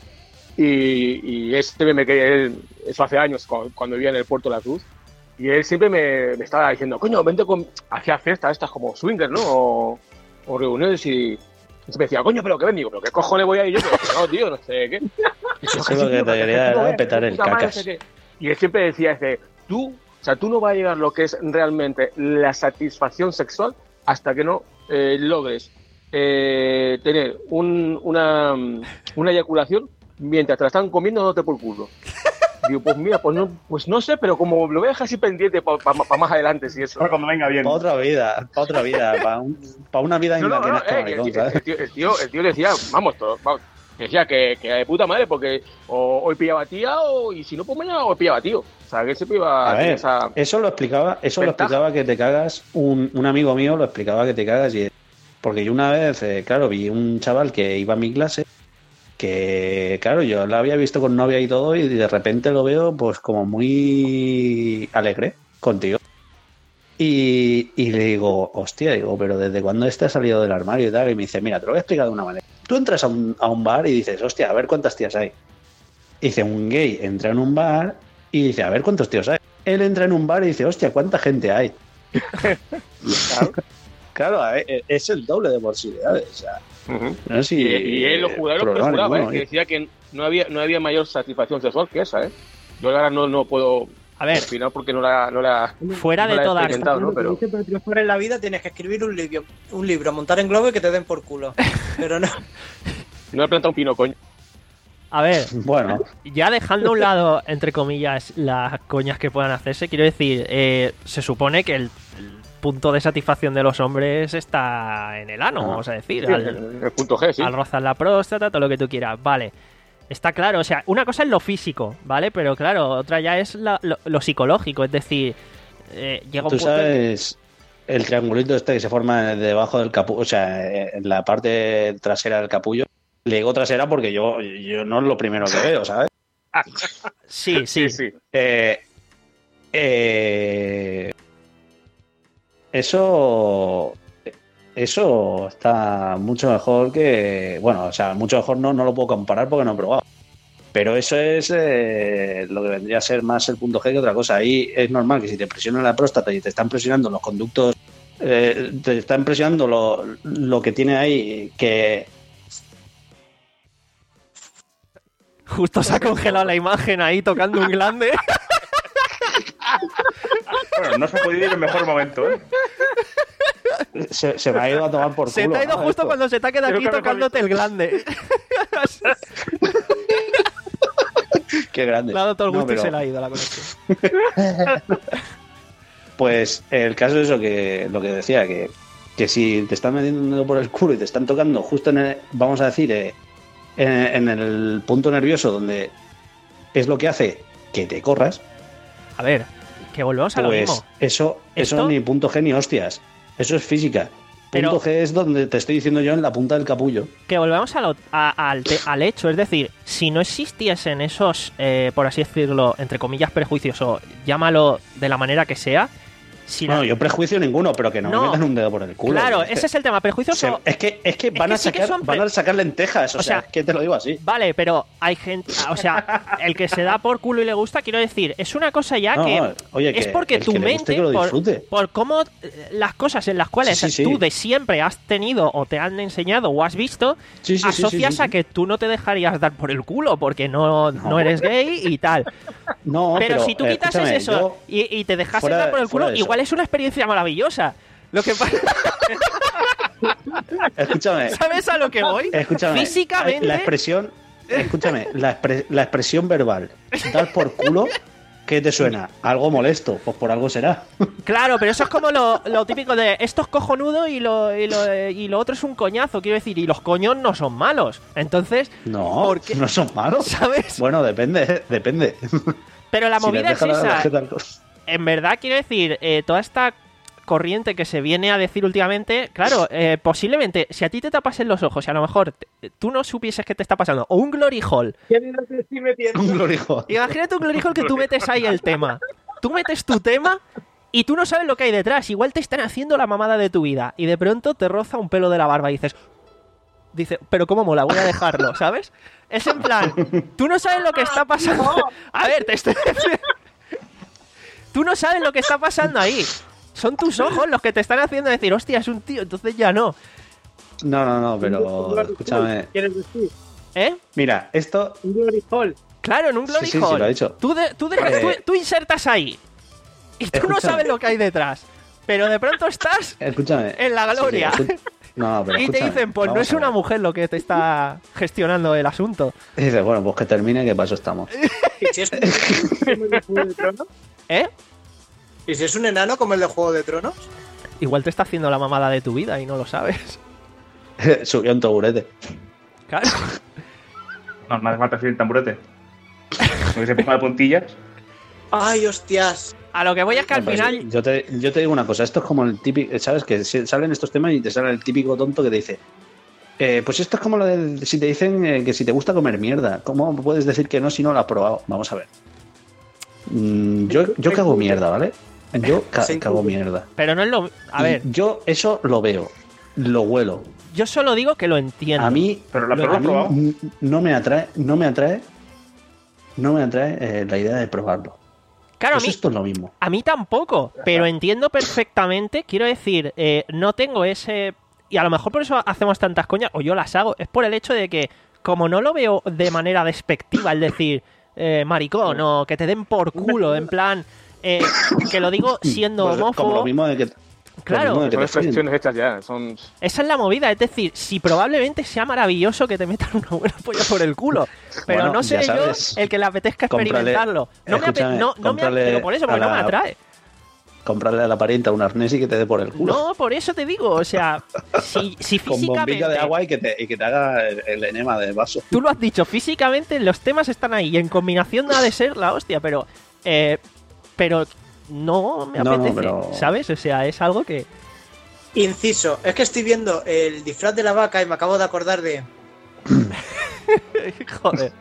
y, y este me quería, él, eso hace años, cuando, cuando vivía en el Puerto de la Cruz, y él siempre me, me estaba diciendo, coño, vente con... Hacía fiestas estas como swingers, ¿no? O, o reuniones y... y me decía, coño, pero que ven, digo, pero qué cojones voy a ir yo, pero que no, tío, no sé qué. Y yo, Eso "Que es sí, lo que tío, te que quería tú no era ves, petar que el puta madre, cacas. no sé qué". Y él siempre decía, este, tú, o sea, tú no vas a llegar lo que es realmente la satisfacción sexual hasta que no eh, logres eh, tener un, una, una eyaculación mientras te la están comiendo dándote por culo. Digo, pues mira, pues no, pues no sé, pero como lo voy a dejar así pendiente para pa, pa más adelante, si eso. Ahora cuando venga bien. Para otra vida, para otra vida, para un- para una vida en No, la no, que no, no está eh, el, maricón, tío- ¿sabes? el tío, el, tío, el tío decía, vamos, todo, vamos, decía que, que de puta madre, porque o, hoy pillaba tía, o, y si no, pues mañana hoy pillaba tío. O sea, que siempre iba A ver, esa... eso lo explicaba, eso lo ventaja. explicaba que te cagas, un, un amigo mío lo explicaba que te cagas y porque yo una vez, eh, claro, vi un chaval que iba a mi clase que, claro, yo la había visto con novia y todo y de repente lo veo pues como muy alegre contigo. Y, y le digo, hostia, digo, pero ¿desde cuándo este ha salido del armario y tal? Y me dice, mira, te lo voy a explicar de una manera. Tú entras a un, a un bar y dices, hostia, a ver cuántas tías hay. Dice, un gay entra en un bar y dice, a ver cuántos tíos hay. Él entra en un bar y dice, hostia, ¿cuánta gente hay? Claro, claro, a ver, es el doble de posibilidades. O sea, Ujú. no sé si Y, y él lo juraba, lo problema juraba, ninguno, ¿eh? Que ¿eh? decía que no había, no había mayor satisfacción sexual que esa, ¿eh? Yo ahora no, no puedo A ver, opinar porque no la, no la, fuera no de la he todas... experimentado, ¿no? Pero... Pero triunfar en la vida tienes que escribir un libro, un libro, montar en globo y que te den por culo. Pero no. No he plantado un pino, coño. A ver, Bueno, ya dejando a un lado, entre comillas, las coñas que puedan hacerse, quiero decir, eh, se supone que el, el punto de satisfacción de los hombres está en el ano, Ah. vamos a decir, Sí, al, el, el punto G, sí. al rozar la próstata, todo lo que tú quieras, vale. Está claro, o sea, una cosa es lo físico, ¿vale? Pero claro, otra ya es la- lo, lo psicológico, es decir, eh, llega un tú punto en- sabes el triangulito este que se forma debajo del capullo, o sea, en la parte trasera del capullo. Le digo trasera porque yo, yo no es lo primero que veo, ¿sabes? Sí, sí, Sí, sí. Eh, eh, eso eso está mucho mejor que, bueno, o sea, mucho mejor no, no lo puedo comparar porque no he probado, pero eso es eh, lo que vendría a ser más el punto G que otra cosa. Ahí es normal que si te presionan la próstata y te están presionando los conductos, eh, te están presionando lo, lo que tiene ahí, que justo se ha congelado la imagen ahí tocando un glande. Bueno, no se ha podido ir en mejor momento, ¿eh? se, se me ha ido a tomar por Se culo. te ha ido ¿no? justo Esto. cuando se te ha quedado aquí Creo que me tocándote el glande. Qué grande. Le ha dado todo el No, gusto y pero- se le ha ido la conexión. Pues el caso es eso que lo que decía, que, que si te están metiendo un dedo por el culo y te están tocando justo en el, vamos a decir, eh, en, en el punto nervioso donde es lo que hace que te corras, A ver, que volvemos a lo pues mismo. eso, Esto- eso ni punto G ni hostias. Eso es física. Pero- Punto G es donde te estoy diciendo yo en la punta del capullo. Que volvemos a lo- a- al, te- al hecho, es decir, si no existiesen esos, eh, por así decirlo, entre comillas, prejuicios, o llámalo de la manera que sea, si la- Bueno, yo prejuicio ninguno, pero que no, No. me metan un dedo por el culo. Claro, Es ese que- es el tema, prejuicios se- o- es que es que van que a sí que sacar son pre- van a sacar lentejas, o, O sea, sea, es que te lo digo así. Vale, pero hay gente, o sea, el que se da por culo y le gusta, quiero decir, es una cosa ya No, que oye, es que porque el tu que le guste mente, que lo por, disfrute. por cómo eh, las cosas en las cuales Sí, sí, sí. tú de siempre has tenido o te han enseñado o has visto, Sí, sí, sí, sí, asocias sí, sí. a que tú no te dejarías dar por el culo porque no, no. No. eres gay y tal. No, pero, pero si tú eh, quitas escúchame, eso yo- y, y te dejas fuera- dar por el fuera culo, de eso. igual es una experiencia maravillosa. Lo que pasa, escúchame, ¿sabes a lo que voy? escúchame. Físicamente, La expresión, escúchame, la, expre- la expresión verbal, dar por culo, ¿Qué te suena? Algo molesto, pues por algo será. Claro, pero eso es como lo, lo típico de esto es cojonudo y lo, y, lo, y lo otro es un coñazo, quiero decir, y los coños no son malos. Entonces, No, ¿por qué? no son malos. ¿Sabes? Bueno, depende, depende. Pero la Si movida les es deja la- esa. la- la- En verdad, quiero decir, eh, toda esta corriente que se viene a decir últimamente, claro, eh, posiblemente, si a ti te tapas en los ojos y a lo mejor te- tú no supieses qué te está pasando, o un glory hole, ¿Qué mierda te estoy metiendo? Un glorijo. imagínate un glory hole que tú metes ahí el tema, tú metes tu tema y tú no sabes lo que hay detrás, igual te están haciendo la mamada de tu vida y de pronto te roza un pelo de la barba y dices, dice, pero cómo mola, voy a dejarlo, ¿sabes? Es en plan, tú no sabes lo que está pasando. A ver, te estoy... Tú no sabes lo que está pasando ahí. Son tus ojos los que te están haciendo decir, hostia, es un tío, entonces ya no. No, no, no, pero escúchame. ¿Quieres decir? ¿Eh? Mira, esto. Un glory hole. Claro, en un Sí, glory sí, sí, hole. lo ha dicho. Tú, de- tú, dejas- Eh, tú- tú insertas ahí. Y tú no escúchame. sabes lo que hay detrás. Pero de pronto estás Escúchame. en la gloria. Sí, sí, escu- no, pero y te escúchame, dicen, pues no vamos es a una ver. mujer lo que te está gestionando el asunto. Y dice, bueno, pues que termine, que para eso estamos. ¿Y si es un como el de Juego de Tronos? ¿Eh? ¿Y si es un enano como el de Juego de Tronos? Igual te está haciendo la mamada de tu vida y no lo sabes. Subió un taburete. Claro. No, no hace falta decir el tamburete. Porque se ponga de puntillas. Ay, hostias. A lo que voy es que al Pues, final... yo, te, yo te digo una cosa, esto es como el típico, ¿sabes? Que se- salen estos temas y te sale el típico tonto que te dice, eh, pues esto es como lo de si te dicen eh, que si te gusta comer mierda, ¿cómo puedes decir que no si no lo has probado? Vamos a ver. Mm, yo, yo cago mierda, ¿vale? Yo ca- Sí. cago mierda. Pero no es lo... A Y ver, yo eso lo veo, lo huelo. yo solo digo que lo entiendo. A mí, Pero la Lo- pero lo a has mí probado. n- no me atrae, no me atrae, no me atrae eh, la idea de probarlo. Claro, a Pues mí, esto es lo mismo. a mí tampoco, pero entiendo perfectamente, quiero decir, eh, no tengo ese... Y a lo mejor por eso hacemos tantas coñas, o yo las hago, es por el hecho de que, como no lo veo de manera despectiva, el decir, eh, maricón, o que te den por culo, en plan, eh, que lo digo siendo Pues, como homófobo, lo mismo de que claro, lo mismo de que Son te follen. expresiones hechas ya. Son... esa es la movida, es decir, si probablemente sea maravilloso que te metan una buena polla por el culo, pero Bueno, no seré ya yo sabes. el que le apetezca Cómprale- experimentarlo. No me, ape- escúchame, no, no me cómprale pero por eso, porque a no me la- atrae. comprarle a la parienta un arnés y que te dé por el culo. No, por eso te digo, o sea, si, si Con físicamente... bombilla de agua y que te, y que te haga el, el enema de vaso. Tú lo has dicho, físicamente los temas están ahí y en combinación ha de ser la hostia, pero... eh, pero no me No, no, apetece, pero- ¿sabes? O sea, es algo que... Inciso, es que estoy viendo el disfraz de la vaca y me acabo de acordar de... Joder.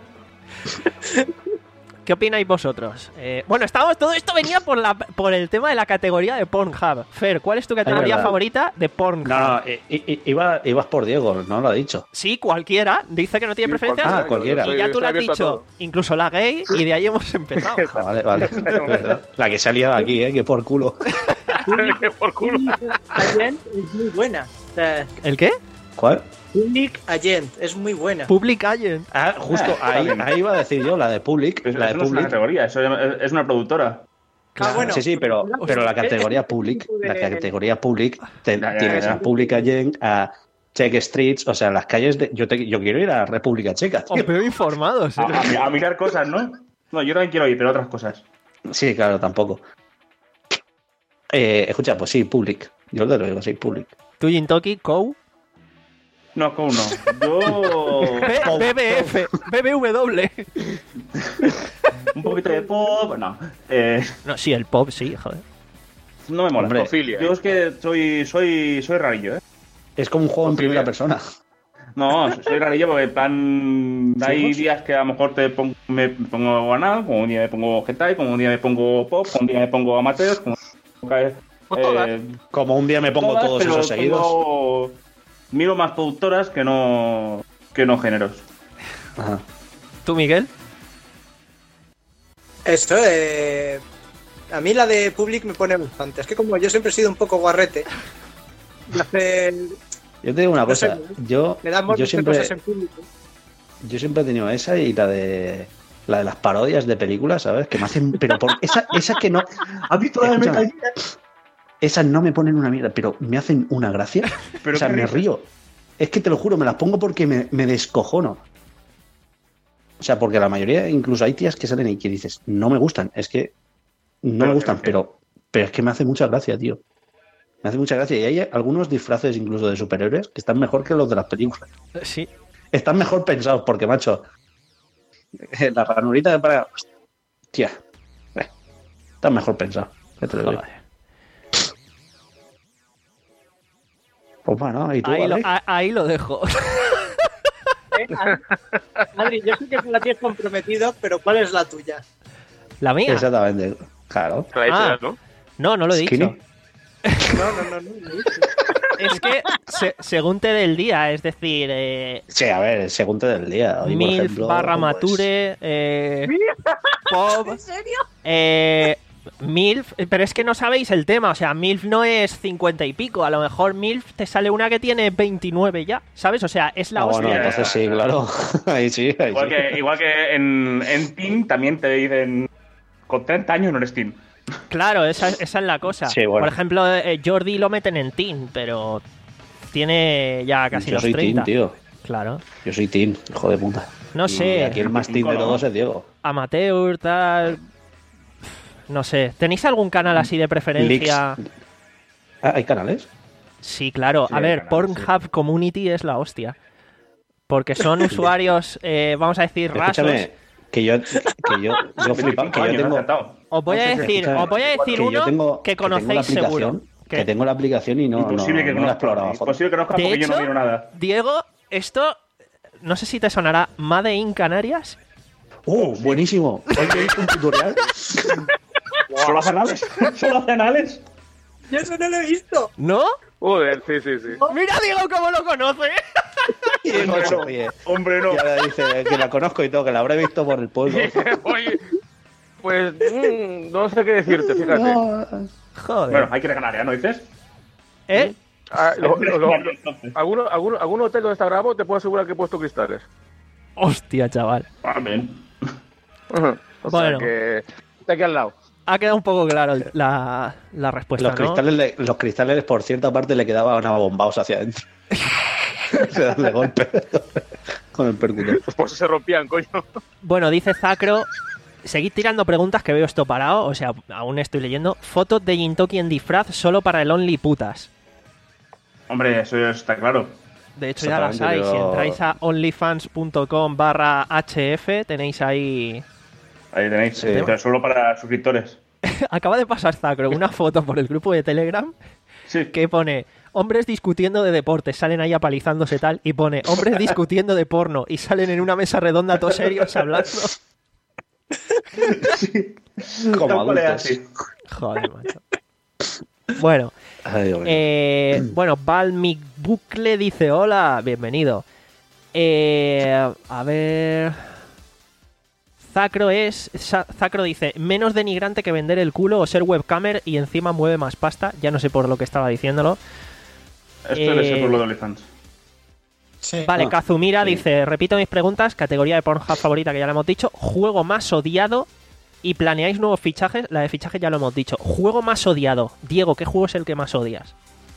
¿Qué opináis vosotros? Eh, bueno, estamos, todo esto venía por la por el tema de la categoría de Pornhub. Fer, ¿cuál es tu categoría verdad. favorita de Pornhub? No, no, i- i- iba, ibas por Diego, no lo ha dicho. Sí, cualquiera. Dice que no tiene Sí, preferencias. Ah, cualquiera. Y ya tú Estoy lo has abierto a dicho, todo. incluso la gay, y de ahí hemos empezado. Ah, vale, vale. Es verdad. La que se ha liado aquí, ¿eh? Que por culo. Por culo. Agent es muy buena. O sea, ¿El qué? ¿Cuál? Public Agent es muy buena. Public Agent. Ah, justo ahí, ahí iba a decir yo, la de Public. Eso, La eso de no es una Public. categoría, eso es es una productora. Ah, bueno. Sí, sí, pero, pero la categoría Public, la categoría Public, te- Ya, ya, tienes ya. a Public Agent, a Czech Streets, o sea, las calles de. Yo, te- yo quiero ir a República Checa. tío. Os veo informados. ¿eh? A, a- a mirar cosas, ¿no? No, yo también quiero ir, pero otras cosas. Sí, claro, tampoco. Eh, escucha, pues sí, Public. Yo te lo digo, sí, Public. Tú, Jintoki, Kou, No, ¿cómo no? Yo. B- BBF, B B W. Un poquito de pop. No. Eh, No, sí, el pop, sí, joder. no me mola. Hombre. Zoofilia. Yo es que soy, soy, soy rarillo, ¿eh? Es como un juego en primera persona. No, soy rarillo porque en plan. Hay ¿Somos? días que a lo mejor te pon- me pongo anal, como un día me pongo hentai, como un día me pongo pop, como un día me pongo amateurs, como. Eh, Como un día me pongo todas, todos pero esos seguidos. tengo- Miro más productoras que no. que no géneros. Ajá. ¿Tú, Miguel? Esto, eh... A mí la de Public me pone bastante. Es que como yo siempre he sido un poco guarrete, me hace- Yo te digo una No sé, cosa. Yo, me da amor yo hacer siempre. cosas en público. Yo siempre he tenido esa y la de la de las parodias de películas, ¿sabes? Que me hacen, pero por esa, esa que no. ¿Has visto la de Escúchame, Metal Gear? esas no me ponen una mierda, pero me hacen una gracia. Pero o sea, qué me risa. río. Es que te lo juro, me las pongo porque me, me descojono. O sea, porque la mayoría, incluso hay tías que salen y que dices, no me gustan, es que no me gustan, pero, pero es que me hace mucha gracia, tío. Me hace mucha gracia. Y hay algunos disfraces incluso de superhéroes que están mejor que los de las películas. Sí. Están mejor pensados porque, macho, la ranurita de para... Tía, eh, están mejor pensados. ¿Qué te lo digo? Joder. Pues bueno, ¿y tú, Ahí lo, Alex? a- ahí lo dejo. ¿Eh? Adri, yo sé que tú la tienes comprometido, pero ¿cuál es la tuya? ¿La mía? Exactamente, claro. Te la he dicho Ah. ya, ¿no? No, no lo he Skinny. dicho. No, no, no, no. no, no. Es que se- según te dé el día, es decir, eh, Sí, a ver, según te del día. Hoy, por MILF ejemplo, barra pues, Mature, eh, Pop, ¿En serio? eh, MILF, pero es que no sabéis el tema, o sea, MILF no es cincuenta y pico, a lo mejor MILF te sale una que tiene veintinueve ya, ¿sabes? O sea, es la Ah, bueno, hostia. entonces sí, claro. Ahí sí, ahí Igual sí. que, igual que en, en Teen también te dicen con treinta años no eres Teen. Claro, esa, esa es la cosa. Sí, bueno. Por ejemplo, eh, Jordi lo meten en teen, pero tiene ya casi Yo los soy treinta. teen, tío. Claro. Yo soy teen, hijo de puta. No Y sé, aquí el más teen de veinticinco, ¿no? todos es Diego. amateur, tal... No sé. ¿Tenéis algún canal así de preferencia? Leaks. Ah, ¿hay canales? Sí, claro. Sí, A hay ver, canales, Pornhub Community es la hostia. Porque son usuarios, eh, vamos a decir, rasos. Escúchame, que yo, que yo, yo flipa, que yo años, tengo... acertado. Os voy a No sé, decir, escúchame, os voy a decir que yo uno tengo- que que tengo la conocéis seguro. aplicación, Que- Que tengo la aplicación y no, no, Imposible que no la he explorado conozca. a fondo. Imposible que conozca De porque yo hecho, no miro nada. Diego, esto, no sé si te sonará, Made in Canarias. ¡Oh, buenísimo! Hoy he visto un tutorial. ¿Solo hace anales? ¿Solo hace anales? Yo eso no lo he visto. ¿No? Joder, sí, sí, sí. Mira, Diego, cómo lo conoce. Y digo, Hombre, no. oye, Hombre, no. y ahora dice que la conozco y todo, que la habré visto por el pueblo. Oye, pues mm, no sé qué decirte, fíjate. Joder. Bueno, hay que ir a Canarias, ¿no dices? ¿Eh? Ah, lo- lo- lo- Entonces. ¿Algún, algún, algún hotel donde está grabado te puedo asegurar que he puesto cristales. Hostia, chaval. Ah, bien. Ujú. O sea Bueno. que está aquí al lado. Ha quedado un poco claro el- la, la respuesta, Los ¿no? cristales, le- los cristales, por cierta parte, le quedaban abombados hacia adentro. Se dan de golpe con el percutor. Pues por eso se rompían, coño. Bueno, dice Zacro, seguid tirando preguntas que veo esto parado, o sea, aún estoy leyendo. Fotos de Jintoki en disfraz solo para el Only Putas. Hombre, eso está claro. De hecho, ya las hay. Exactamente, Si pero- entráis a onlyfans.com barra hf, tenéis ahí... Ahí tenéis. Sí. Pero solo para suscriptores. Acaba de pasar Zacro una foto por el grupo de Telegram Sí. que pone hombres discutiendo de deportes, salen ahí apalizándose tal, y pone hombres discutiendo de porno y salen en una mesa redonda todos serios hablando. Como Tal cual es adultos. así. Joder, macho. Bueno, Ay, Dios mío. eh, bueno, Balmic Bucle dice hola, bienvenido. Eh, a ver... Zacro es... Sa- Zacro dice, menos denigrante que vender el culo o ser webcamer y encima mueve más pasta. Ya no sé por lo que estaba diciéndolo. Esto Eh, es el pueblo de OnlyFans. Sí. Vale, Ah, Kazumira sí. dice, repito mis preguntas, categoría de Pornhub favorita que ya lo hemos dicho, juego más odiado y planeáis nuevos fichajes, la de fichajes ya lo hemos dicho. Juego más odiado. Diego, ¿qué juego es el que más odias?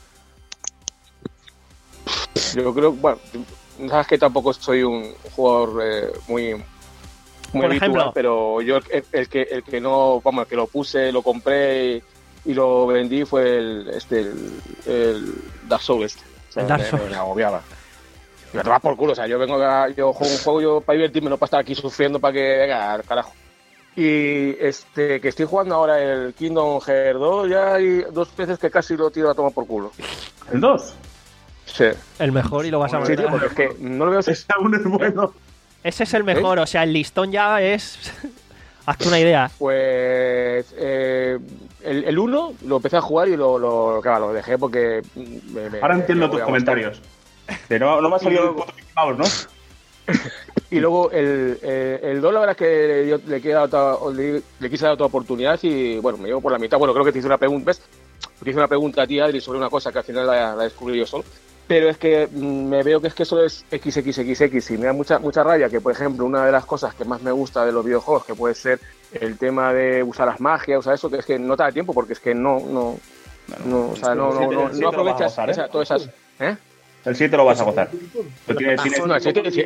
Yo creo, bueno, sabes que tampoco soy un jugador eh, muy, muy Por habitual, ejemplo. pero yo el, el que el que no, vamos, el que lo puse, lo compré y, y lo vendí fue el este el, el Dark Souls este. O sea, El Dark me- Souls. me agobiaba. Me tomaba por culo, o sea, yo vengo a, yo juego un juego yo para divertirme, no para estar aquí sufriendo para que venga al carajo. Y este que estoy jugando ahora el Kingdom Hearts dos, ya hay dos veces que casi lo tiro a tomar por culo. ¿El dos? Sí, El mejor y lo vas a sí, tío, matar. porque es que no lo veo. Ese aún es bueno. Ese es el mejor, o sea, el listón ya es... Hazte una idea. Pues eh, el, el uno lo empecé a jugar y lo, lo, claro, lo dejé porque... me- me- Ahora entiendo me tus voy a comentarios. Pero no, no me ha salido Y el luego- puto Mickey Mouse, ¿no? Y luego el, el, el dos, la verdad es que yo le, queda otra- le, le quise dar otra oportunidad y bueno, me llevo por la mitad. Bueno, creo que te hice una pregunta, ¿ves? Te hice una pregunta a ti, Adri, sobre una cosa que al final la, la descubrí yo solo. Pero es que mm, me veo que es que solo es equis equis equis equis y me da mucha mucha rabia que, por ejemplo, una de las cosas que más me gusta de los videojuegos, que puede ser el tema de usar las magias, usar eso, que es que no te da tiempo porque es que no, no, no, o sea, no, no, no, Sí te no lo vas a aprovechas gozar, ¿eh? esa- todas esas... ¿Eh? El siete lo vas a gozar. Pero tiene, tiene... Bueno, el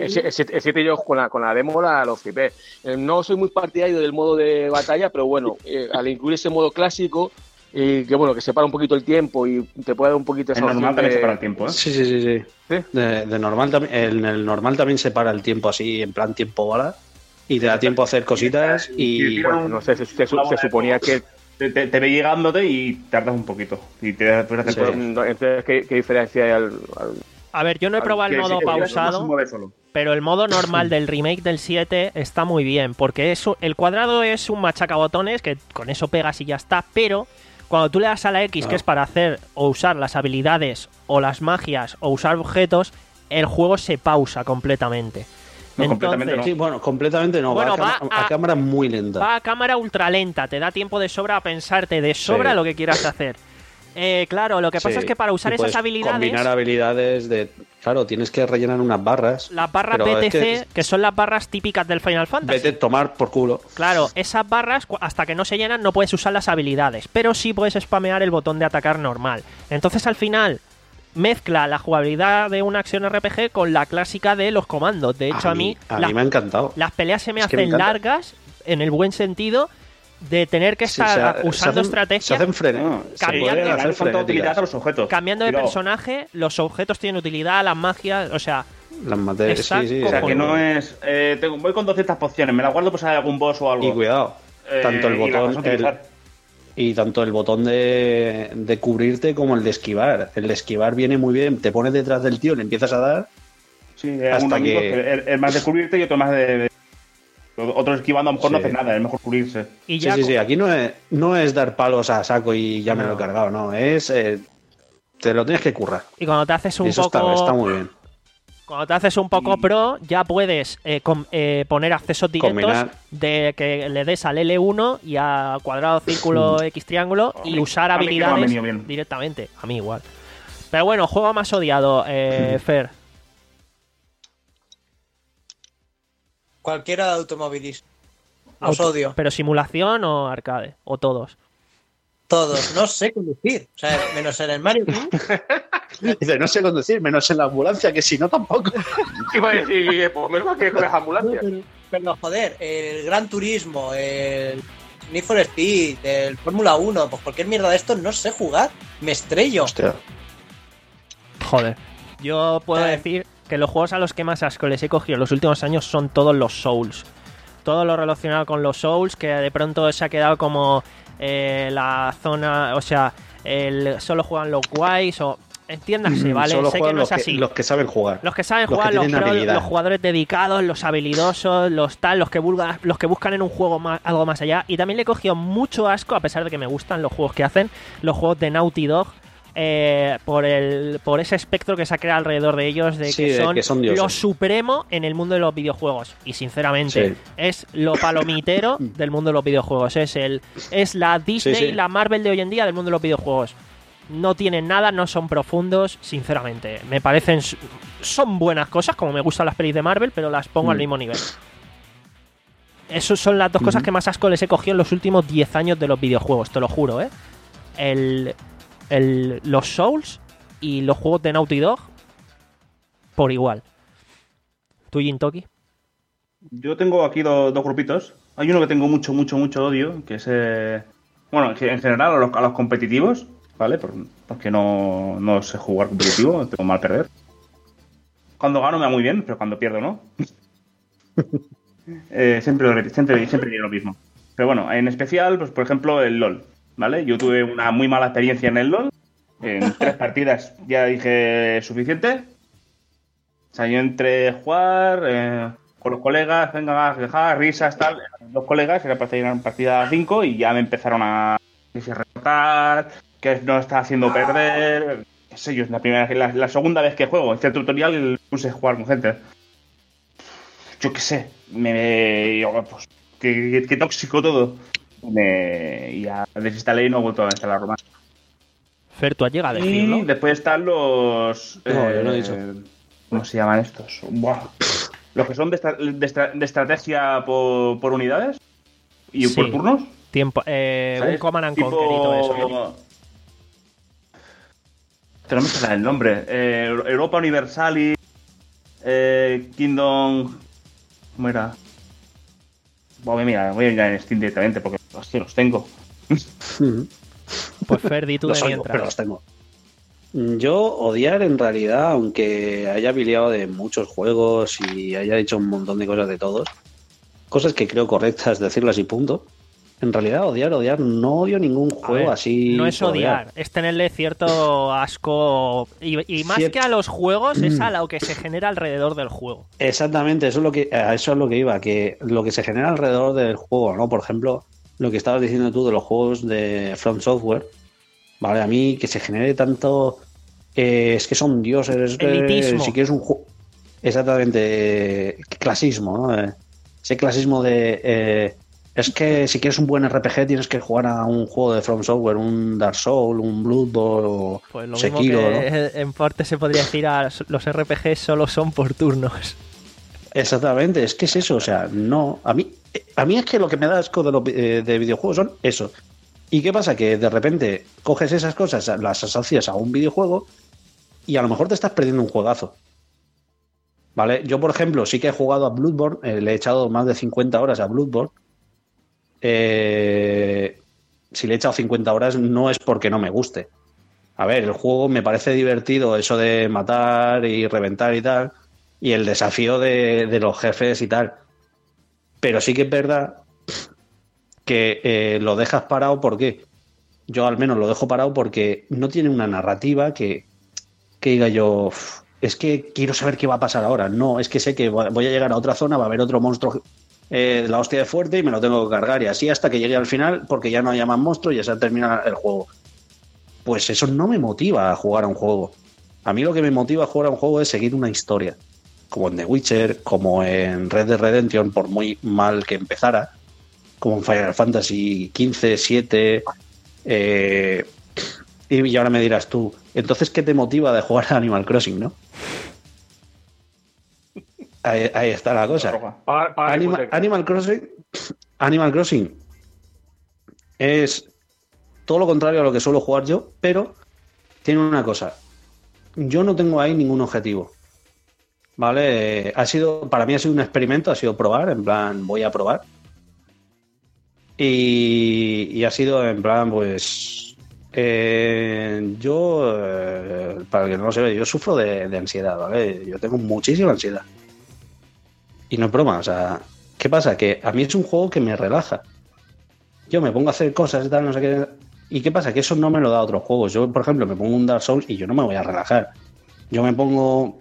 siete yo con la, con la demo la, lo flipé. Eh, no soy muy partidario del modo de batalla, pero bueno, eh, al incluir ese modo clásico, y que bueno, que separa un poquito el tiempo y te puede dar un poquito esa En normal opción también de- separa el tiempo, ¿eh? Sí, sí, sí, sí. ¿Sí? De, de normal también, en el normal también se para el tiempo así, en plan tiempo bala, y te da tiempo a hacer cositas y... Bueno, no sé, se, se- se suponía que... Te, te, te ve llegándote y tardas un poquito. Y te después hacer Sí. cosas. no, entonces, ¿qué, qué diferencia hay al, al- A ver, yo no he probado el Que modo sí, que no se pausado, mueve solo. pero el modo normal del remake del siete está muy bien, porque eso, el cuadrado es un machacabotones, que con eso pegas y ya está, pero cuando tú le das a la X, que es para hacer o usar las habilidades o las magias o usar objetos, el juego se pausa completamente. No, Entonces, completamente Sí, bueno, completamente no, Bueno, va, a, va cama- a a- cámara muy lenta. va a cámara ultra lenta, te da tiempo de sobra a pensarte de sobra Sí. lo que quieras hacer. Eh, claro, lo que pasa Sí, es que para usar y esas puedes habilidades, combinar habilidades de... Claro, tienes que rellenar unas barras. las barras pero B T es C, que que son las barras típicas del Final Fantasy. Vete a tomar por culo. Claro, esas barras, cu- hasta que no se llenan, no puedes usar las habilidades, pero sí puedes spamear el botón de atacar normal. Entonces, al final, mezcla la jugabilidad de una acción R P G con la clásica de los comandos. De hecho, a, mí, a las, mí me ha encantado. las peleas se me Es que me hacen encanta. largas, en el buen sentido, de tener que Sí, estar se- se usando hacen- Se estrategia. hacen frene. No, se cambiando- pueden Le dan hacer tanta utilidad a frenéticas. los objetos. Cambiando de Cuidado. personaje, los objetos tienen utilidad, las magias, o sea, Las materias, Está sí, sí. O sea, que cojonudo. no es. Eh, tengo, voy con doscientas pociones, me las guardo por si hay algún boss o algo. Y cuidado, Eh, tanto el y las vas a botón... el- utilizar. Y tanto el botón de, de cubrirte como el de esquivar. El de esquivar viene muy bien, te pones detrás del tío, le empiezas a dar. Sí, hay hasta algunos amigos que- que el, el más de cubrirte y otro más de. de- otro esquivando, a lo mejor no Sí. hace nada, es mejor cubrirse. y Sí, ya sí, co- sí, aquí no es, no es dar palos a saco y ya me lo he No. cargado, no, es... eh, te lo tienes que currar. y cuando te haces Y un eso poco está, está muy bien. Cuando te haces un poco Y- pro, ya puedes eh, com- eh, poner accesos directos Combinar. de que le des al L uno y a cuadrado, círculo, X, triángulo y mí- usar a mí que no me ha habilidades venido bien. directamente. A mí igual. Pero bueno, juego más odiado, eh, Fer. Cualquiera de automovilismo. Los Auto- odio. ¿Pero simulación o arcade? ¿O todos? Todos. No sé conducir. O sea, menos en el Mario Kart. Dice, no sé conducir, menos en la ambulancia, que si no tampoco. Iba a decir, pues menos mal que con las No, ambulancias. pero, pero, joder, el Gran Turismo, el Need for Speed, el Fórmula uno, pues cualquier mierda de estos no sé jugar. Me estrello. Hostia. Joder. Yo puedo Eh. decir que los juegos a los que más asco les he cogido en los últimos años son todos los Souls. Todo lo relacionado con los Souls, que de pronto se ha quedado como eh, la zona, o sea, el, solo juegan los guays o... Entiéndase, ¿vale? Solo Sé que juegan no los es que, así. los que saben jugar. Los que saben los que jugar, los, tienen pros, habilidad. los jugadores dedicados, los habilidosos, los tal, los que, vulga- los que buscan en un juego más- algo más allá. Y también le he cogido mucho asco, a pesar de que me gustan los juegos que hacen, los juegos de Naughty Dog, eh, por, el, por ese espectro que se ha creado alrededor de ellos, de Sí, que de son, que son dioses. lo supremo en el mundo de los videojuegos. Y sinceramente, Sí. es lo palomitero del mundo de los videojuegos. Es, el, es la Disney, Sí, sí. la Marvel de hoy en día del mundo de los videojuegos. No tienen nada, no son profundos, sinceramente. Me parecen... Son buenas cosas, como me gustan las pelis de Marvel, pero las pongo al Mm. mismo nivel. Esas son las dos cosas Ujú. que más asco les he cogido en los últimos diez años de los videojuegos, te lo juro, ¿eh? El, el, los Souls y los juegos de Naughty Dog por igual. ¿Tú, Jintoki? Yo tengo aquí do- dos grupitos. Hay uno que tengo mucho, mucho, mucho odio, que es... eh, bueno, en en general a los, a los competitivos, ¿vale? Por- porque no, no sé jugar competitivo, tengo mal perder. Cuando gano me va muy bien, pero cuando pierdo no. Eh, siempre, lo- siempre, siempre diré lo mismo. Pero bueno, en especial, pues por ejemplo, el LOL, ¿vale? Yo tuve una muy mala experiencia en el LOL. En tres partidas ya dije suficiente. O sea, yo entré a jugar eh, con los colegas, venga, jaja, risas, tal. Los colegas, era partida, partida cinco y ya me empezaron a recortar, que no está haciendo perder. Qué sé yo, es la, primera, la, la segunda vez que juego. Este tutorial puse a jugar con gente. Yo qué sé, me. yo, pues, qué, qué- qué tóxico todo. Me, y ya desinstalé y no he vuelto a instalarlo más. Fer, ¿tú has llegado a decirlo? Y después están los. No, yo no he dicho. ¿Cómo se llaman estos? Buah. Los que son de, estra- de estra- de estrategia por, por unidades y Sí. por turnos. Tiempo, eh, un ¿sabes? Command and Tipo- Conquer y todo eso, ¿no? Pero no me sale el nombre. Eh, Europa Universalis. Eh, Kingdom. ¿Cómo era? Bueno, mira, voy a mirar en Steam directamente porque hostia, los tengo. Pues Ferdi, tú los de oigo, mientras. pero los tengo. Yo odiar en realidad, aunque haya biliado de muchos juegos y haya dicho un montón de cosas de todos, cosas que creo correctas decirlas y punto. En realidad odiar, odiar, no odio ningún A juego ver, así. no es por odiar, es tenerle cierto asco. Y, y más Cier- que a los juegos, es a lo que se genera alrededor del juego. Exactamente, eso es lo que, a eso es lo que iba, que lo que se genera alrededor del juego, ¿no? Por ejemplo, lo que estabas diciendo tú de los juegos de From Software, ¿vale? A mí que se genere tanto, eh, es que son dioses, es que Elitismo. si quieres un juego, exactamente, eh, clasismo, ¿no? Eh, ese clasismo de, eh, es que si quieres un buen R P G tienes que jugar a un juego de From Software, un Dark Souls, un Bloodborne o Pues lo mismo Sekiro, ¿no? que en parte se podría decir a los R P G solo son por turnos. Exactamente, es que es eso, o sea, no, a mí, a mí es que lo que me da asco de, los, eh, de videojuegos son eso. ¿Y qué pasa? Que de repente coges esas cosas, las asocias a un videojuego y a lo mejor te estás perdiendo un juegazo. ¿Vale? Yo, por ejemplo, sí que he jugado a Bloodborne, eh, le he echado más de cincuenta horas a Bloodborne. Eh, si le he echado cincuenta horas no es porque no me guste. A ver, el juego me parece divertido, eso de matar y reventar y tal, y el desafío de, de los jefes y tal. Pero sí que es verdad que eh, lo dejas parado porque yo al menos lo dejo parado porque no tiene una narrativa que, que diga yo, es que quiero saber qué va a pasar ahora. No, es que sé que voy a llegar a otra zona, va a haber otro monstruo eh, de la hostia de fuerte y me lo tengo que cargar. Y así hasta que llegue al final porque ya no haya más monstruos y ya se termina el juego. Pues eso no me motiva a jugar a un juego. A mí lo que me motiva a jugar a un juego es seguir una historia. Como en The Witcher, como en Red Dead Redemption, por muy mal que empezara. Como en Final Fantasy quince, siete. Eh, y ahora me dirás tú, entonces, ¿qué te motiva de jugar a Animal Crossing, no? Ahí, ahí está la cosa. Para- para la Anima- hipoteca. Animal Crossing, Animal Crossing es todo lo contrario a lo que suelo jugar yo, pero tiene una cosa. Yo no tengo ahí ningún objetivo. ¿Vale? Eh, ha sido, para mí ha sido un experimento, ha sido probar, en plan, voy a probar. Y, y ha sido en plan, pues. Eh, yo, eh, para el que no lo sepa, yo sufro de, de ansiedad, ¿vale? Yo tengo muchísima ansiedad. Y no es broma, o sea, ¿qué pasa? Que a mí es un juego que me relaja. Yo me pongo a hacer cosas y tal, no sé qué. ¿Y qué pasa? Que eso no me lo da otros juegos. Yo, por ejemplo, me pongo un Dark Souls y yo no me voy a relajar. Yo me pongo.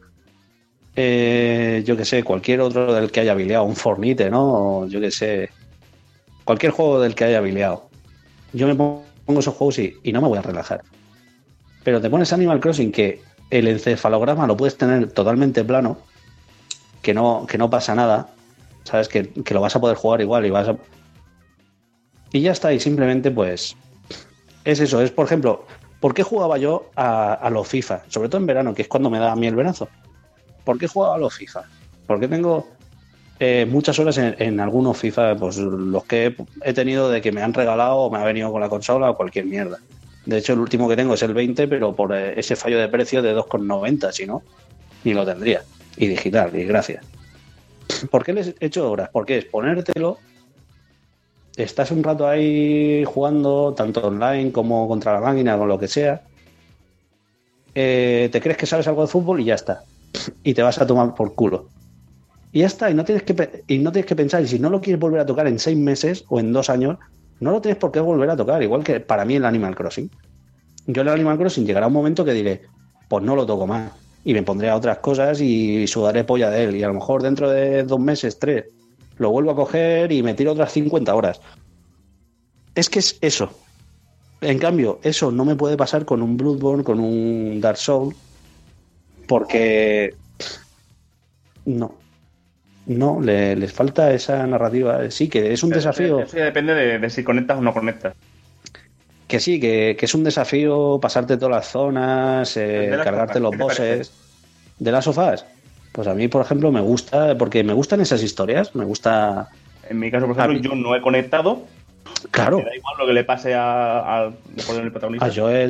Eh, yo qué sé, cualquier otro del que haya bileado, un Fornite, ¿no? O yo qué sé. Cualquier juego del que haya bileado. Yo me pongo esos juegos y, y no me voy a relajar. Pero te pones Animal Crossing que el encefalograma lo puedes tener totalmente plano, que no, que no pasa nada, sabes que, que lo vas a poder jugar igual y vas a... Y ya está, y simplemente pues es eso, es por ejemplo, ¿por qué jugaba yo a, a los FIFA? Sobre todo en verano, que es cuando me da a mí el verazo. ¿Por qué jugaba a los FIFA? Porque tengo eh, muchas horas en, en algunos FIFA, pues los que he, he tenido de que me han regalado o me ha venido con la consola o cualquier mierda. De hecho, el último que tengo es el veinte, pero por eh, ese fallo de precio de dos con noventa, si no, ni lo tendría. Y digital, y gracias. ¿Por qué les he hecho horas? Porque es ponértelo, estás un rato ahí jugando, tanto online como contra la máquina, con lo que sea, eh, te crees que sabes algo de fútbol y ya está. Y te vas a tomar por culo. Y ya está, y no tienes que, pe- y no tienes que pensar, y si no lo quieres volver a tocar en seis meses o en dos años, no lo tienes por qué volver a tocar, igual que para mí el Animal Crossing. Yo el Animal Crossing llegará un momento que diré, pues no lo toco más. Y me pondré a otras cosas y sudaré polla de él. Y a lo mejor dentro de dos meses, tres, lo vuelvo a coger y me tiro otras cincuenta horas. Es que es eso. En cambio, eso no me puede pasar con un Bloodborne, con un Dark Souls, porque no. No, le, les falta esa narrativa. Sí, que es un Pero desafío. Eso ya depende de, de si conectas o no conectas. Que sí, que, que es un desafío pasarte todas las zonas, eh, De las cargarte sofás, los ¿qué te bosses. ¿De las sofás? Pues a mí, por ejemplo, me gusta, porque me gustan esas historias, me gusta... En mi caso, por ejemplo, A mí- yo no he conectado. Claro, Me da igual lo que le pase a, a, por el protagonista. a Joel,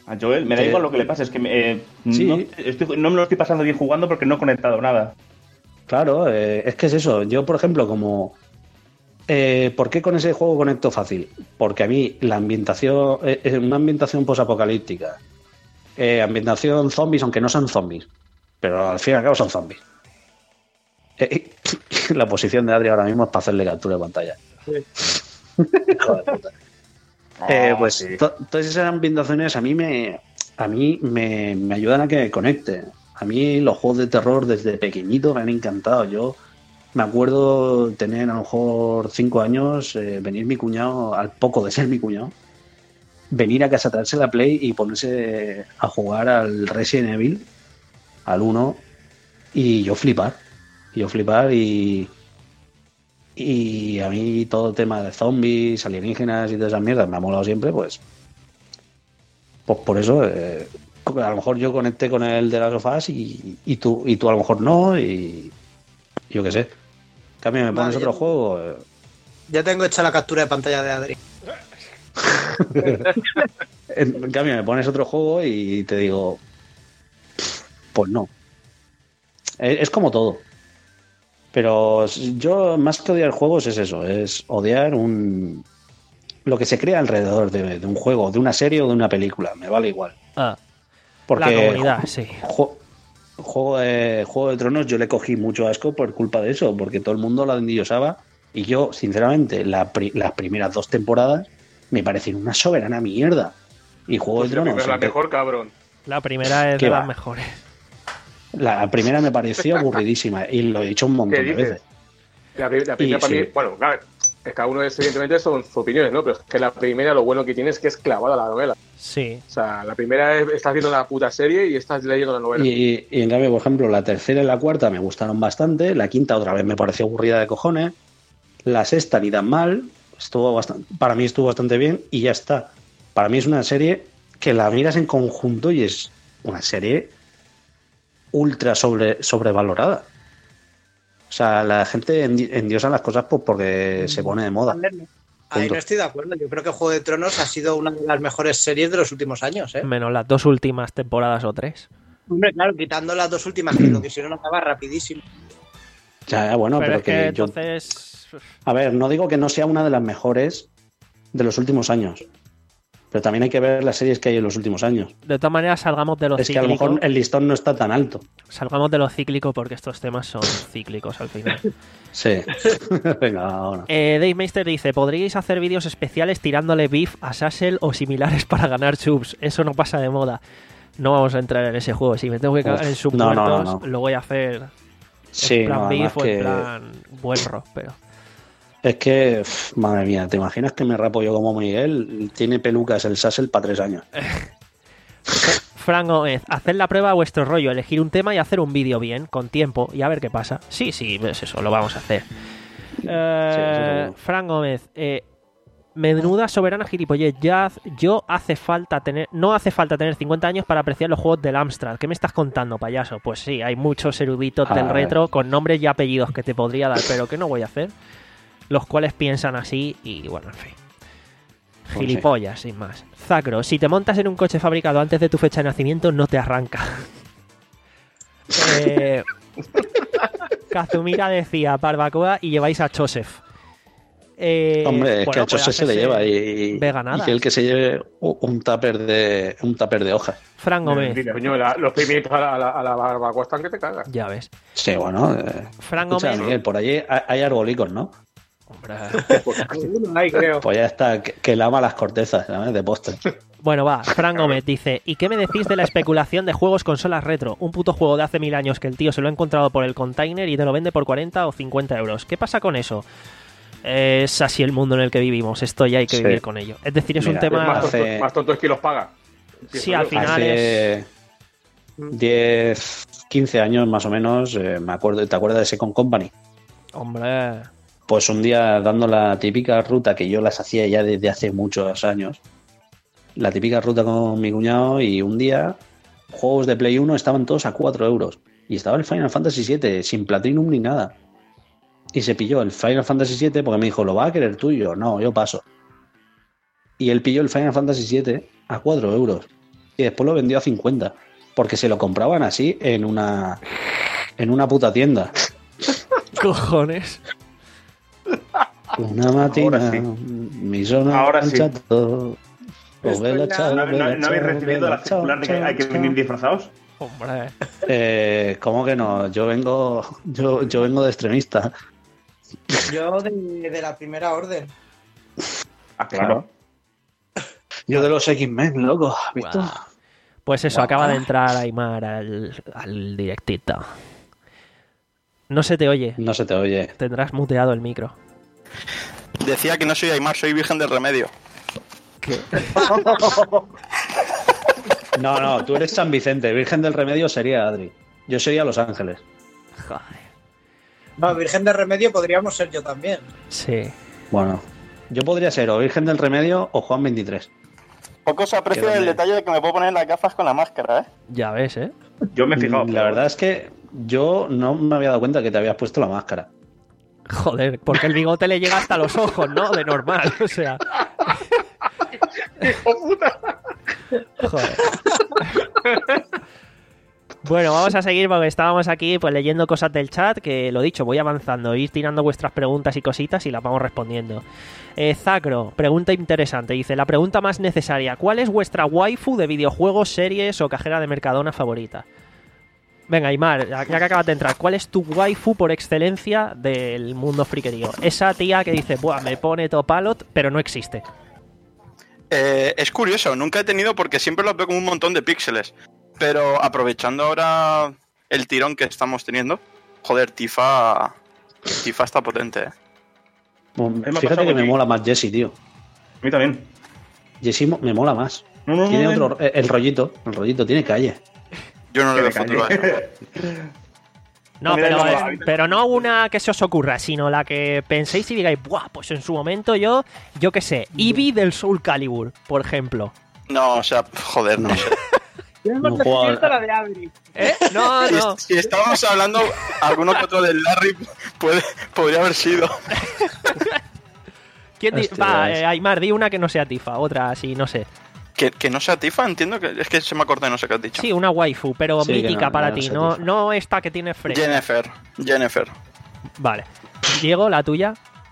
A Joel, me da Sí. igual lo que le pase, es que me, eh, Sí. no, estoy- no me lo estoy pasando bien jugando porque no he conectado nada. Claro, eh, es que es eso. Yo, por ejemplo, como... Eh, ¿Por qué con ese juego conecto fácil? Porque a mí la ambientación... eh, Es una ambientación posapocalíptica. Eh, ambientación zombies, aunque no son zombies. Pero al fin y al cabo son zombies. Eh, la posición de Adri ahora mismo es para hacerle captura de pantalla. Hijo de puta. Eh, Ah, pues sí. to- todas esas ambientaciones a mí me a mí me, me ayudan a que me conecte. A mí los juegos de terror desde pequeñito me han encantado. Yo me acuerdo tener a lo mejor cinco años, eh, venir mi cuñado, al poco de ser mi cuñado, venir a casa, traerse la Play y ponerse a jugar al Resident Evil, al uno, y yo flipar. Y yo flipar y... Y a mí todo el tema de zombies, alienígenas y todas esas mierdas me ha molado siempre, pues. Pues por eso, eh, a lo mejor yo conecté con el de las sofás y, y tú y tú a lo mejor no, y yo qué sé. En cambio, me pones Vale, otro yo- juego. eh, Ya tengo hecha la captura de pantalla de Adri. En cambio, me pones otro juego y te digo, pues no. Es, es como todo. Pero yo, más que odiar juegos, es eso, es odiar un lo que se crea alrededor de, de un juego, de una serie o de una película. Me vale igual. Ah, Porque la comunidad, sí. ju- Juego de, Juego de Tronos yo le cogí mucho asco por culpa de eso, porque todo el mundo la endiosaba y yo, sinceramente, la pri- las primeras dos temporadas me parecieron una soberana mierda. Y Juego Pues de la Tronos, primera es la aunque- mejor, cabrón. La primera es ¿Qué de va? las mejores. la primera me pareció aburridísima y lo he dicho un montón ¿Qué de dices? veces. La, pri- la primera Y para sí. mí, bueno, claro, es cada uno es, evidentemente son sus opiniones, ¿no? Pero es que la primera lo bueno que tiene es que es clavada a la novela. Sí. O sea, la primera es, estás viendo la puta serie y estás leyendo la novela. Y, y en cambio, por ejemplo, la tercera y la cuarta me gustaron bastante, la quinta otra vez me pareció aburrida de cojones, la sexta ni tan mal, estuvo bastante, para mí estuvo bastante bien y ya está. Para mí es una serie que la miras en conjunto y es una serie ultra sobre, sobrevalorada. O sea, la gente endi- endiosa las cosas pues porque se pone de moda. Ahí Punto. no estoy de acuerdo. Yo creo que Juego de Tronos ha sido una de las mejores series de los últimos años, ¿eh? Menos las dos últimas temporadas o tres. Hombre, claro, quitando las dos últimas que lo quisieron acabar rapidísimo. Ya, ya, bueno, pero, pero, es que, que yo... entonces. A ver, no digo que no sea una de las mejores de los últimos años, pero también hay que ver las series que hay en los últimos años. De todas maneras, salgamos de lo Es que a lo cíclico. mejor el listón no está tan alto. Salgamos de lo cíclico porque estos temas son cíclicos al final. Sí. Venga, ahora. Eh, Dave Meister dice: ¿podríais hacer vídeos especiales tirándole beef a Sassel o similares para ganar subs? Eso no pasa de moda. No vamos a entrar en ese juego. Si me tengo que cagar Uf, en subs no, no, muertos, no, no. lo voy a hacer Sí, en plan no, beef además o en que plan buen rock, pero. es que, pff, madre mía, ¿te imaginas que me rapo yo como Miguel? Tiene pelucas el Sassel para tres años. Fran Gómez, haced la prueba a vuestro rollo, elegir un tema y hacer un vídeo bien, con tiempo, y a ver qué pasa. Sí, sí, es eso, lo vamos a hacer. Eh, eso seguro. Fran Gómez, eh, menuda soberana gilipollez. Ya, yo hace falta tener, no hace falta tener cincuenta años para apreciar los juegos del Amstrad. ¿Qué me estás contando, payaso? Pues sí, hay muchos eruditos A del ver. retro con nombres y apellidos que te podría dar, pero ¿qué no voy a hacer? Los cuales piensan así y bueno, en fin. Pues Gilipollas, sin más. Zacro, si te montas en un coche fabricado antes de tu fecha de nacimiento, no te arranca. eh, Kazumira decía barbacoa y lleváis a Joseph. Eh, Hombre, es bueno, que a puede Chose se le hacerse lleva y, veganada. y que el que se lleve u- un tupper de un tupper de hojas. Fran Gómez, Dile, coño, la- los pimientos a la, a la, a la barbacoa están que te cagas. ya ves. Sí, bueno. Eh, Fran escucha, Gómez, Miguel, por allí hay, hay arbolicos, ¿no? hombre. Alguno hay, creo. Pues ya está, que, que lama las cortezas, ¿sabes? De postre. Bueno, va, Fran Gómez dice: ¿y qué me decís de la especulación de juegos consolas retro? Un puto juego de hace mil años que el tío se lo ha encontrado por el container y te lo vende por cuarenta o cincuenta euros. ¿Qué pasa con eso? Es así el mundo en el que vivimos, esto ya hay que Sí. vivir con ello. Es decir, es Mira, un tema... Más tonto, Hace- más tonto es que los paga. Sí, al final Hace diez, quince años más o menos, eh, me acuerdo, ¿te acuerdas de Second Company? Hombre, Pues un día dando la típica ruta que yo las hacía ya desde hace muchos años, la típica ruta con mi cuñado, y un día juegos de Play uno estaban todos a cuatro euros y estaba el Final Fantasy siete sin Platinum ni nada, y se pilló el Final Fantasy siete porque me dijo, ¿lo va a querer tú? Y yo, no, yo paso. Y él pilló el Final Fantasy siete a cuatro euros y después lo vendió a cincuenta. Porque se lo compraban así en una en una puta tienda. Cojones. Una matina, Ahora sí. mi zona Ahora al sí. chato. Esto Vela, ya- chao, ¿No, no, vela, no habéis chao, recibido vela, la chao, circular de que chao, hay que chao. venir disfrazados? Hombre. Eh, ¿Cómo que no? Yo vengo, yo, yo vengo de extremista. Yo de, de la primera orden. Ah, claro. Yo de los X-Men, loco, ¿has visto? Guau. Pues eso, Guau. acaba de entrar Aymar al, al directito. No se te oye. No se te oye. Tendrás muteado el micro. Decía que no soy Aymar, soy Virgen del Remedio. No, no, tú eres San Vicente. Virgen del Remedio sería Adri. Yo sería Los Ángeles. Joder. No, Virgen de Remedio podríamos ser yo también. Sí. Bueno, yo podría ser o Virgen del Remedio o Juan veintitrés. Poco se aprecia Qué el grande. detalle de que me puedo poner las gafas con la máscara, ¿eh? Ya ves, ¿eh? Yo me he fijado. La verdad es que yo no me había dado cuenta que te habías puesto la máscara. Joder, porque el bigote le llega hasta los ojos, ¿no? De normal, o sea. Joder. Bueno, vamos a seguir porque estábamos aquí pues leyendo cosas del chat, que lo dicho, voy avanzando, ir tirando vuestras preguntas y cositas y las vamos respondiendo. Eh, Zacro, pregunta interesante, dice, la pregunta más necesaria, ¿cuál es vuestra waifu de videojuegos, series o cajera de Mercadona favorita? Venga, Aymar, ya ya que acabas de entrar, ¿cuál es tu waifu por excelencia del mundo friquerío? Esa tía que dice, buah, me pone Topalot, pero no existe. Eh, es curioso, nunca he tenido porque siempre los veo como un montón de píxeles. Pero aprovechando ahora el tirón que estamos teniendo, joder, Tifa, Tifa está potente, ¿eh? Bueno, me ha fíjate pasado que me aquí. mola más Jessie, tío. A mí también. Jessie mo- me mola más. No, no, no, Tiene no, otro, eh, el rollito, el rollito tiene calle. Yo no que le me doy futuro a eso. calle. No, Mira, pero, no, eh, a mí- pero no una que se os ocurra, sino la que penséis y digáis, buah, pues en su momento yo, yo qué sé, Eevee del Soul Calibur, por ejemplo. No, o sea, joder, no, No. sé. No juego al- la de Adri. ¿Eh? No, no. Si, si estábamos hablando, alguno que otro del Larry puede, podría haber sido. ¿Quién di- Hostia, Va, es- eh, Aymar, di una que no sea Tifa, otra así, no sé. Que, que no sea Tifa, entiendo que es que se me ha cortado y no sé qué has dicho. Sí, una waifu, pero Sí, que mítica no, para no ti, sea no, Tifa. no esta que tiene fresca. Jennifer, Jennifer. Vale. Diego, la tuya.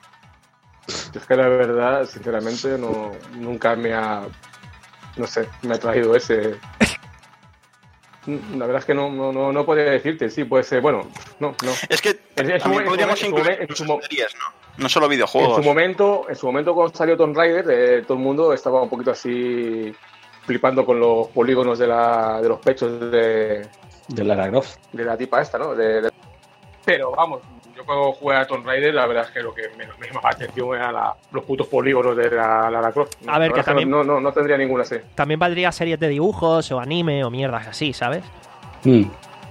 Es que la verdad, sinceramente, no nunca me ha, no sé, me ha traído ese. La verdad es que no, no, no, no podría decirte, sí, puede ser, bueno, no, no. Es que En- en su- también en su podríamos momen- incluir en su mo- series, ¿no? No solo En videojuegos. su momento, en su momento cuando salió Tomb Raider, eh, todo el mundo estaba un poquito así flipando con los polígonos de, la, de los pechos de, De Lara Croft. de la tipa esta, ¿no? De- de- Pero vamos, yo cuando jugué a Tomb Raider, la verdad es que lo que me, me llamaba la atención eran la- los putos polígonos de la Lara Croft. A ver, La que verdad es también- no, no, no tendría ninguna así. También valdría series de dibujos o anime o mierdas así, ¿sabes? Mm.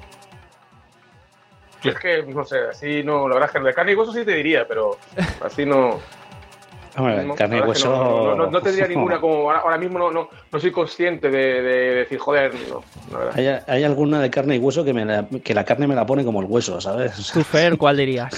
Yo es que, no sé, así no, la verdad es que de carne y hueso sí te diría, pero así no. Hombre, no, carne y la verdad es que hueso. No, no, no, no tendría ninguna como. Ahora, ahora mismo no, no, no soy consciente de, de decir, joder, no, la verdad. Hay, hay alguna de carne y hueso que, me la, que la carne me la pone como el hueso, ¿sabes? O sea, Tú, Fer, ¿cuál dirías?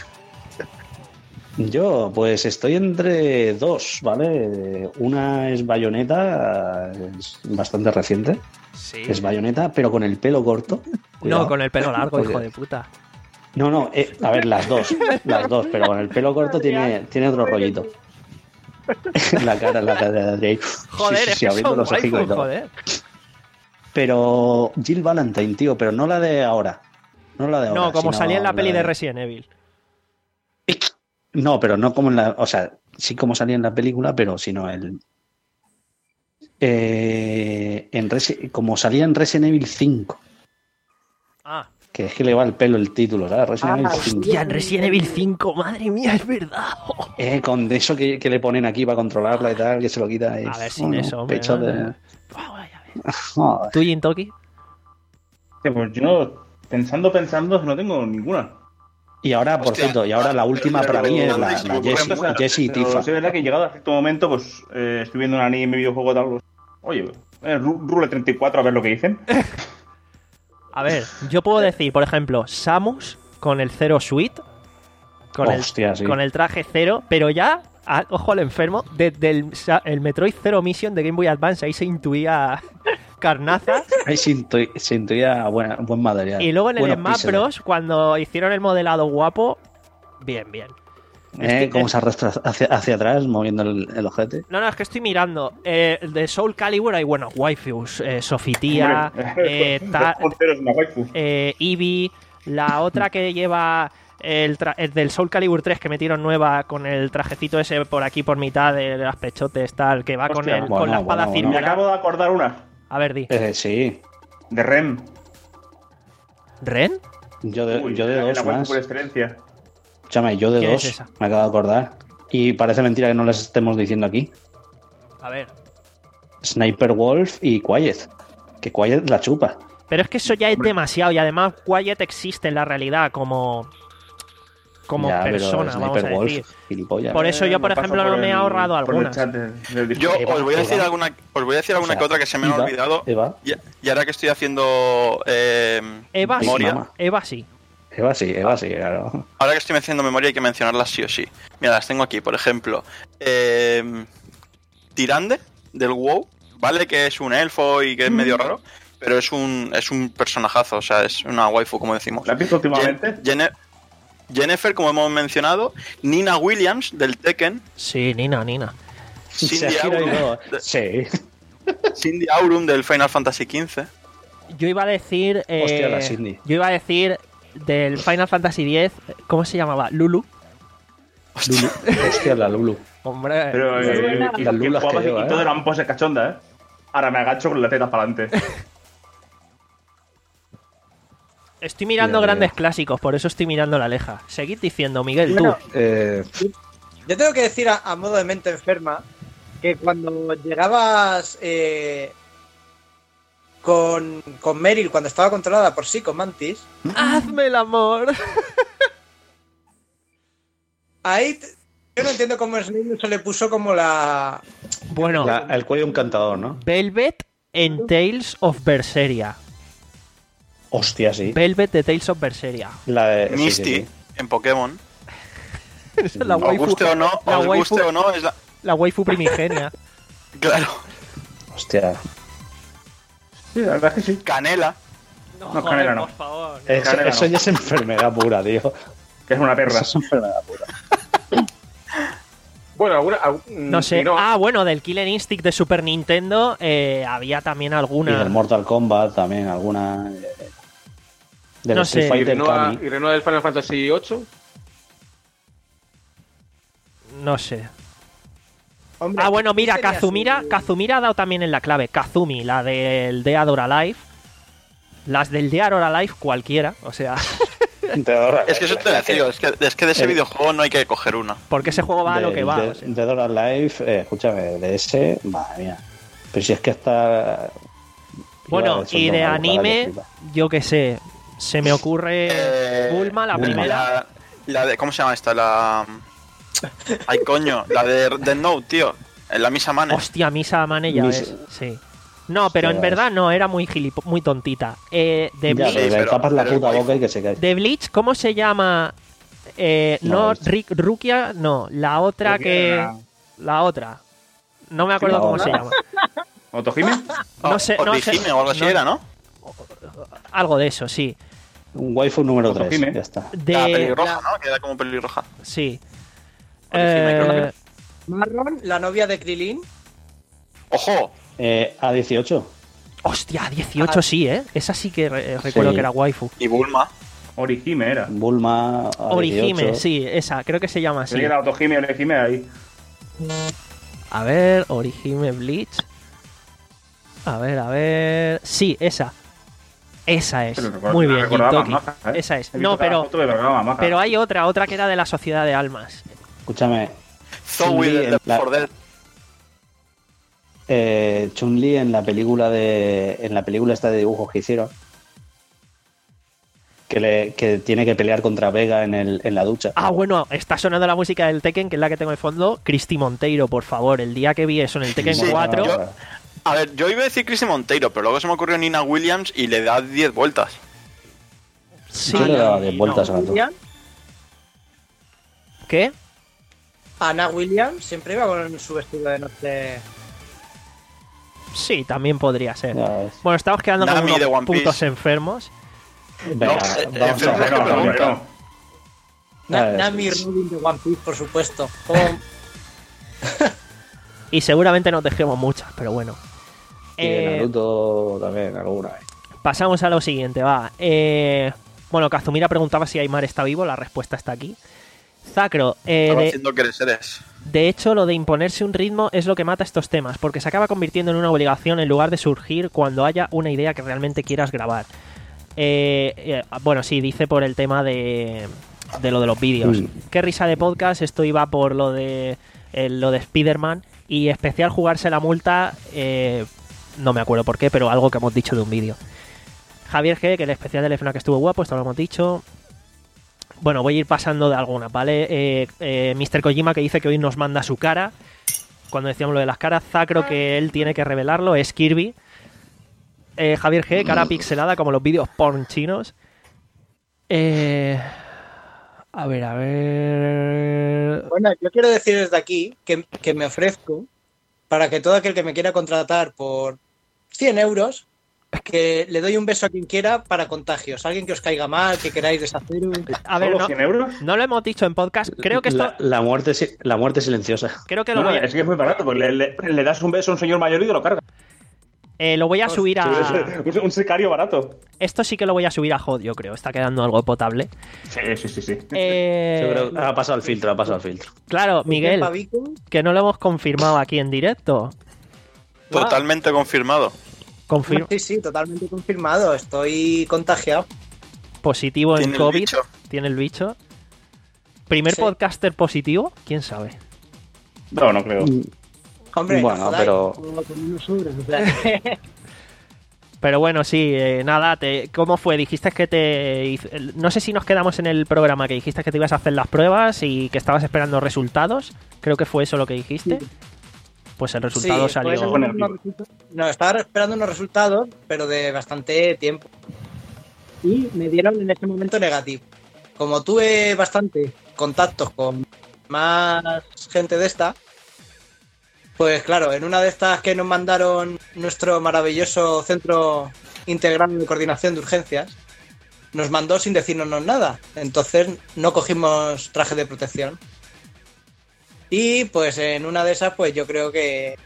yo, pues estoy entre dos, ¿vale? Una es Bayonetta, es bastante reciente. Sí. Es Bayonetta, pero con el pelo corto. No, Cuidado. con el pelo largo, Porque- hijo de puta. No, no, eh, a ver, las dos. Las dos, pero con el pelo corto tiene, tiene otro rollito. La cara, la cara de Adri. Joder, Sí, sí, es sí, que abriendo son los hocicos y waifus, todo. joder. Pero Jill Valentine, tío, pero no la de ahora. No la de ahora. No, como sino salía en la peli de de Resident Evil. No, pero no como en la. O sea, sí como salía en la película, pero sino el. Eh, en Resi- como salía en Resident Evil cinco. Ah, Que es que le va el pelo el título, ¿sabes? Resident Evil cinco. ya en Resident Evil cinco, madre mía, es verdad. Eh, con eso que, que le ponen aquí para controlarla y tal, que se lo quita. Y, A ver, sin bueno, eso, hombre, pecho ¿no? de. Buah, vaya, vaya. Joder. ¿Tú, Jintoki? Hostia, pues yo, pensando, pensando, no tengo ninguna. Y ahora, por Hostia, cierto, y ahora la última para mí es la, la Jessie, O sea, Jessie pero Tifa. sí es verdad que llegado a cierto momento, pues eh, estoy viendo un anime, videojuego tal. Pues, oye, eh, Ru- Rule treinta y cuatro, a ver lo que dicen. A ver, yo puedo decir, por ejemplo, Samus con el Zero Suite. Con, Hostia, el, sí. con el traje cero, pero ya, a- ojo al enfermo, desde el, Sa- el Metroid Zero Mission de Game Boy Advance, ahí se intuía carnaza. Ahí se, intu- se intuía buena- buen material. Y luego en el Buenos Smash píxeles. Bros, cuando hicieron el modelado guapo, bien, bien. ¿Eh? Estoy- Cómo se arrastra hacia, hacia atrás moviendo el, el ojete. No, no, es que estoy mirando. Eh, de Soul Calibur hay, bueno, waifus. Eh, Sofitía, Hombre, eh, ta- Montero es una waifu. eh, Eevee, la otra que lleva el, tra- el del Soul Calibur tres que metieron nueva con el trajecito ese por aquí por mitad de las pechotes, tal, que va con, Hostia, el, bueno, con la espada bueno, bueno. Me circular. acabo de acordar una. A ver, di. Eh, sí, De Ren. ¿Ren? yo de, Uy, yo de la- dos la waifu más. por excelencia. Escúchame, yo de ¿Quién dos. es esa? Me acabo de acordar. Y parece mentira que no les estemos diciendo aquí. A ver. Sniper Wolf y Quiet. Que Quiet la chupa. Pero es que eso ya es Hombre. demasiado y además Quiet existe en la realidad como como Ya, pero persona, vamos Sniper a Wolf, decir. gilipollas. Por eso yo, por Me paso ejemplo, no me he el- ahorrado por el algunas. chat de- del Yo Discord. os voy a decir Eva. alguna, os voy a decir alguna O sea, que otra que se me ha Eva, olvidado. Eva, Y, y ahora que estoy haciendo eh, Eva sí, memoria, Mamá. Eva sí. Eva sí, Eva sí, claro. ahora que estoy haciendo memoria hay que mencionarlas sí o sí. Mira, las tengo aquí, por ejemplo. eh, Tirande, del WoW, ¿vale? Que es un elfo y que es medio raro, pero es un, es un personajazo, o sea, es una waifu, como decimos. ¿La has visto últimamente? Jen- Jenne- Jennifer, como hemos mencionado, Nina Williams, del Tekken, Sí, Nina, Nina. Cindy Se gira y Aurum, todo. de- Sí. Cindy Aurum, del Final Fantasy quince. Yo iba a decir eh, Hostia, la Cindy. yo iba a decir del Final Fantasy diez, ¿cómo se llamaba? Lulu. Lulu. Hostia, la Lulu. Hombre, Pero Las- eh, las y, que lulas que jugabas y- lleva, y todo ¿eh? eran poses cachonda, ¿eh? Ahora me agacho con la teta para adelante. estoy mirando Mira, grandes mira. clásicos, por eso estoy mirando la leja. Seguid diciendo, Miguel, Bueno, tú. Eh, Yo tengo que decir a, a modo de mente enferma que cuando llegabas eh, con, con Meryl, cuando estaba controlada por Psycho Mantis, Hazme el amor. ahí t- yo no entiendo cómo Snape se le puso como la... Bueno, la- el cuello de un cantador, ¿no? Velvet en Tales of Berseria. Hostia, sí. Velvet de Tales of Berseria. La de, sí, Misty, sí, sí. en Pokémon. Esa es la Os waifu, guste o no, la os waifu- guste o no, es la... la waifu primigenia. Claro. Hostia. Sí, la verdad es que sí. Canela. No, No, joder, Canela no. por favor. Eso, Canela eso no. ya es enfermedad pura, tío. Que es una perra. Eso es enfermedad pura. Bueno, alguna. algún- No sé. si no- Ah, bueno, del Killer Instinct de Super Nintendo eh, había también Y alguna. del Mortal Kombat también, alguna. eh, Del No Street sé. y Fighter Renoa, Kami. y Renoa del Final Fantasy ocho. No sé. Hombre, Ah, bueno, mira, tenía Kazumira, su- Kazumira ha dado también en la clave. Kazumi, la del Dead or Alive. Las del Dead or Alive cualquiera. O sea, Es que eso te decía, es que, es que de ese El- videojuego no hay que coger una. porque ese juego va a lo de, que va. de, o sea. de Dora Life, eh, escúchame, de ese, madre mía. Pero si es que está. Bueno, Iba, son y dos de una anime, flipa. yo qué sé. Se me ocurre Eh, Bulma, la Bulma. primera. La, la de, ¿cómo se llama esta? La... Ay, coño, la de Death Note, tío. En la Misa Mane. Hostia, Misa Mane ya Misa- es. Sí. No, pero en Hostia, verdad no, era muy gilipo muy tontita. Eh, de, Ya, Bleach, pero le pero- tapas la pero puta es boca y que se cae. de Bleach, ¿cómo se llama? Eh, No, no, este. Rick, Rukia, no, la otra que. La otra. No me acuerdo La cómo otra. se llama. ¿Motojime? No sé, no sé. Orihime o algo así no- era, ¿no? Algo de eso, sí. Un waifu número tres, Otojime. ya está. De, la pelirroja, la- ¿no? Que era como pelirroja. Sí. Orihime, creo que Eh, Marron, la novia de Krilin. ¡Ojo! Eh, A dieciocho. hostia, dieciocho sí, ¿eh? Esa sí que re- recuerdo Sí. que era waifu. Y Bulma. Orihime era. Bulma. A Orihime, dieciocho. sí, esa, creo que se llama así. Sería la Otojime, Orihime ahí. A ver, Orihime Bleach. A ver, a ver. Sí, esa. Esa es. Pero recuerdo- Muy la bien, recordaba Jintoki. más maja, ¿eh? Esa es. He visto No, cada pero, foto y me recordaba más maja. pero hay otra, otra que era de la Sociedad de Almas. Escúchame. Zoe Chun-Li de en Left la- four Dead. Eh, Chun-Li en la película de. En la película esta de dibujos que hicieron. Que, le, que tiene que pelear contra Vega en, el, en la ducha. Ah, bueno, está sonando la música del Tekken, que es la que tengo de fondo. Cristi Monteiro, por favor. El día que vi eso en el Tekken Sí, cuatro. yo- A ver, yo iba a decir Chrissy Monteiro, pero luego se me ocurrió Nina Williams y le da diez vueltas. Sí. Yo le daba diez no. vueltas a la William, ¿Qué? Ana Williams siempre iba con su vestido de noche. Sí, también podría ser. Ya ves. Bueno, estamos quedando como Nami unos de One Piece. putos enfermos. Venga, No, vamos eh, a enfermo ver. que No, no, pregunta. no. Na- Eh, Nami Robin de One Piece, por supuesto. Como- Y seguramente nos dejemos muchas, pero bueno. Y de Eh, Naruto también, alguna. eh. pasamos a lo siguiente, va. Eh, bueno, Kazumira preguntaba si Aymar está vivo, la respuesta está aquí. Zacro, eh, Estaba de, haciendo que eres eres. de hecho, lo de imponerse un ritmo es lo que mata estos temas, porque se acaba convirtiendo en una obligación en lugar de surgir cuando haya una idea que realmente quieras grabar. Eh, eh, bueno, sí, dice por el tema de, de lo de los vídeos. Mm. Qué risa de podcast, esto iba por lo de eh, lo de Spider-Man y especial jugarse la multa, eh, no me acuerdo por qué, pero algo que hemos dicho de un vídeo. Javier G, que el especial del F N A C estuvo guapo, esto lo hemos dicho. Bueno, voy a ir pasando de alguna, ¿vale? Eh, eh, mister Kojima, que dice que hoy nos manda su cara. Cuando decíamos lo de las caras, Zacro, que él tiene que revelarlo, es Kirby. Eh, Javier G, cara pixelada como los vídeos porn chinos. Eh, a ver, a ver... Bueno, yo quiero decir desde aquí que, que me ofrezco para que todo aquel que me quiera contratar por cien euros, que le doy un beso a quien quiera para contagios. Alguien que os caiga mal, que queráis deshaceros. A ver, ¿Solo no, cien euros? no lo hemos dicho en podcast. Creo que esto... La, la muerte, si- la muerte silenciosa. Creo que lo No, voy a, es que es muy barato, pues le, le- le das un beso a un señor mayor y te lo cargas. eh, lo voy a subir a... Un, un sicario barato. Esto sí que lo voy a subir a Hot, yo creo. Está quedando algo potable. Sí, sí, sí, sí. Eh, Yo creo que ha pasado el filtro, ha pasado el filtro. Claro, Miguel, Pavico, que no lo hemos confirmado aquí en directo. Totalmente confirmado. Confir- sí, sí, totalmente confirmado. Estoy contagiado. positivo en Tiene el COVID. bicho. Tiene el bicho. Primer Sí. podcaster positivo, quién sabe. No, no creo. Hombre, Bueno, no jodáis, pero- como con unos sobras, o sea, Pero bueno, sí, eh, nada, te, ¿cómo fue? Dijiste que te... hiz- No sé si nos quedamos en el programa, que dijiste que te ibas a hacer las pruebas y que estabas esperando resultados. Creo que fue eso lo que dijiste. Pues el resultado sí, salió... pues, Bueno, unos resultados- No, estaba esperando unos resultados, pero de bastante tiempo. Y me dieron en ese momento negativo. Como tuve bastante contactos con más gente de esta, pues claro, en una de estas que nos mandaron nuestro maravilloso Centro Integrado de Coordinación de Urgencias, nos mandó sin decirnos nada. Entonces no cogimos traje de protección. Y pues en una de esas, pues yo creo que...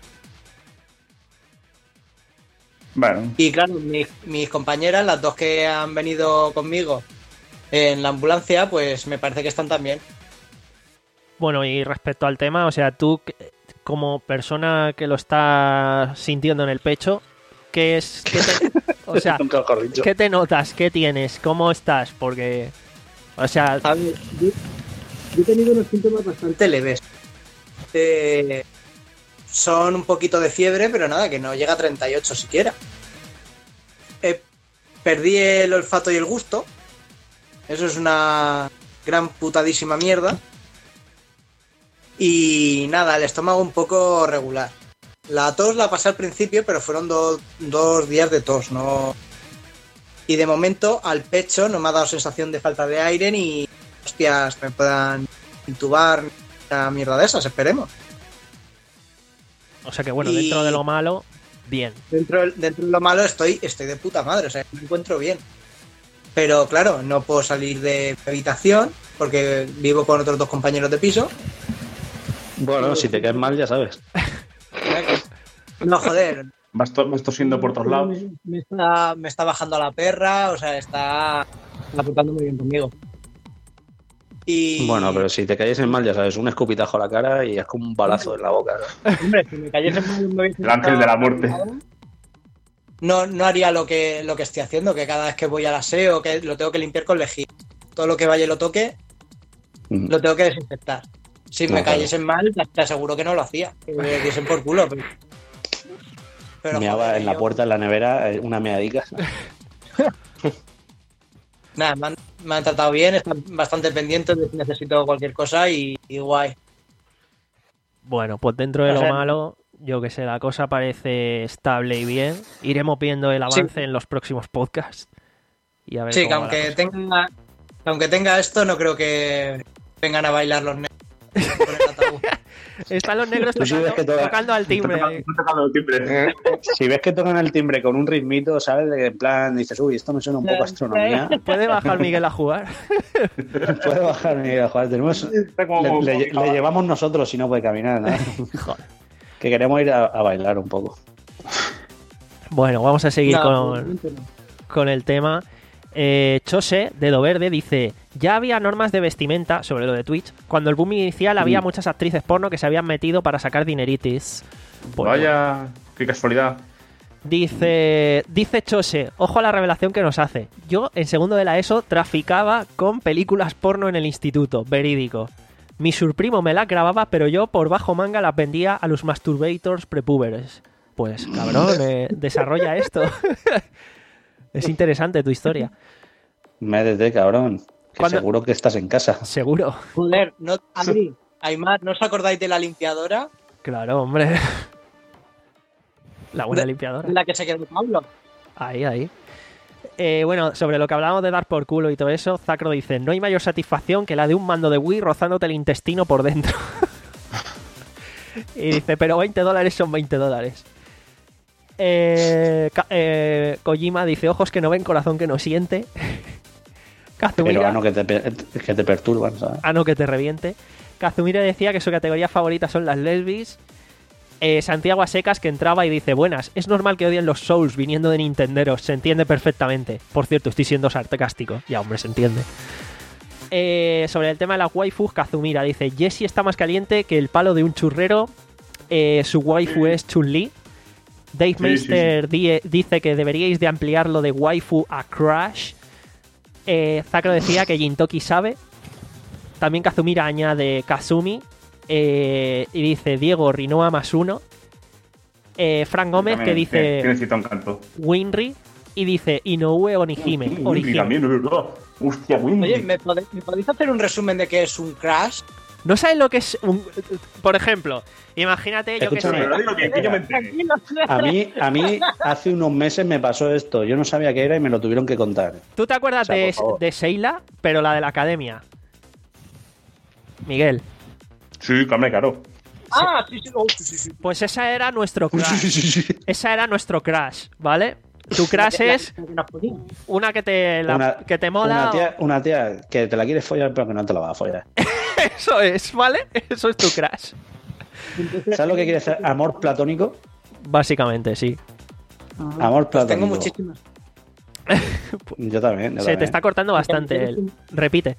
Bueno, Y claro, mis, mis compañeras, las dos que han venido conmigo en la ambulancia, pues me parece que están también. Bueno, y respecto al tema, o sea, tú que- como persona que lo está sintiendo en el pecho, ¿qué es? Qué te- o sea, Nunca mejor dicho. ¿qué te notas? ¿Qué tienes? ¿Cómo estás? Porque, o sea, A ver, yo, yo he tenido unos síntomas bastante leves. Eh, son un poquito de fiebre, pero nada, que no llega a treinta y ocho siquiera. Eh, perdí el olfato y el gusto. Eso es una gran putadísima mierda. Y nada, el estómago un poco regular. La tos la pasé al principio, pero fueron do- dos días de tos, ¿no? Y de momento al pecho no me ha dado sensación de falta de aire ni hostias me puedan intubar una mierda de esas, esperemos. o sea que bueno, Y- dentro de lo malo, bien. Dentro, del- dentro de lo malo estoy, estoy de puta madre, o sea, me encuentro bien. Pero claro, no puedo salir de mi habitación porque vivo con otros dos compañeros de piso. Bueno, si te caes mal, ya sabes. No, joder, vas, to- vas tosiendo por todos lados. Me, me está, me está bajando a la perra, o sea, está apuntando muy bien conmigo. Y, Bueno, pero si te cayes mal, ya sabes, un escupitajo a la cara y es como un balazo en la boca. ¿sabes? hombre, si me cayese mal, me hubiese El ángel de la muerte. No, no haría lo que, lo que estoy haciendo, que cada vez que voy al aseo, que lo tengo que limpiar con lejía. Todo lo que vaya y lo toque, Mm. lo tengo que desinfectar. Si me No, claro. cayesen mal, te aseguro que no lo hacía. Que me diesen por culo. Pero, pero, Meaba joder, en la yo- puerta, en la nevera, eh, una meadica. Nada, me han, me han tratado bien, están bastante pendientes de si necesito cualquier cosa y, y guay. Bueno, pues dentro de O lo sea, malo, yo que sé, la cosa parece estable y bien. Iremos viendo el avance Sí. en los próximos podcasts. Y a ver Sí, que cómo va la aunque cosa. tenga, que aunque tenga esto, no creo que vengan a bailar los negros. con el ataúd. Están los negros Tú sí tocando, ves que toda- tocando al timbre. ahí. Estoy tocando el timbre. Si ves que tocan el timbre con un ritmito, ¿sabes? De en plan, dices, uy, esto me suena un poco a astronomía. ¿Puede bajar Miguel a jugar? Puede bajar, Miguel, joder, tenemos, Está como- le, le- le llevamos nosotros si no puede caminar, ¿no? Que queremos ir a, a bailar un poco. Bueno, vamos a seguir No, con, obviamente no. con el tema. Eh, Chose, Dedo Verde, dice: ya había normas de vestimenta sobre lo de Twitch. Cuando el boom inicial había Mm. muchas actrices porno que se habían metido para sacar dineritis. Bueno, Vaya, qué casualidad. Dice, dice Chose, ojo a la revelación que nos hace. Yo, en segundo de la ESO, traficaba con películas porno en el instituto. Verídico. Mi surprimo me las grababa, pero yo por bajo manga las vendía a los masturbators prepúberes. Pues, cabrón, eh, desarrolla esto. Es interesante tu historia. Métete, cabrón. Que ¿Cuándo- seguro que estás en casa. Seguro. Joder, no, Adri, Aymar, ¿no os acordáis de la limpiadora? Claro, hombre. La buena limpiadora. En la que se quedó Pablo. Ahí, ahí. Eh, bueno, sobre lo que hablábamos de dar por culo y todo eso, Zacro dice: no hay mayor satisfacción que la de un mando de Wii rozándote el intestino por dentro. Y dice: pero veinte dólares son veinte dólares. Eh, Ka- eh, Kojima dice: ojos que no ven, corazón que no siente. Kazumira, Pero ano que te, pe- que te perturban, ¿sabes? ah, no, que te reviente. Kazumira decía que su categoría favorita son las lesbis. Eh, Santiago Asecas, que entraba y dice: buenas, es normal que odien los Souls viniendo de Nintenderos, se entiende perfectamente. Por cierto, estoy siendo sarcástico. Ya, hombre, se entiende. Eh, sobre el tema de las waifus, Kazumira dice: Jessie está más caliente que el palo de un churrero. Eh, su waifu es Chun-Li. Dave Sí, Meister die- dice que deberíais de ampliar lo de waifu a Crash. Eh, Zacro decía que Jintoki sabe. También Kazumira añade Kazumi. Eh, y dice Diego Rinoa más uno. Eh, Frank Gómez También, que dice Que, que necesita un canto. Winry. Y dice Inoue Onihime. Y Orihime. también, es verdad. Hostia, Winry. Oye, ¿me podéis, ¿me podéis hacer un resumen de qué es un crash? ¿No sabes lo que es un... Por ejemplo, imagínate, yo que Escúchame. sé. Pero digo bien, que yo me enteré. A mí, a mí hace unos meses me pasó esto. Yo no sabía qué era y me lo tuvieron que contar. ¿Tú te acuerdas O sea, de, por favor. de Sheila, pero la de la academia? Miguel. Sí, hombre, claro. Ah, sí, sí, oh, sí, sí, sí. Pues esa era nuestro crash. Esa era nuestro crash, ¿vale? Tu crash La- es la que nos ponían. una que te, la- Una- que te mola. Una o- tía, una tía que te la quieres follar, pero que no te la va a follar. Eso es, ¿vale? Eso es tu crash. ¿Sabes lo que quiere decir amor platónico? Básicamente, sí. Amor Pues platónico. tengo muchísimas. Yo también. Yo Se te también. está cortando bastante él. Repite.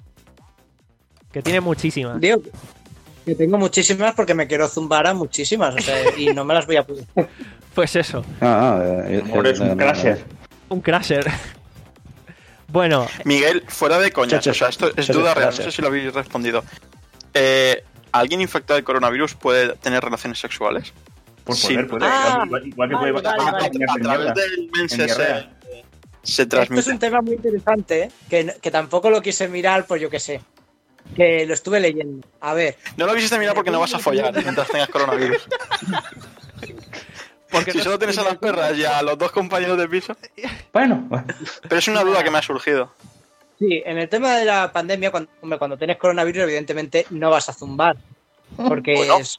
Que tiene muchísimas. Digo que tengo muchísimas porque me quiero zumbar a muchísimas, o sea, y no me las voy a poder. Pues eso, No, no, eh, Amor, eh, es eh, un no, crasher. un crasher. Bueno, Miguel, fuera de coñas, Chacho, o sea, esto es chacho, duda real, no gracias. sé si lo habéis respondido. Eh, ¿Alguien infectado de coronavirus puede tener relaciones sexuales? Por Sí. poder, puede. Ah, igual, igual que vale, puede vale, vale. A través del mensaje se, diarrea. se Esto transmite. es un tema muy interesante, ¿eh? que, que tampoco lo quise mirar, pues yo qué sé. Que lo estuve leyendo. A ver, No lo quisiste mirar porque no vas a follar mientras tengas coronavirus. porque Si solo tienes a las perras y a los dos compañeros de piso. Bueno, Pero es una duda que me ha surgido. sí, en el tema de la pandemia, cuando, hombre, cuando tienes coronavirus, evidentemente no vas a zumbar. Porque Bueno. es.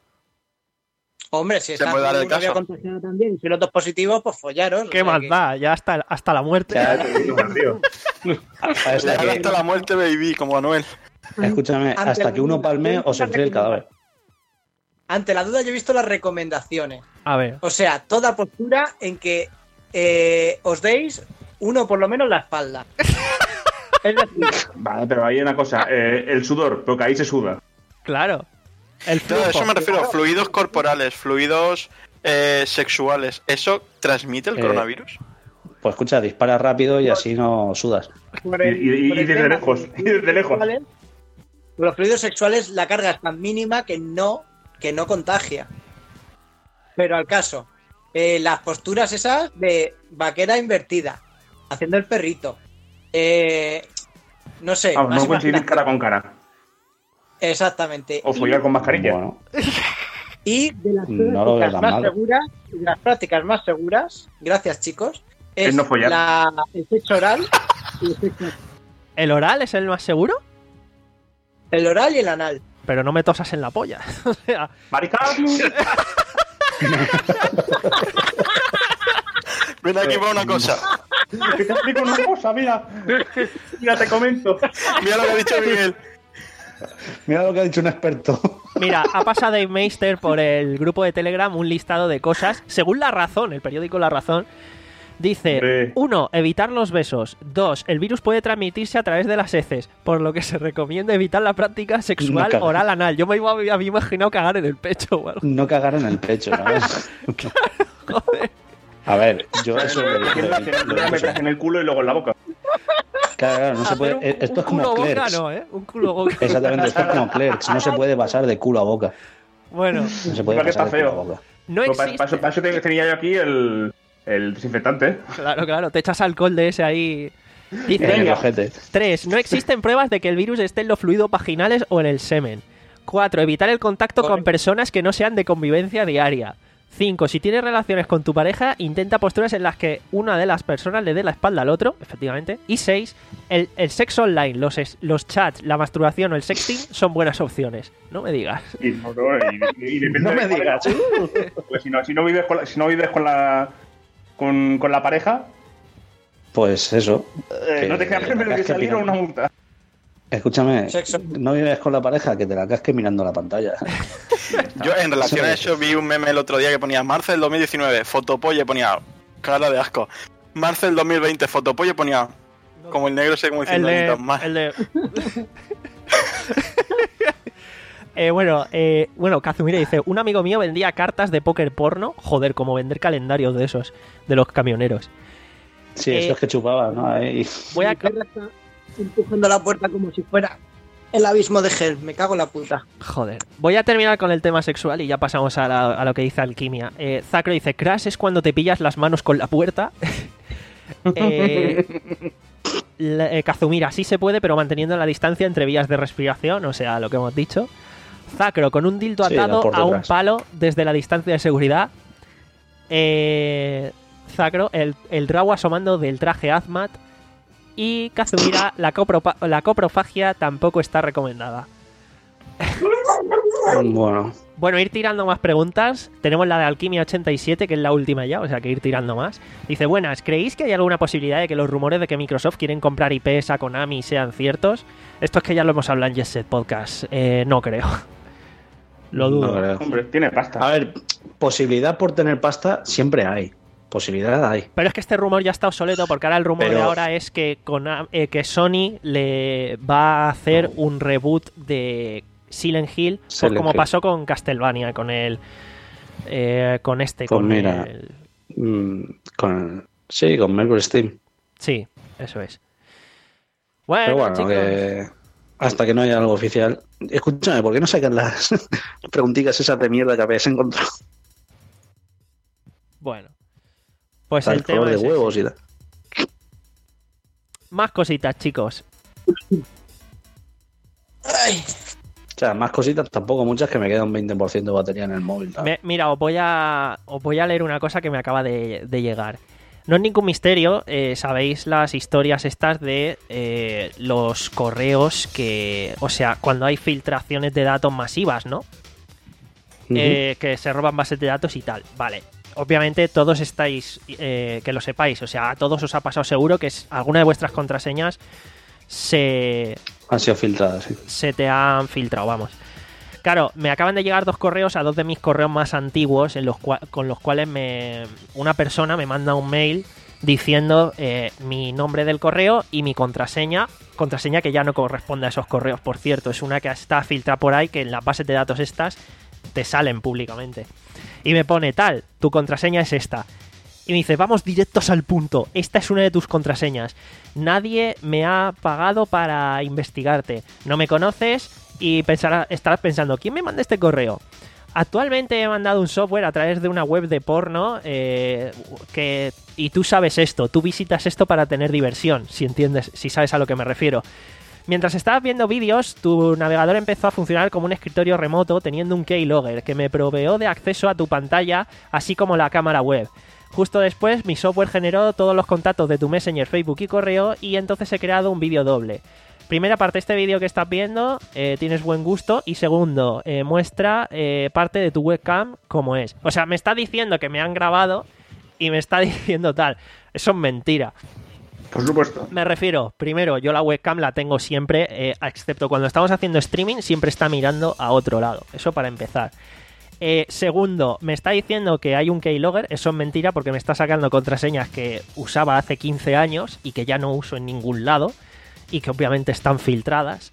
Hombre, si Se está puede dar el uno había caso. contagiado también y si los dos positivos, pues follaros. ¿qué o sea más que- da? Ya hasta, hasta la muerte. Ya, tío. hasta Legal que, hasta la muerte, baby, como Anuel. escúchame, Ante hasta la que uno palme o se enfríe el cadáver. Ante la duda, yo he visto las recomendaciones. A ver, O sea, toda postura en que eh, os deis uno por lo menos la espalda. Es decir, Vale, pero hay una cosa. eh, el sudor, porque ahí se suda. claro. El No, flujo. a eso me refiero. Fluidos corporales, fluidos eh, sexuales. ¿Eso transmite el Eh, coronavirus? Pues escucha, dispara rápido y así no sudas. por el- Y- y- por y el desde tema lejos, de los y desde fluidos lejos. sexuales, Los fluidos sexuales, la carga es tan mínima que no, que no contagia. Pero al caso, eh, las posturas esas de vaquera invertida, haciendo el perrito. Eh, no sé. Vamos, más no coincidir imaginación. cara con cara. Exactamente. O follar con mascarilla. Bueno, Y de las No lo veo prácticas tan más malo. seguras, de las prácticas más seguras, gracias chicos, es Es no follar. la, el sexo oral, y el, sexo- ¿El oral es el más seguro? el oral y el anal. pero no me tosas en la polla. O sea, ¡Marica! Ven aquí para una cosa. Que te explico una cosa, mira. Mira, te comento. Mira lo que ha dicho Miguel. Mira lo que ha dicho un experto. mira, ha pasado Dave Meister por el grupo de Telegram un listado de cosas, según La Razón, el periódico La Razón. Dice, uno, evitar los besos. dos, el virus puede transmitirse a través de las heces, por lo que se recomienda evitar la práctica sexual No oral anal. Yo me iba- había imaginado cagar en el pecho o algo. No cagar en el pecho, ¿no? Joder. A ver, yo eso lo Que la que no la metas en el culo y luego en la boca. Claro, claro, no se Hacer puede. un- eh, Esto un es como culo boca, Clerks. no, ¿eh? Un culo boca. Exactamente, esto es como Clerks. No se puede pasar de culo a boca. Bueno, No se puede Porque pasar está de culo a feo. boca. no Pero para, existe... para eso, para eso te- tenía yo aquí el, el desinfectante. ¿eh? Claro, claro, te echas alcohol de ese ahí. Dice, En el Venga. ojete. tres. No existen pruebas de que el virus esté en los fluidos vaginales o en el semen. cuatro. Evitar el contacto con personas que no sean de convivencia diaria. cinco. Si tienes relaciones con tu pareja, intenta posturas en las que una de las personas le dé la espalda al otro, efectivamente. Y seis. El, el sexo online, los, es- los chats, la masturbación o el sexting son buenas opciones. No me digas. Y, no, no, y- y- y depende No de me cuál digas. es- Pues si no, si no vives con la, si no vives con la con, con la pareja, Pues eso. eh, Que no te quedas la que de casque salir o mirando. una multa. Escúchame, Sexo. no vives con la pareja, que te la casques mirando la pantalla. Yo en relación a eso vi un meme el otro día que ponía marzo del dos mil diecinueve, fotopolla, y ponía cara de asco. Marzo del dos mil veinte, fotopolla, y ponía como el negro ese como El diciendo de... "Ni tan mal". El de... Eh, bueno, eh, bueno, Kazumira dice, un amigo mío vendía cartas de póker porno, joder, como vender calendarios de esos, de los camioneros. Sí, Eh, eso es que chupaba, ¿no? Ahí. Voy a... Mi perra está empujando la puerta como si fuera el abismo de Hell. Me cago en la puta. Joder. Voy a terminar con el tema sexual y ya pasamos a, la- a lo que dice Alquimia. Eh, Zacro dice, crash es cuando te pillas las manos con la puerta. eh, la- eh, Kazumira, sí se puede, pero manteniendo la distancia entre vías de respiración, o sea, lo que hemos dicho. Zacro, con un dildo Sí, atado por a un detrás. palo desde la distancia de seguridad. Eh, Zacro, el, el rabo asomando del traje Azmat. Y Kazumira, la, copropa- la coprofagia tampoco está recomendada. Bueno, Bueno, ir tirando más preguntas. Tenemos la de Alquimia ochenta y siete, que es la última ya, o sea que ir tirando más. Dice, buenas, ¿creéis que hay alguna posibilidad de que los rumores de que Microsoft quieren comprar I Ps a Konami sean ciertos? Esto es que ya lo hemos hablado en Jet Set Podcast. Eh, no creo. Lo dudo. no creo. Hombre, tiene pasta. A ver, posibilidad por tener pasta siempre hay. Posibilidad hay. Pero es que este rumor ya está obsoleto porque ahora el rumor Pero- de ahora es que, Kona- eh, que Sony le va a hacer un reboot de Silent Hill, pues Silent como Hill. pasó con Castlevania, con el... eh, con este, Pues con mira. el... Mm, con, sí, con Mercury Steam. Sí, eso es. Bueno, Pero bueno, chicos. que hasta que no haya algo oficial. Escúchame, ¿por qué no sacan las preguntitas esas de mierda que habéis encontrado? Bueno. Pues Tal el tema color de es ese. huevos y tal. Más cositas, chicos. O sea, más cositas, tampoco muchas, que me queda un veinte por ciento de batería en el móvil. tal. Me- mira, os voy a os voy a leer una cosa que me acaba de, de llegar. No es ningún misterio, eh, sabéis las historias estas de eh, los correos que, o sea, cuando hay filtraciones de datos masivas, ¿no? Ujú. Eh, que se roban bases de datos y tal. Vale. Obviamente todos estáis, eh, que lo sepáis, o sea, a todos os ha pasado seguro que es, alguna de vuestras contraseñas se, Han sido filtradas, sí. se te han filtrado, vamos. Claro, me acaban de llegar dos correos a dos de mis correos más antiguos en los cua- con los cuales me, una persona me manda un mail diciendo eh, mi nombre del correo y mi contraseña, contraseña que ya no corresponde a esos correos, por cierto, es una que está filtrada por ahí, que en las bases de datos estas te salen públicamente. Y me pone tal, tu contraseña es esta. Y me dice, vamos directos al punto, esta es una de tus contraseñas. Nadie me ha pagado para investigarte. No me conoces y pensará, estarás pensando, ¿quién me manda este correo? Actualmente he mandado un software a través de una web de porno eh, que y tú sabes esto, tú visitas esto para tener diversión, si entiendes, si sabes a lo que me refiero. Mientras estabas viendo vídeos, tu navegador empezó a funcionar como un escritorio remoto teniendo un keylogger que me proveó de acceso a tu pantalla, así como la cámara web. Justo después, mi software generó todos los contactos de tu Messenger, Facebook y correo y entonces he creado un vídeo doble. primera parte, este vídeo que estás viendo, eh, tienes buen gusto. Y segundo, eh, muestra eh, parte de tu webcam como es. O sea, me está diciendo que me han grabado y me está diciendo tal. Eso es mentira. Por supuesto. Me refiero, primero, yo la webcam la tengo siempre, eh, excepto cuando estamos haciendo streaming, siempre está mirando a otro lado. Eso para empezar. Eh, segundo, me está diciendo que hay un keylogger. Eso es mentira porque me está sacando contraseñas que usaba hace quince años y que ya no uso en ningún lado y que obviamente están filtradas.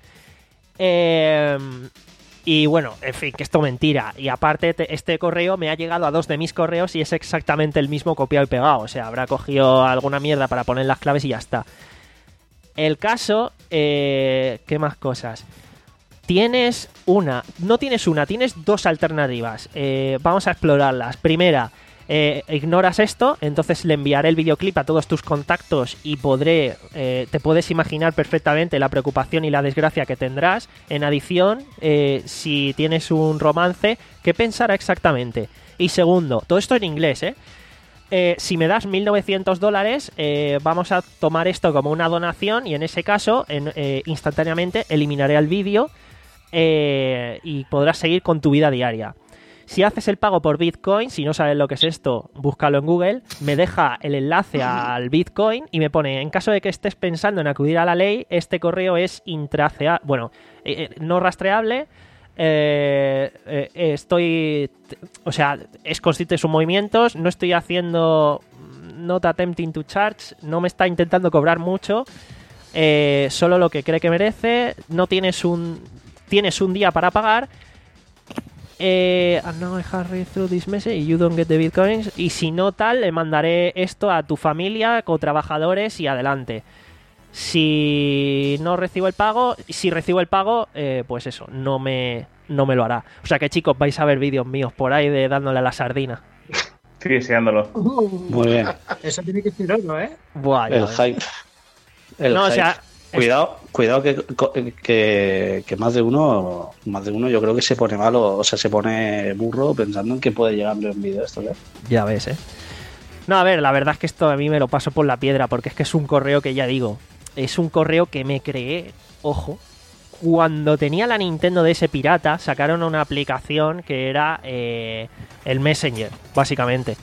Eh, y bueno, en fin, que esto es mentira. Y aparte, te, este correo me ha llegado a dos de mis correos y es exactamente el mismo copiado y pegado. O sea, habrá cogido alguna mierda para poner las claves y ya está. El caso, eh, ¿qué más cosas? Tienes una, no tienes una, tienes dos alternativas. Eh, vamos a explorarlas. Primera, eh, ignoras esto, entonces le enviaré el videoclip a todos tus contactos y podré, eh, te puedes imaginar perfectamente la preocupación y la desgracia que tendrás. En adición, eh, si tienes un romance, ¿qué pensará exactamente? Y segundo, todo esto en inglés, ¿eh? Eh, si me das mil novecientos dólares, eh, vamos a tomar esto como una donación y en ese caso, en, eh, instantáneamente eliminaré el vídeo. Eh, y podrás seguir con tu vida diaria. Si haces el pago por Bitcoin, si no sabes lo que es esto, búscalo en Google, me deja el enlace al Bitcoin y me pone, en caso de que estés pensando en acudir a la ley, este correo es intraceable, bueno, eh, no rastreable, eh, eh, estoy, o sea, es consciente de sus movimientos, no estoy haciendo, not attempting to charge, no me está intentando cobrar mucho, eh, solo lo que cree que merece, no tienes un... Tienes un día para pagar. Eh, no, I have read through this message y you don't get the bitcoins. Y si no tal, le mandaré esto a tu familia, co-trabajadores y adelante. Si no recibo el pago, si recibo el pago, eh, pues eso, no me, no me lo hará. O sea que chicos, vais a ver vídeos míos por ahí de dándole a la sardina. Sí, deseándolo. Muy bien. Eso tiene que ser oro, ¿eh? Buah, El ya, hype. El no, hype. o sea, Cuidado, cuidado que, que, que más de uno, más de uno yo creo que se pone malo, o sea, se pone burro pensando en que puede llegarle un vídeo esto, ¿eh? Ya ves, ¿eh? No, a ver, la verdad es que esto a mí me lo paso por la piedra porque es que es un correo que ya digo, es un correo que me creé, ojo, cuando tenía la Nintendo D S pirata, sacaron una aplicación que era eh, el Messenger, básicamente.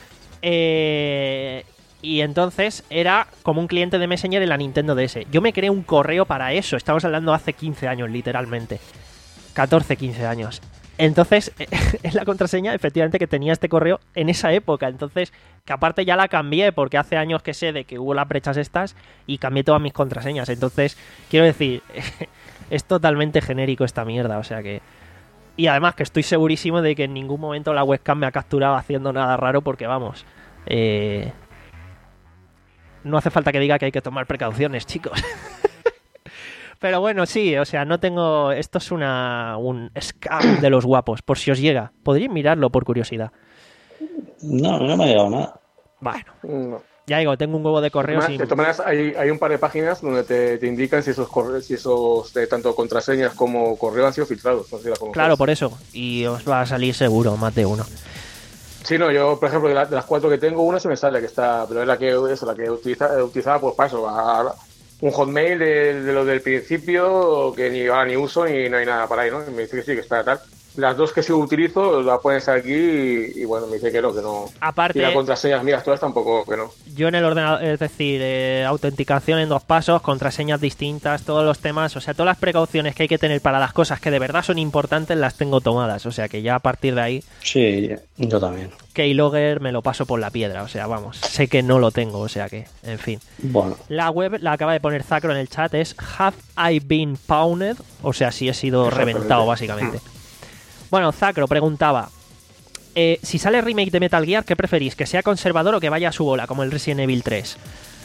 Eh... Y entonces era como un cliente de Messenger en la Nintendo D S. Yo me creé un correo para eso. Estamos hablando hace quince años, literalmente. catorce, quince años. Entonces, es la contraseña, efectivamente, que tenía este correo en esa época. Entonces, que aparte ya la cambié porque hace años que sé de que hubo las brechas estas y cambié todas mis contraseñas. Entonces, quiero decir, es totalmente genérico esta mierda. O sea que... Y además que estoy segurísimo de que en ningún momento la webcam me ha capturado haciendo nada raro porque, vamos... Eh... No hace falta que diga que hay que tomar precauciones, chicos. Pero bueno, sí, o sea, no tengo... Esto es una un scam de los guapos, por si os llega. Podríais mirarlo por curiosidad. No, no me ha llegado nada. Bueno, No. ya digo, tengo un huevo de correos y... De todas maneras, hay, hay un par de páginas donde te, te indican si esos correos, si esos de tanto contraseñas como correos han sido filtrados. No sé si la conoces. Claro, por eso. Y os va a salir seguro más de uno. Sí, no, yo, por ejemplo, de, la, de las cuatro que tengo, una se me sale que está, pero es la que, eso, la que utiliza, utilizaba, pues paso, a, a un hotmail de, de lo del principio, que ni ahora ni uso ni no hay nada para ahí, ¿no? Y me dice que sí, que está tal. Las dos que sí utilizo, las pones aquí y, y bueno, me dice que no, que no. Aparte, y las contraseñas mías todas tampoco, que no. Yo en el ordenador, es decir, eh, autenticación en dos pasos, contraseñas distintas, todos los temas, o sea, todas las precauciones que hay que tener para las cosas que de verdad son importantes las tengo tomadas, o sea que ya a partir de ahí, Sí, yo también. Keylogger me lo paso por la piedra, o sea, vamos, sé que no lo tengo, o sea que, en fin. Bueno, La web la acaba de poner Zacro en el chat, es Have I Been Pwned, o sea, si he sido reventado básicamente. Bueno, Zacro preguntaba, eh, si sale remake de Metal Gear, ¿qué preferís? ¿Que sea conservador o que vaya a su bola, como el Resident Evil tres?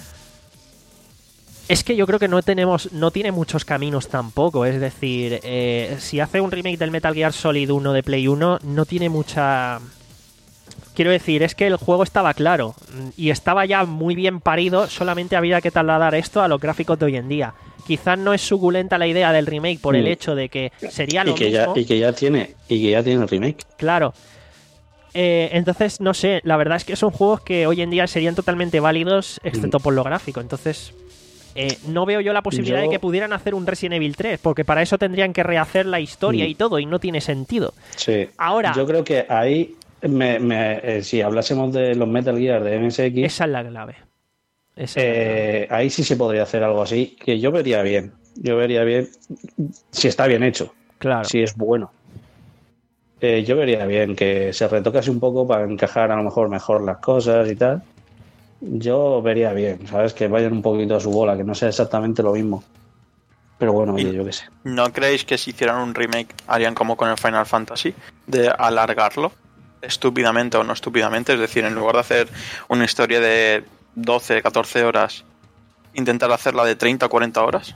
Es que yo creo que no tenemos, no tiene muchos caminos tampoco, es decir, eh, si hace un remake del Metal Gear Solid uno de Play uno, no tiene mucha... Quiero decir, es que el juego estaba claro y estaba ya muy bien parido, solamente había que trasladar esto a los gráficos de hoy en día. Quizás no es suculenta la idea del remake por el Mm. hecho de que sería lo y que mismo. ya y que ya tiene y que ya tiene el remake. Claro. Eh, entonces, no sé, la verdad es que son juegos que hoy en día serían totalmente válidos, excepto por lo gráfico. Entonces, eh, no veo yo la posibilidad Yo- de que pudieran hacer un Resident Evil tres, porque para eso tendrían que rehacer la historia Mm. y todo, y no tiene sentido. Sí. Ahora- Yo creo que ahí, me, me- eh, si hablásemos de los Metal Gear de M S X, Esa es la clave. Esa es la clave. eh, ahí sí se podría hacer algo así, que yo vería bien. Yo vería bien si está bien hecho, Claro. si es bueno. Eh, yo vería bien que se retocase un poco para encajar a lo mejor mejor las cosas y tal. Yo vería bien, ¿sabes? Que vayan un poquito a su bola, que no sea exactamente lo mismo. Pero bueno, oye, Y- yo qué sé. ¿No creéis que si hicieran un remake harían como con el Final Fantasy? De alargarlo estúpidamente o no estúpidamente. Es decir, en lugar de hacer una historia de doce, catorce horas, intentar hacerla de treinta o cuarenta horas.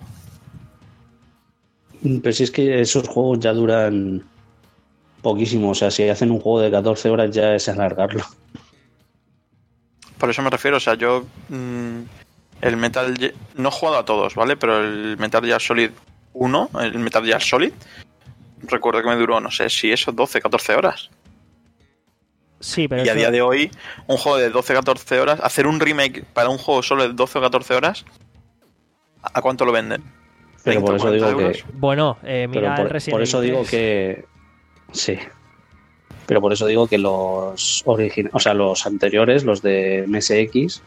Pero si es que esos juegos ya duran poquísimo. O sea, si hacen un juego de catorce horas ya es alargarlo. Por eso me refiero, o sea, yo... mmm, el Metal Gear... No he jugado a todos, ¿vale? Pero el Metal Gear Solid uno, el Metal Gear Solid, recuerdo que me duró, no sé, si eso, doce, catorce horas. Sí, pero Y a eso- día de hoy, un juego de doce, catorce horas, hacer un remake para un juego solo de doce o catorce horas, ¿a cuánto lo venden? Pero por eso digo ¿cuarenta que... euros? Bueno, eh, Pero mira el por, Resident por eso Evil digo tres. que... Sí. Pero por eso digo que los originales, o sea, los anteriores, los de M S X,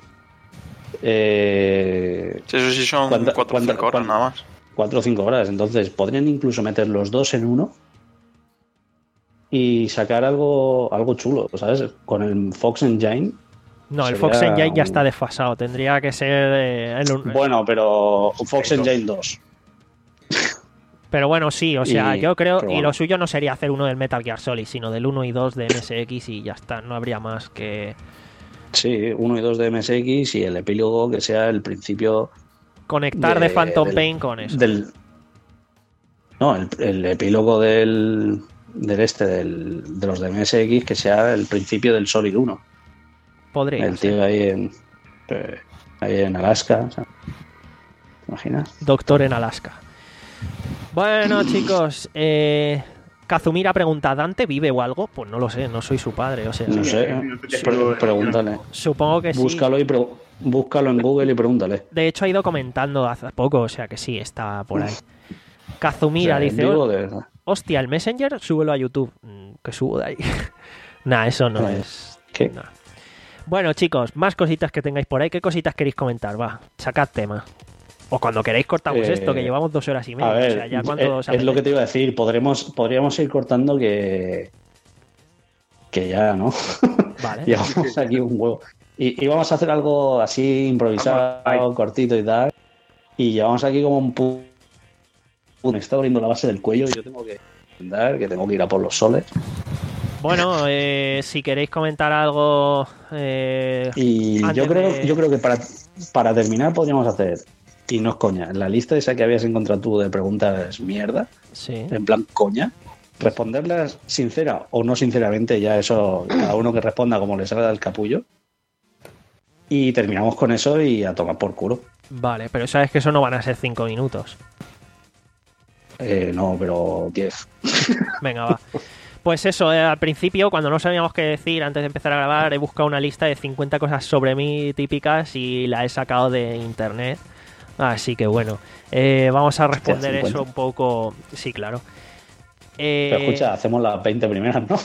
eh, Sí, eso sí son ¿Cuánta- cuatro o cuánta- cinco horas cuánta- nada más. cuatro o cinco horas. Entonces, podrían incluso meter los dos en uno y sacar algo, algo chulo, ¿sabes? Con el Fox Engine. No, el sería Fox Engine ya un- está desfasado. Tendría que ser eh, el un- Bueno, pero Fox Eso. Engine dos. Pero bueno, sí, o sea, Y- yo creo, pero y bueno. lo suyo no sería hacer uno del Metal Gear Solid, sino del uno y dos de M S X y ya está, no habría más que Sí, uno y dos de M S X y el epílogo que sea el principio conectar de- de Phantom del- Pain con eso. del... No, el, el epílogo del, del este, del, de los de M S X, que sea el principio del Solid uno. Podría El ser. tío ahí en, eh, ahí en Alaska. ¿sabes? ¿Te imaginas? Doctor en Alaska. Bueno, chicos, eh, Kazumira pregunta, ¿Dante vive o algo? Pues no lo sé, no soy su padre, o sea, No sé, pre- pregúntale. supongo que sí. Búscalo, y pre- búscalo en Google y pregúntale. De hecho, ha ido comentando hace poco, o sea que sí, está por ahí. Kazumira O sea, dice, digo "Oh, de verdad. hostia, el Messenger, súbelo a YouTube. Mm, que subo de ahí. Nah, eso no Vaya. es... ¿Qué? nah. Bueno, chicos, más cositas que tengáis por ahí. ¿Qué cositas queréis comentar? Va, sacad tema. O cuando queráis cortamos Eh, esto, que llevamos dos horas y media. A ver, o sea, ya es, cuánto os es lo que apetece. te iba a decir. Podremos, podríamos ir cortando que. Que ya, ¿no? Vale. Llevamos aquí un huevo. Y, y vamos a hacer algo así improvisado, Vamos, cortito y tal. Y llevamos aquí como un pu... Me está doliendo la base del cuello y yo tengo que andar, que tengo que ir a por los soles. Bueno, eh, si queréis comentar algo... eh, Y Antes yo creo, de- yo creo que para, para terminar podríamos hacer, y no es coña, la lista esa que habías encontrado tú de preguntas mierda, sí. en plan coña, responderlas sincera o no sinceramente, ya eso, cada uno que responda como le salga del capullo. Y terminamos con eso y a tomar por culo. Vale, pero sabes que eso no van a ser cinco minutos. Eh, no, pero diez. Venga, va. Pues eso, eh, al principio, cuando no sabíamos qué decir antes de empezar a grabar, he buscado una lista de cincuenta cosas sobre mí típicas y la he sacado de internet. Así que bueno, eh, vamos a responder cincuenta. eso un poco... Sí, claro. Eh, Pero escucha, hacemos las veinte primeras, ¿no?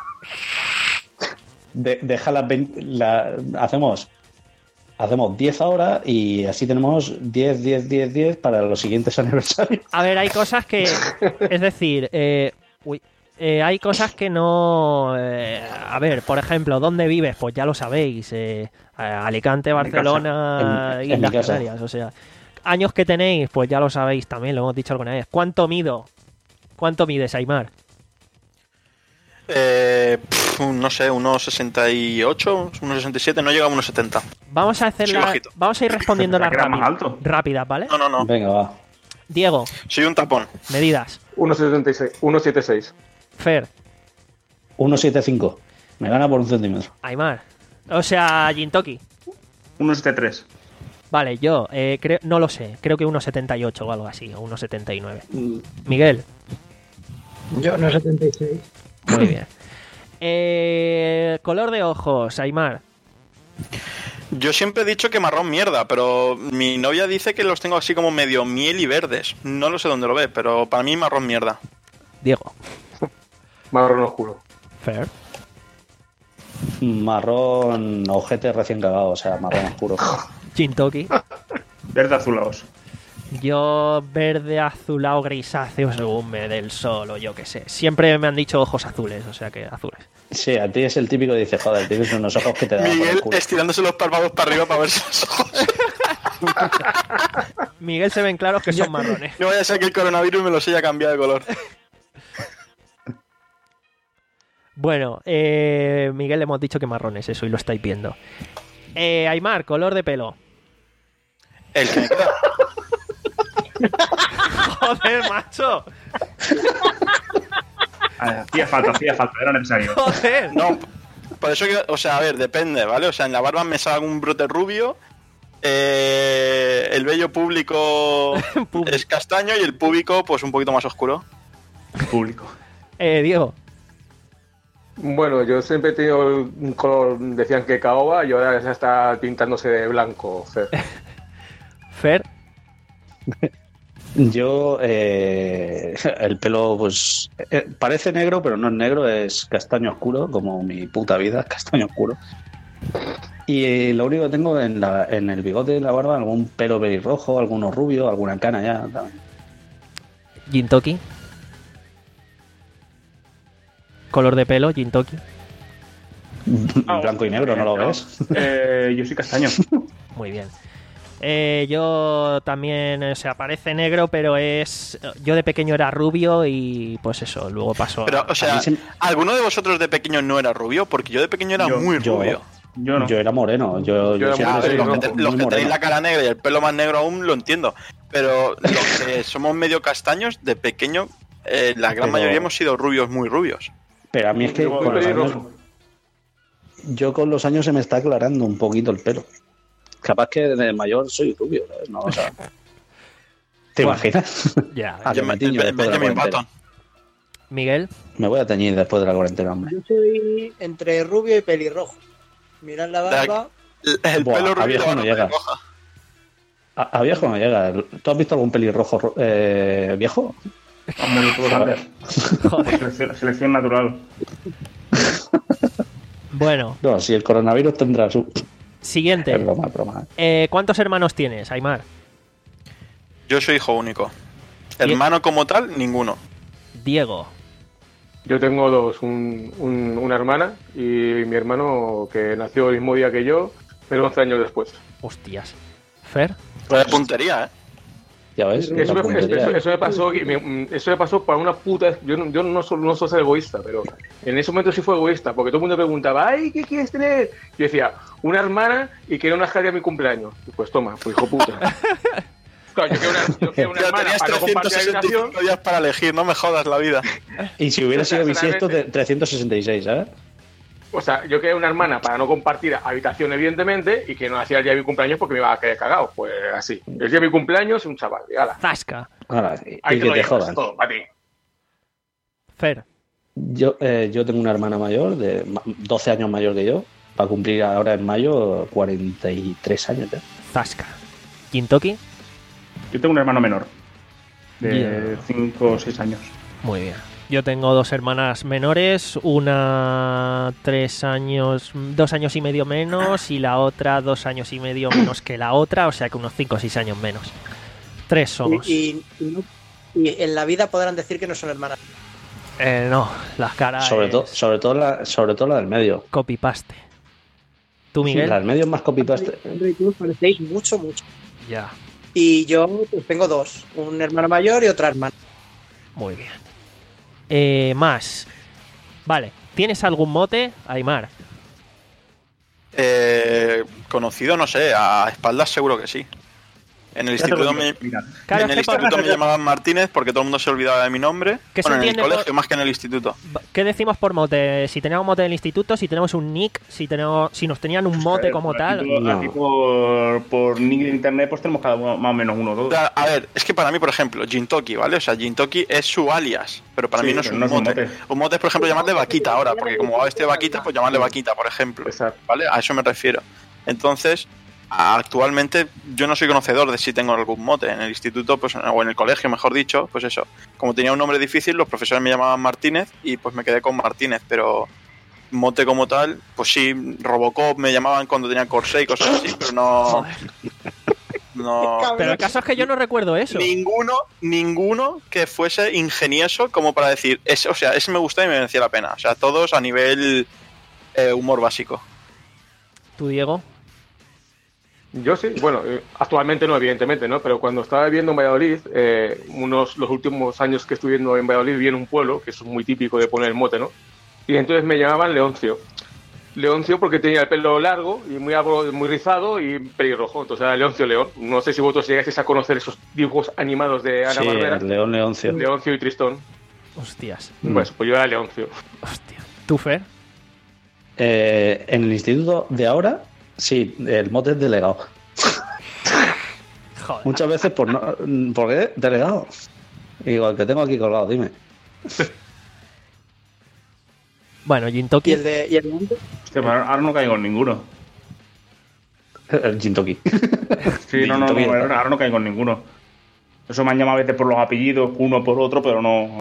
De- deja las veinte, la- hacemos, hacemos diez ahora y así tenemos diez, diez, diez, diez para los siguientes aniversarios. A ver, hay cosas que... Es decir, eh, uy, eh, hay cosas que no... eh, a ver, por ejemplo, ¿dónde vives? Pues ya lo sabéis. eh, Alicante, mi Barcelona, En- en Islas mi casa. Canarias. O sea, años que tenéis, pues ya lo sabéis también, lo hemos dicho alguna vez. ¿Cuánto mido? ¿Cuánto mides, Aymar? Eh, pf, no sé, unos sesenta y ocho, unos sesenta y siete, no llega a unos setenta. Vamos a hacer Soy la- bajito. Vamos a ir respondiendo las Pensaba que era más rápidas, alto. rápidas, ¿vale? No, no, no. Venga, va. Diego, Soy un tapón. medidas. uno setenta y seis, uno setenta y seis. Fer, uno setenta y cinco. Me gana por un centímetro. Aymar. O sea, Jintoki. uno setenta y tres. Vale, yo eh, creo, no lo sé. Creo que uno setenta y ocho o algo así, o uno setenta y nueve. Miguel. Yo no setenta y seis. Muy bien. Eh, color de ojos, Aymar. Yo siempre he dicho que marrón mierda, pero mi novia dice que los tengo así como medio miel y verdes. No lo sé dónde lo ve, pero para mí marrón mierda. Diego. Marrón oscuro. Fer. Marrón ojete recién cagado, o sea, marrón oscuro. Jintoki. Verde azulados. Yo verde, azulado, grisáceo según me dé el sol o yo qué sé. Siempre me han dicho ojos azules, o sea que azules. Sí, a ti es el típico que dice, joder, tienes unos ojos que te dan por Miguel el culo. estirándose los párpados para arriba para verse los ojos. Miguel se ven claros que son marrones. No vaya a ser que el coronavirus me los haya cambiado de color. Bueno, eh, Miguel le hemos dicho que marrones, eso, y lo estáis viendo. Eh, Aymar, color de pelo. El que me queda. Joder, macho. Hacía falta, hacía falta, era necesario. Joder. No, por eso que, o sea, a ver, depende, ¿vale? O sea, en la barba me sale un brote rubio, eh, el vello público es castaño y el púbico, pues un poquito más oscuro. Público. Eh, Diego. Bueno, yo siempre he tenido un color, decían que caoba, y ahora ya está pintándose de blanco, Fer. Fer. Yo, eh, el pelo, pues, eh, parece negro, pero no es negro, es castaño oscuro, como mi puta vida, castaño oscuro. Y eh, lo único que tengo en, la, en el bigote y la barba, algún pelo pelirrojo, alguno rubio, alguna cana ya. También. Jintoki. Color de pelo, Jintoki. Blanco y negro, ¿no lo ves? Eh, yo soy castaño. Muy bien. Eh, yo también, o sea, parece negro, pero es... Yo de pequeño era rubio y pues eso, luego pasó... Pero, o A sea, mí se- ¿alguno de vosotros de pequeño no era rubio? Porque yo de pequeño era Yo- muy yo- rubio. Yo no. Yo era moreno, yo, Yo yo era siempre Ah, muy soy los que, muy te- los que moreno. tenéis la cara negra y el pelo más negro aún lo entiendo. Pero los que somos medio castaños, de pequeño, eh, la gran Pero- mayoría hemos sido rubios, muy rubios. Pero a mí es que Yo- con los años, pelirrojo. yo con los años se me está aclarando un poquito el pelo. Capaz que de mayor soy rubio, ¿sabes? No, o sea, ¿te Bueno. imaginas? Ya, Ah, Yo me me- tiño Be- después de la Benjamin cuarentena. Button. Miguel. Me voy a teñir después de la cuarentena, hombre. Yo soy entre rubio y pelirrojo. Mirad la barba. El, el Buah, pelo a rubio viejo y la no barba llega. roja. A, a viejo no llega. ¿Tú has visto algún pelirrojo ro- eh, viejo? Hombre, todos A ver. antes. Joder. Selección, selección natural. Bueno, No, si el coronavirus tendrá su... Es siguiente. broma, es broma. Eh, ¿Cuántos hermanos tienes, Aymar? Yo soy hijo único. Hermano como tal, ninguno. Diego. Yo tengo dos, un, un- una hermana y mi hermano que nació el mismo día que yo, pero once años después. Hostias. Fer. Vaya puntería, ¿eh? Ya ves, Eso la me, puntería. eso- eso me pasó, y me- eso me pasó para una puta. Yo, no- yo no, soy, no soy ser egoísta, pero en ese momento sí fue egoísta, porque todo el mundo preguntaba, ay, ¿qué quieres tener? Yo decía, una hermana y que una jardia a mi cumpleaños. Y pues toma, pues hijo puta. Claro, yo quiero una, yo quiero una Ya hermana tenías para no compartir trescientos sesenta y habitación. cinco días para elegir, no me jodas la vida. Y si hubiera sido bisiesto, Exactamente. de trescientos sesenta y seis, ¿sabes? O sea, yo quería una hermana para no compartir habitación, evidentemente, y que no hacía el día de mi cumpleaños porque me iba a quedar cagado. Pues así. El día de mi cumpleaños, un chaval. Y ala, Zasca. Ahora, y, ahí y te que lo te llevas, jodan. todo, para ti. Fer. Yo, eh, yo tengo una hermana mayor, de ma- doce años mayor que yo, para cumplir ahora en mayo cuarenta y tres años ya. Zasca. Jintoki. Yo tengo un hermano menor. De Bien. cinco o seis años. Muy bien. Yo tengo dos hermanas menores, una tres años, dos años y medio menos y la otra dos años y medio menos que la otra, o sea que unos cinco o seis años menos. Tres somos. Y, y- y no- y en la vida podrán decir que no son hermanas. Eh, no, las caras Sobre, es todo sobre, todo la, sobre todo la del medio. copy-paste. ¿Tú, Sí, Miguel? la del medio es más copy-paste. Hombre, y tú os parecéis mucho, mucho. Ya, Y yo pues, tengo dos, un hermano mayor y otra hermana. muy bien. Eh, más. Vale, ¿tienes algún mote, Aymar? Eh, conocido, no sé, a espaldas seguro que sí. En el Ya te lo instituto, digo, me, mira. Claro, en es el que por- instituto me llamaban Martínez porque todo el mundo se olvidaba de mi nombre. ¿Qué se Bueno, en el entiende por- colegio más que en el instituto. ¿Qué decimos por mote? Si tenemos mote en el instituto, si tenemos un nick, si tenemos, si nos tenían un mote como Aquí tal. por- No. Aquí por, por nick de internet pues tenemos cada uno más o menos uno o O dos. sea, a ver, es que para mí, por ejemplo, Jintoki, ¿vale? O sea, Jintoki es su alias, pero para Sí, mí no es pero un no es un mote. mote. Un mote es, por ejemplo, llamarle Vaquita ahora, porque como va vestido de Vaquita, pues llamarle Vaquita, por ejemplo. Exacto. ¿Vale? A eso me refiero. Entonces, actualmente yo no soy conocedor de si tengo algún mote. En el instituto, pues, o en el colegio, mejor dicho, pues eso. Como tenía un nombre difícil, los profesores me llamaban Martínez y pues me quedé con Martínez, pero mote como tal, pues sí, Robocop me llamaban cuando tenía corsé y cosas así, pero no... no Pero el caso es que yo no recuerdo eso. Ninguno, ninguno que fuese ingenioso como para decir, ese, o sea, ese me gusta y me merecía la pena. O sea, todos a nivel eh, humor básico. ¿Tú, Diego? Yo sí, bueno, eh, actualmente no, evidentemente, ¿no? Pero cuando estaba viviendo en Valladolid, eh, unos los últimos años que estuve viviendo en Valladolid, viví en un pueblo, que es muy típico de poner el mote, ¿no? Y entonces me llamaban Leoncio. Leoncio porque tenía el pelo largo y muy, muy rizado y pelirrojo, entonces era Leoncio León. No sé si vosotros llegáis a conocer esos dibujos animados de Ana Sí, Barbera. el León Leoncio. Leoncio y Tristón. Hostias. Mm. Pues, pues yo era Leoncio. Hostia. ¿Tú, Fer? Eh, en el instituto de ahora, sí, el mote es delegado. Joder. Muchas veces por no... ¿Por qué? Delegado. Y digo, el que tengo aquí colgado, dime. Bueno, Y Jintoki. el de. Y el de- Hostia, pero ahora no caigo en ninguno. El Jintoki. Sí, no, no, no, ahora ahora no caigo en ninguno. Eso me han llamado a veces por los apellidos, uno por otro, pero no.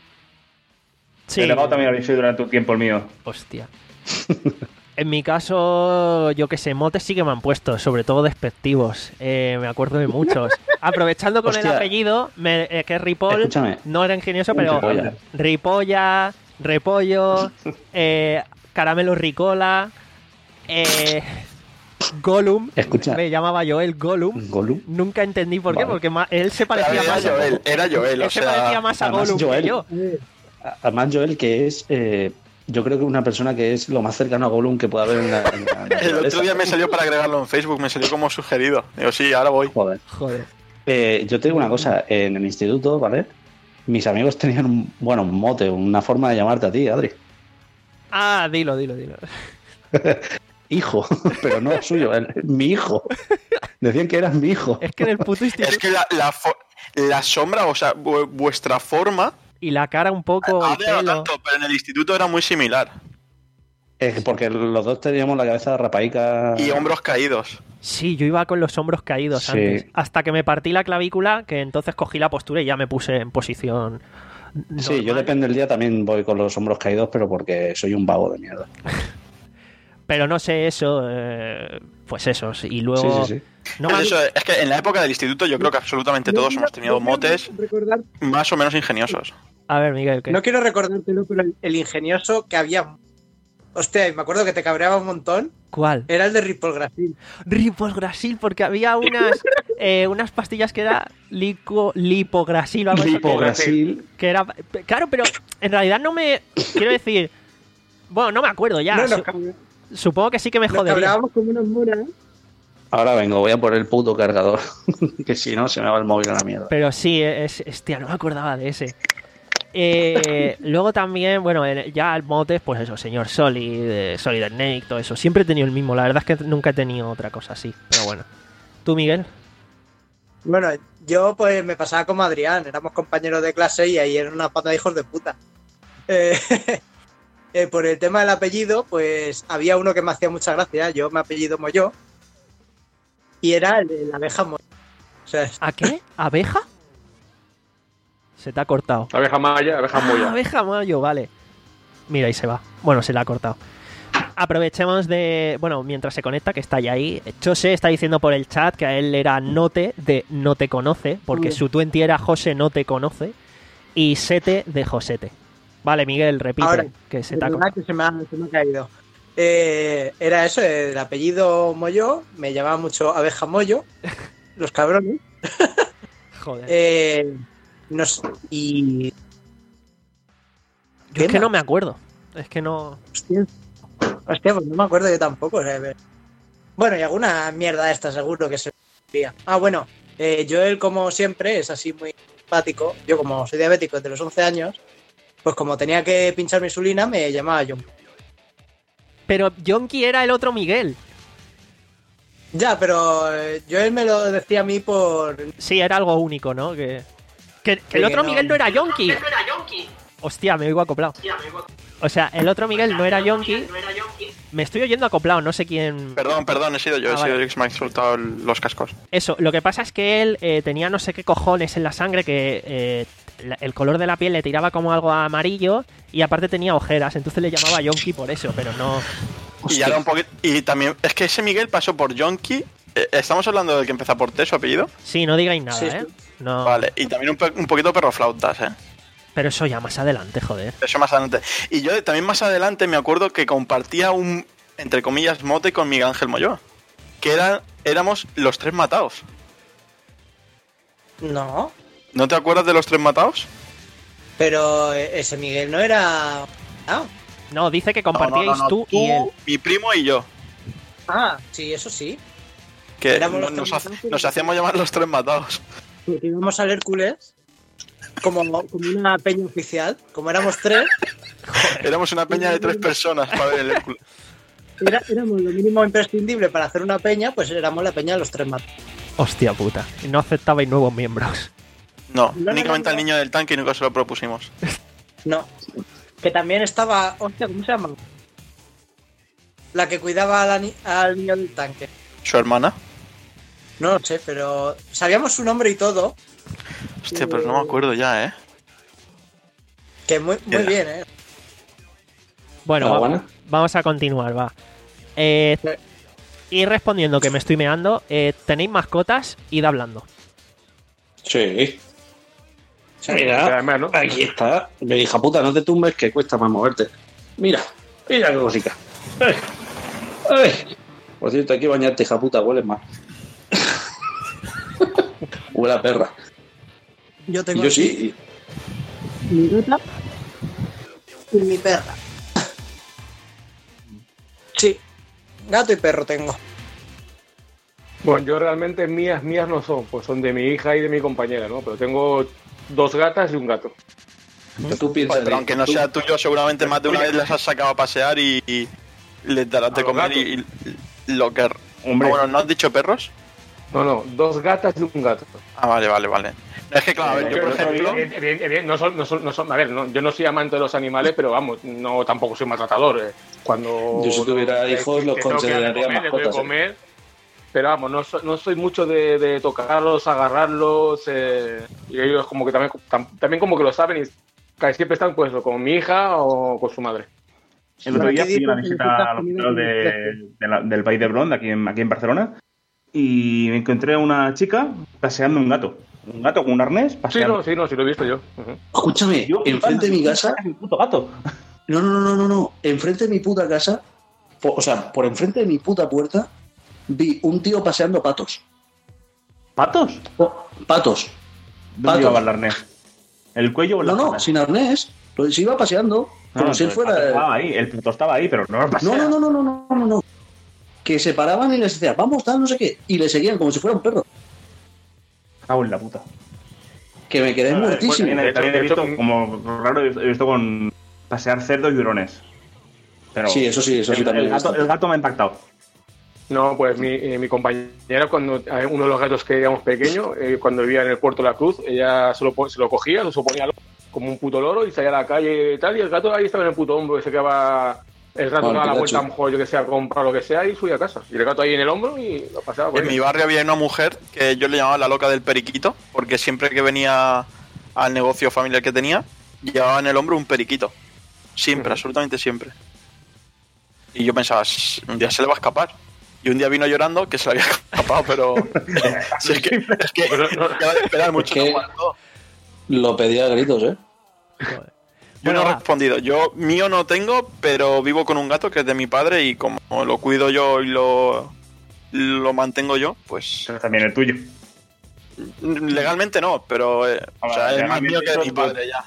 Sí. Delegado también había sido durante un tiempo el mío. Hostia. En mi caso, yo que sé, motes sí que me han puesto, sobre todo despectivos. Eh, me acuerdo de muchos. Aprovechando con el Hostia. apellido, me- eh, que es Ripoll, Escúchame. no era ingenioso, pero Ripolla. Ripolla, Repollo, eh, Caramelo Ricola, eh, Gollum. Escucha. Me llamaba Joel Gollum. Gollum. Nunca entendí por qué, Vale. porque ma- él se parecía Era más a Joel, era Joel, él o se sea... parecía más a además, Gollum Joel- que yo. Además, Joel, que es... eh, yo creo que una persona que es lo más cercano a Gollum que puede haber en la, en la El naturaleza. otro día me salió para agregarlo en Facebook, me salió como sugerido. Digo, sí, ahora voy. Joder. Joder. Eh, yo te digo una cosa, en el instituto, ¿vale? Mis amigos tenían un, bueno, un mote, una forma de llamarte a ti, Adri. Ah, dilo, dilo, dilo. Hijo, pero no suyo, el- mi hijo. Decían que eras mi hijo. Es que en el puto instituto... Es que la, la, fo- la sombra, o sea, vu- vuestra forma, Y la cara un poco, el ahora no pelo... tanto, pero en el instituto era muy similar. Es porque los dos teníamos la cabeza rapaica. Y hombros caídos. Sí, yo iba con los hombros caídos Sí. antes. Hasta que me partí la clavícula, que entonces cogí la postura y ya me puse en posición. Sí, yo normal. depende del día también voy con los hombros caídos, pero porque soy un vago de mierda. Pero no sé eso, eh, pues eso. sí, Y luego. Sí, sí, sí. No Pues me- eso, es que en la época del instituto yo creo que absolutamente todos hemos tenido motes recordar, más o menos ingeniosos. A ver, Miguel, ¿qué? no quiero recordártelo, pero el, el ingenioso que había. Hostia, y me acuerdo que te cabreaba un montón. ¿Cuál? Era el de Ripoll Grasil. Ripograsil, porque había unas eh, unas pastillas que era lico, lipograsil o algo así, Lipograsil. que era claro, pero en realidad no me quiero decir, bueno, no me acuerdo ya. No, nos, Su- cabre- supongo que sí que me nos jodería. cabreábamos como unas monas. Ahora vengo, voy a por el puto cargador. Que si no, se me va el móvil a la mierda. Pero sí, es, hostia, no me acordaba de ese. Eh, luego también, bueno, en- ya el motes, pues eso, señor Solid, eh, Solid Snake, todo eso. Siempre he tenido el mismo, la verdad es que nunca he tenido otra cosa así. Pero bueno. ¿Tú, Miguel? Bueno, yo pues me pasaba como Adrián, éramos compañeros de clase y ahí eran una pata de hijos de puta. Eh, eh, por el tema del apellido, pues había uno que me hacía mucha gracia, yo me apellido Moyo, y era el de la abeja Moyo. O sea, ¿A qué? ¿Abeja? Se te ha cortado. Abeja maya, abeja Ah, moya. abeja mayo, vale. Mira, ahí se va. Bueno, se la ha cortado. Aprovechemos de... Bueno, mientras se conecta, que está ya ahí. Chose está diciendo por el chat que a él era Note de No te conoce, porque Mm. su twenty era José no te conoce, y Sete de Josete. Vale, Miguel, repite, Ahora, que se te ha perdona cortado. que se me ha, se me ha caído. Eh, era eso, el apellido Moyo, me llamaba mucho abeja Moyo, los cabrones. Joder. Eh, no sé, y... Yo es ¿qué que no más? me acuerdo. Es que no... Hostia, hostia, pues no me acuerdo yo tampoco. O sea, eh. Bueno, y alguna mierda esta seguro que se veía. Ah, bueno, eh, Joel, como siempre, es así muy simpático. Yo, como soy diabético desde los once años, pues como tenía que pinchar mi insulina, me llamaba John. Pero Yonki era el otro Miguel. Ya, pero eh, Joel me lo decía a mí por... Sí, era algo único, ¿no? Que, que, que el Sí, otro que no. Miguel no era Yonki. Hostia, me oigo acoplado. O sea, el otro Miguel no era Yonki, Me estoy oyendo acoplado, no sé quién... Perdón, perdón, he sido yo, Ah, he sido vale. yo que se me han soltado el- los cascos. Eso, lo que pasa es que él eh, tenía no sé qué cojones en la sangre que eh, la- el color de la piel le tiraba como algo amarillo y aparte tenía ojeras, entonces le llamaba Yonki por eso, pero no... Y ahora un poquito. Y también, es que ese Miguel pasó por Yonki. eh, Estamos hablando del que empieza por T, su apellido. Sí, no digáis nada, Sí, ¿eh? sí. No, Vale, y también un, pe- un poquito perroflautas, ¿eh? pero eso ya más adelante, joder. Eso más adelante. Y yo también más adelante me acuerdo que compartía un, entre comillas, mote con Miguel Ángel Moyoa. Que era, éramos los tres matados. No, ¿No te acuerdas de los tres matados? pero ese Miguel no era... Ah, No, dice que No, no, compartíais no, no, tú, y él. mi primo y yo. ah, sí, eso sí. Que Éramos nos, los nos, tres hace- matados. nos hacíamos llamar los tres matados. Porque íbamos al Hércules como, como una peña oficial. Como éramos tres, Éramos una peña de tres personas para ver el Hércules. era- éramos lo mínimo imprescindible para hacer una peña, pues éramos la peña de los tres matados. Hostia puta. Y no aceptabais nuevos miembros. No, No, no, únicamente no, al no. niño del tanque y nunca se lo propusimos. No. Que también estaba... Hostia, ¿cómo se llama? La que cuidaba a la ni- al niño del tanque. Su hermana. No lo sé, pero sabíamos su nombre y todo. Hostia, pero no me acuerdo ya, ¿eh? Que muy, muy Era. bien, ¿eh? Bueno, Ah, va- bueno. vamos a continuar, va. Eh, ir respondiendo que me estoy meando. Eh, ¿Tenéis mascotas? Id hablando. Sí. Que Mira, además, ¿no? aquí está. Le dije, puta, no te tumbes que cuesta más moverte. Mira, mira qué cosica. Ay, ay. Por cierto, hay que bañarte, hija puta, hueles mal. Huele a perra. Yo Y tengo yo aquí sí. mi gata y mi perra. Sí, gato y perro tengo. Bueno, yo realmente mías, mías no son, pues son de mi hija y de mi compañera, ¿no? Pero tengo dos gatas y un gato. y tú piensas. Joder, pero aunque no tú- sea tuyo, seguramente más de una vez las has sacado a pasear y, y les darás A de los comer gatos. y, y lo que... Hombre. Ah, bueno, ¿no has dicho perros? No, no, dos gatas y un gato. Ah, vale, vale, vale. No, es que claro, a ver, Eh, yo por pero eso ejemplo... Evident- evident- evident- no son, no son, no son, a ver, no, yo no soy amante de los animales, pero vamos, no tampoco soy maltratador. eh. Cuando Yo si tuviera eh, hijos, los que tengo que darle consideraría comer, les doy de mascotas, eh. comer, pero vamos, no, so- no soy mucho de, de tocarlos, agarrarlos, eh, y ellos como que también, tam- también como que lo saben y casi siempre están pues o con mi hija o con su madre. El otro día Aquí fui a una dice- visita al hospital de, de la- del País de Blond, aquí en, aquí en Barcelona, y me encontré a una chica paseando un gato. Un gato con un arnés Sí, paseando. no, sí, no, sí lo he visto yo. Ujú. Escúchame, Yo, enfrente de mi casa. Es mi puto gato. No, no, no, no, no. Enfrente de mi puta casa. po- O sea, por enfrente de mi puta puerta. Vi un tío paseando patos. ¿Patos? Oh, patos. ¿Dónde Patos. llevaba el arnés? ¿El cuello o la No, no, espalda? sin arnés. Lo- Se iba paseando. No, Como no, si él pero el pato fuera. estaba ahí, el pato estaba ahí, pero no lo pasea. No, no, no, no, no, no, no, no. Que se paraban y les decía, vamos, tal, no sé qué. Y le seguían como si fuera un perro. Cago en la puta. Que me quedé Ah, muertísimo. También, de he- hecho- también he de hecho, visto, como raro, he visto con pasear cerdos y hurones. Pero Sí, eso sí, eso sí el, también el he gato, visto. el gato me ha impactado. No, pues mi, eh, mi compañera, cuando eh, uno de los gatos que éramos pequeños, eh, cuando vivía en el puerto de la Cruz, ella se lo, po- se lo cogía, se lo ponía lo- como un puto loro y salía a la calle y tal, y el gato ahí estaba en el puto hombro y se quedaba el rato, Bueno, daba la Pikachu. vuelta a lo mejor, yo que sé, a comprar lo que sea y subía a casa. Y el gato ahí en el hombro y lo pasaba por En ahí. mi barrio había una mujer que yo le llamaba la loca del periquito, porque siempre que venía al negocio familiar que tenía, llevaba en el hombro un periquito. Siempre, Ujú. absolutamente siempre. Y yo pensaba, "S- un día se le va a escapar. Y un día vino llorando que se le había escapado, pero... Sí, es que, es que Pero no- ya de esperar mucho. que- no aguantó. Lo pedía a gritos, ¿eh? Joder. Yo Bueno, no he va. respondido. Yo mío no tengo, pero vivo con un gato que es de mi padre y como lo cuido yo y lo, lo mantengo yo, pues Pero también el tuyo. legalmente no, pero eh, Ah, o sea, vale, es más mío legalmente que de eso mi es bueno. padre ya.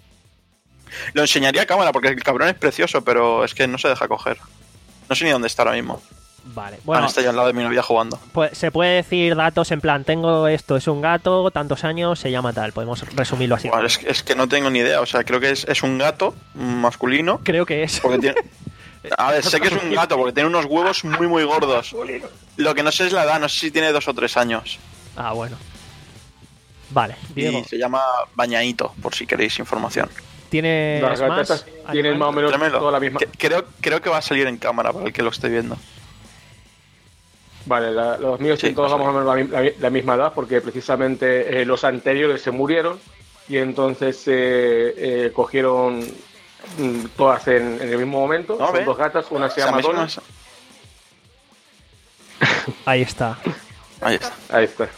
Lo enseñaría a cámara porque el cabrón es precioso, pero es que no se deja coger. No sé ni dónde está ahora mismo. Vale. Bueno, Bueno, está ya al lado de mi novia jugando. pues se puede decir datos en plan, tengo esto, es un gato, tantos años, se llama tal. Podemos resumirlo así. Bueno, es, es que no tengo ni idea, o sea, creo que es, es un gato masculino. Creo que es. Porque tiene... A ver, sé que es un gato porque tiene unos huevos muy muy gordos. Lo que no sé es la edad, no sé si tiene dos o tres años. Ah, bueno. Vale, Diego. Y se llama Bañaito, por si queréis información. ¿Tienes Las más? gatas tienen animales? más o menos Tráemelo. toda la misma. Que- Creo, creo que va a salir en cámara para el que lo esté viendo. Vale, la- los míos Sí, tienen todos más o más o menos la, mi- la mi- la misma edad, porque precisamente eh, los anteriores se murieron y entonces eh, eh, cogieron mm, todas en, en el mismo momento. No, Son ve. dos gatas, una se O sea, llama mismo Donna. es- Ahí está. Ahí está. Ahí está.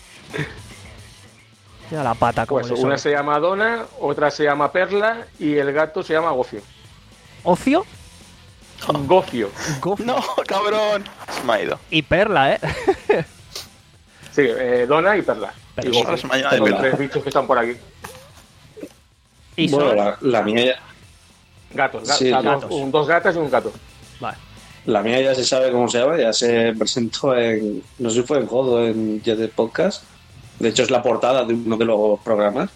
Mira la pata como Pues le una sobra. se llama Donna, otra se llama Perla y el gato se llama Gofio. ¿Ocio? Gofio. Gofio. No, cabrón. Se me ha ido. Y Perla, ¿eh? Sí, eh, Donna y Perla. Pero y ahora Gofio. se me ha ido de Son Perla. tres bichos que están por aquí. Y Bueno, son... la, la mía ya, Gatos, ga- Sí, gatos, gatos. un- dos gatas y un gato. Vale. la mía ya se sabe cómo se llama, ya se presentó en, no sé si fue en Jodo, en Jet Podcast. De hecho es la portada de uno de los programas.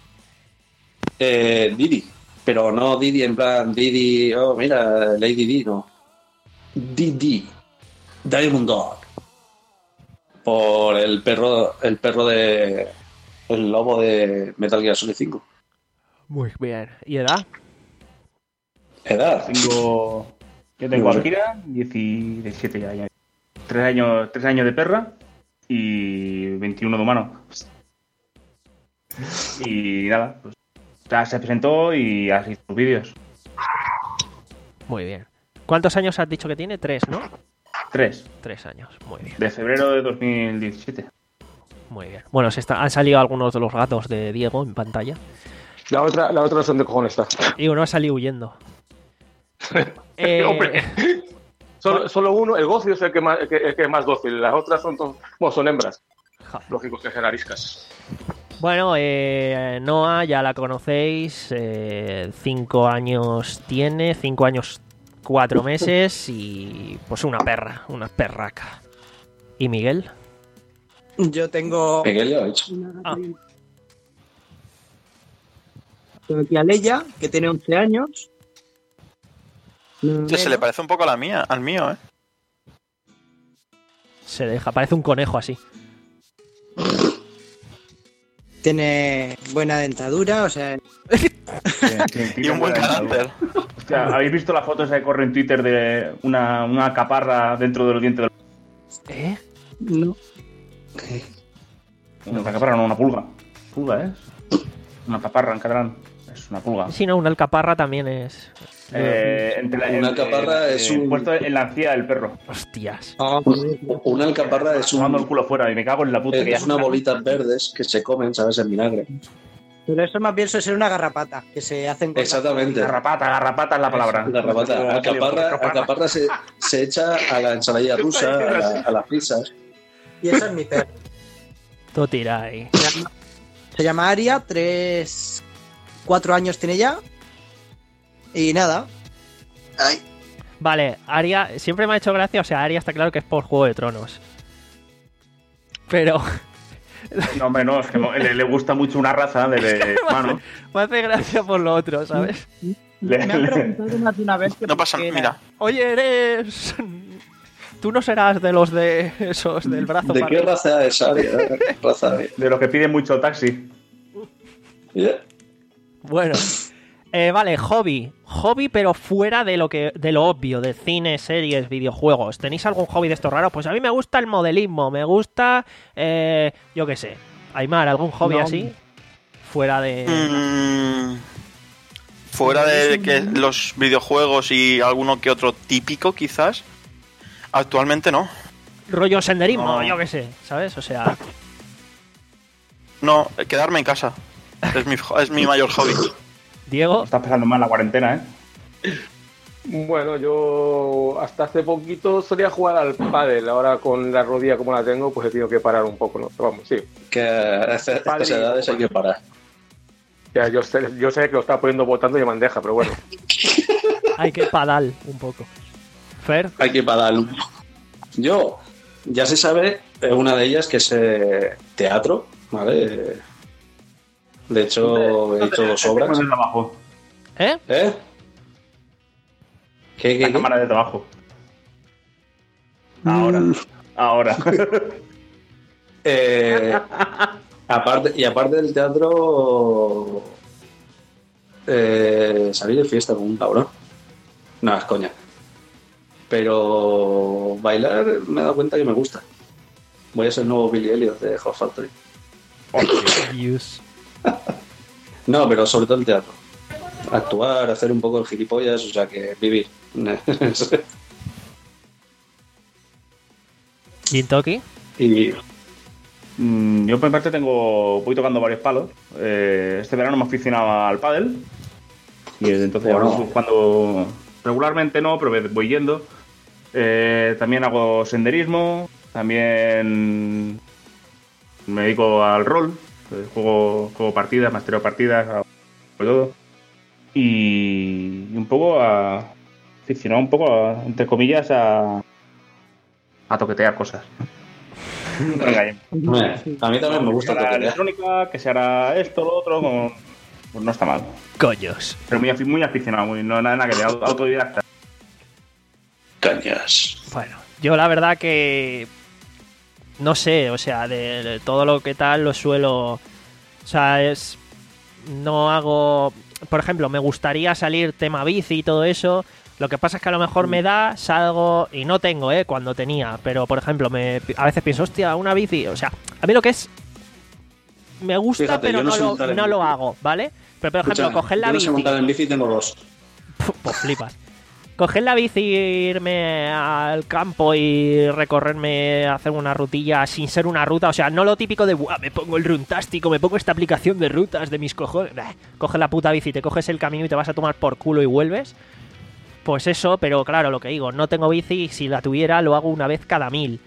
Eh, Didi, pero no Didi en plan Didi, oh mira, Lady Di, no. Didi, Diamond Dog. Por el perro, el perro de, el lobo de Metal Gear Solid cinco. Muy bien. ¿Y edad? Edad. Tengo. Yo tengo a Vale. Akira, diecisiete ya, ya. Tres años, tres años de perra y veintiuno de humano. Y nada, pues ya se presentó y así sus vídeos. Muy bien. ¿Cuántos años has dicho que tiene? Tres, ¿no? Tres, Tres años. Muy bien. de febrero de dos mil diecisiete. Muy bien. Bueno, se está... han salido algunos de los gatos de Diego en pantalla. La otra, la otra no sé dónde cojones está. Y uno ha salido huyendo. Eh, Hombre. Solo, solo uno, el Gofio es el que más, el que, el que es más dócil. Las otras son, to- bueno, son hembras. joder. Lógico que sean ariscas. Bueno, eh, Noah, ya la conocéis. eh, cinco años tiene, cinco años, cuatro meses y pues una perra, una perraca. ¿Y Miguel? Yo tengo Miguel ya lo ha hecho. Ah. tengo aquí a Leia, que tiene once años. Hostia, se le parece un poco a la mía, al mío, ¿eh? Se deja, parece un conejo así. Tiene buena dentadura, o sea, Y un buen carácter. O sea, ¿habéis visto la foto esa que corre en Twitter de una, una caparra dentro de los dientes del... ¿Eh? no. Una caparra, no, una pulga. Pulga, ¿eh? Una paparra en catalán. Es una pulga. Si no, una alcaparra también es... Eh, entre la- Una entre- alcaparra eh, es un- puesto en la encía del perro. Hostias. Una alcaparra es, Tomando el un, culo fuera y me cago en la puta. que ya es una está. bolitas verdes que se comen, ¿sabes? En vinagre. Pero eso más bien suele ser una garrapata, que se hacen con Exactamente. Garrapata, garrapata es la palabra. Garrapata. Alcaparra, alcaparra se, se echa a la ensaladilla rusa, a, la- a las pizzas. Y esa es mi perra. Todo tira ahí. Se llama, se llama Aria, tres, cuatro años tiene ya. Y nada. Ay. Vale, Aria, siempre me ha hecho gracia, o sea, Aria está claro que es por Juego de Tronos. Pero No, hombre, no, es que le, le gusta mucho una raza de, de humano. me hace gracia por lo otro, ¿sabes? Le- Me han le- preguntado más de una vez que No por pasa qué nada, era. mira. Oye, eres... Tú no serás de los de esos del brazo ¿De para qué arriba. raza es Aria? Raza de... de los que piden mucho taxi. Yeah. Bueno, eh, vale, hobby. Hobby, pero fuera de lo que de lo obvio, de cine, series, videojuegos. ¿Tenéis algún hobby de estos raros? Pues a mí me gusta el modelismo, me gusta, eh, yo qué sé. Aymar, ¿algún hobby No. así? Fuera de... Mm, fuera de que los videojuegos y alguno que otro típico, quizás. Actualmente no. Rollo senderismo, No. yo qué sé, ¿sabes? O sea, No, quedarme en casa. Es mi, es mi mayor hobby. Diego, Estás pasando mal la cuarentena, ¿eh? Bueno, yo hasta hace poquito solía jugar al pádel. Ahora con la rodilla como la tengo, pues he tenido que parar un poco, ¿no? Pero vamos, sí. Que a estas estas edades hay que parar. Ya, yo, sé, yo sé que lo estaba poniendo votando y en bandeja, pero bueno. hay que padal un poco. Fer, Hay que parar. Yo, ya se sabe, eh, una de ellas que es eh, teatro, ¿vale? De hecho, he hecho dos obras. Cámara de trabajo. ¿eh? ¿Eh? ¿Qué, qué, La qué? cámara de trabajo. Ahora. Mm. Ahora. Eh, aparte, y aparte del teatro, eh, salir de fiesta con un cabrón. No, es coña. Pero bailar me he dado cuenta que me gusta. Voy a ser el nuevo Billy Elliot de House Factory. Dios. No, pero sobre todo el teatro. Actuar, hacer un poco el gilipollas, o sea que vivir. ¿Gintoki? Y Mm, yo por mi parte tengo, voy tocando varios palos. Eh, este verano me he aficionado al pádel. Y desde entonces Bueno. ahora cuando regularmente no, pero voy yendo. Eh, también hago senderismo. También me dedico al rol. Eh, juego, juego partidas, mastereo partidas, hago todo. Y, y un poco a aficionado un poco a, entre comillas a, a toquetear cosas. Venga, Hombre, a mí también me gusta que se hará toquetear. electrónica, que se hará esto, lo otro, con- pues no está mal. Coños. Pero muy, afi- muy aficionado, muy, no nada, nada que ver, auto- autodidacta. Cañas. Bueno, yo la verdad que no sé, o sea, de, de todo lo que tal lo suelo, o sea, es no hago, por ejemplo, me gustaría salir tema bici y todo eso. Lo que pasa es que a lo mejor me da, salgo y no tengo, eh, cuando tenía, pero por ejemplo, me a veces pienso, hostia, una bici, o sea, a mí lo que es me gusta, Fíjate, pero yo no no, sé lo, montar en no lo bici. hago, ¿vale? Pero por ejemplo, Escucha, coger la yo no bici. sé montar en bici y tengo dos. Pues flipas. Coger la bici, irme al campo y recorrerme, hacer una rutilla sin ser una ruta. O sea, no lo típico de, "Buah, me pongo el Runtástico, me pongo esta aplicación de rutas de mis cojones". Nah, coge la puta bici, te coges el camino y te vas a tomar por culo y vuelves. Pues eso, pero claro, lo que digo, no tengo bici y si la tuviera lo hago una vez cada mil.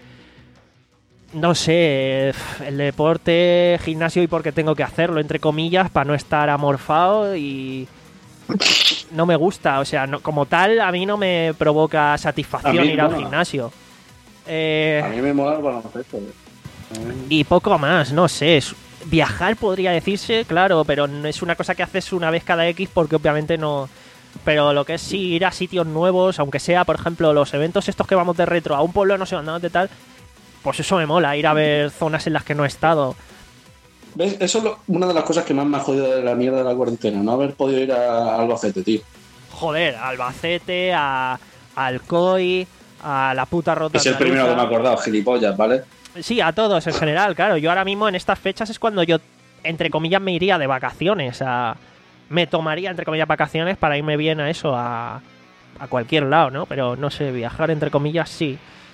No sé, el deporte, gimnasio y porque tengo que hacerlo, entre comillas, para no estar amorfado y... No me gusta, o sea, no, como tal, a mí no me provoca satisfacción A mí, ir al bueno. gimnasio. Eh, A mí me mola el baloncesto. ¿eh? y poco más, no sé. es- viajar podría decirse, claro, pero no es una cosa que haces una vez cada X porque obviamente no... Pero lo que es sí ir a sitios nuevos, aunque sea, por ejemplo, los eventos estos que vamos de retro a un pueblo no sé dónde de tal, pues eso me mola, ir a ver zonas en las que no he estado. ¿Ves? Eso es lo- una de las cosas que más me ha jodido de la mierda de la cuarentena, no haber podido ir a Albacete, tío. Joder, a Albacete, a, a Alcoy, a la puta rota. Es el primero que me he acordado, gilipollas, ¿vale? Sí, a todos en general, claro. Yo ahora mismo en estas fechas es cuando yo, entre comillas, me iría de vacaciones. A, me tomaría, entre comillas, vacaciones para irme bien a eso, a, a cualquier lado, ¿no? Pero no sé, viajar, entre comillas, sí.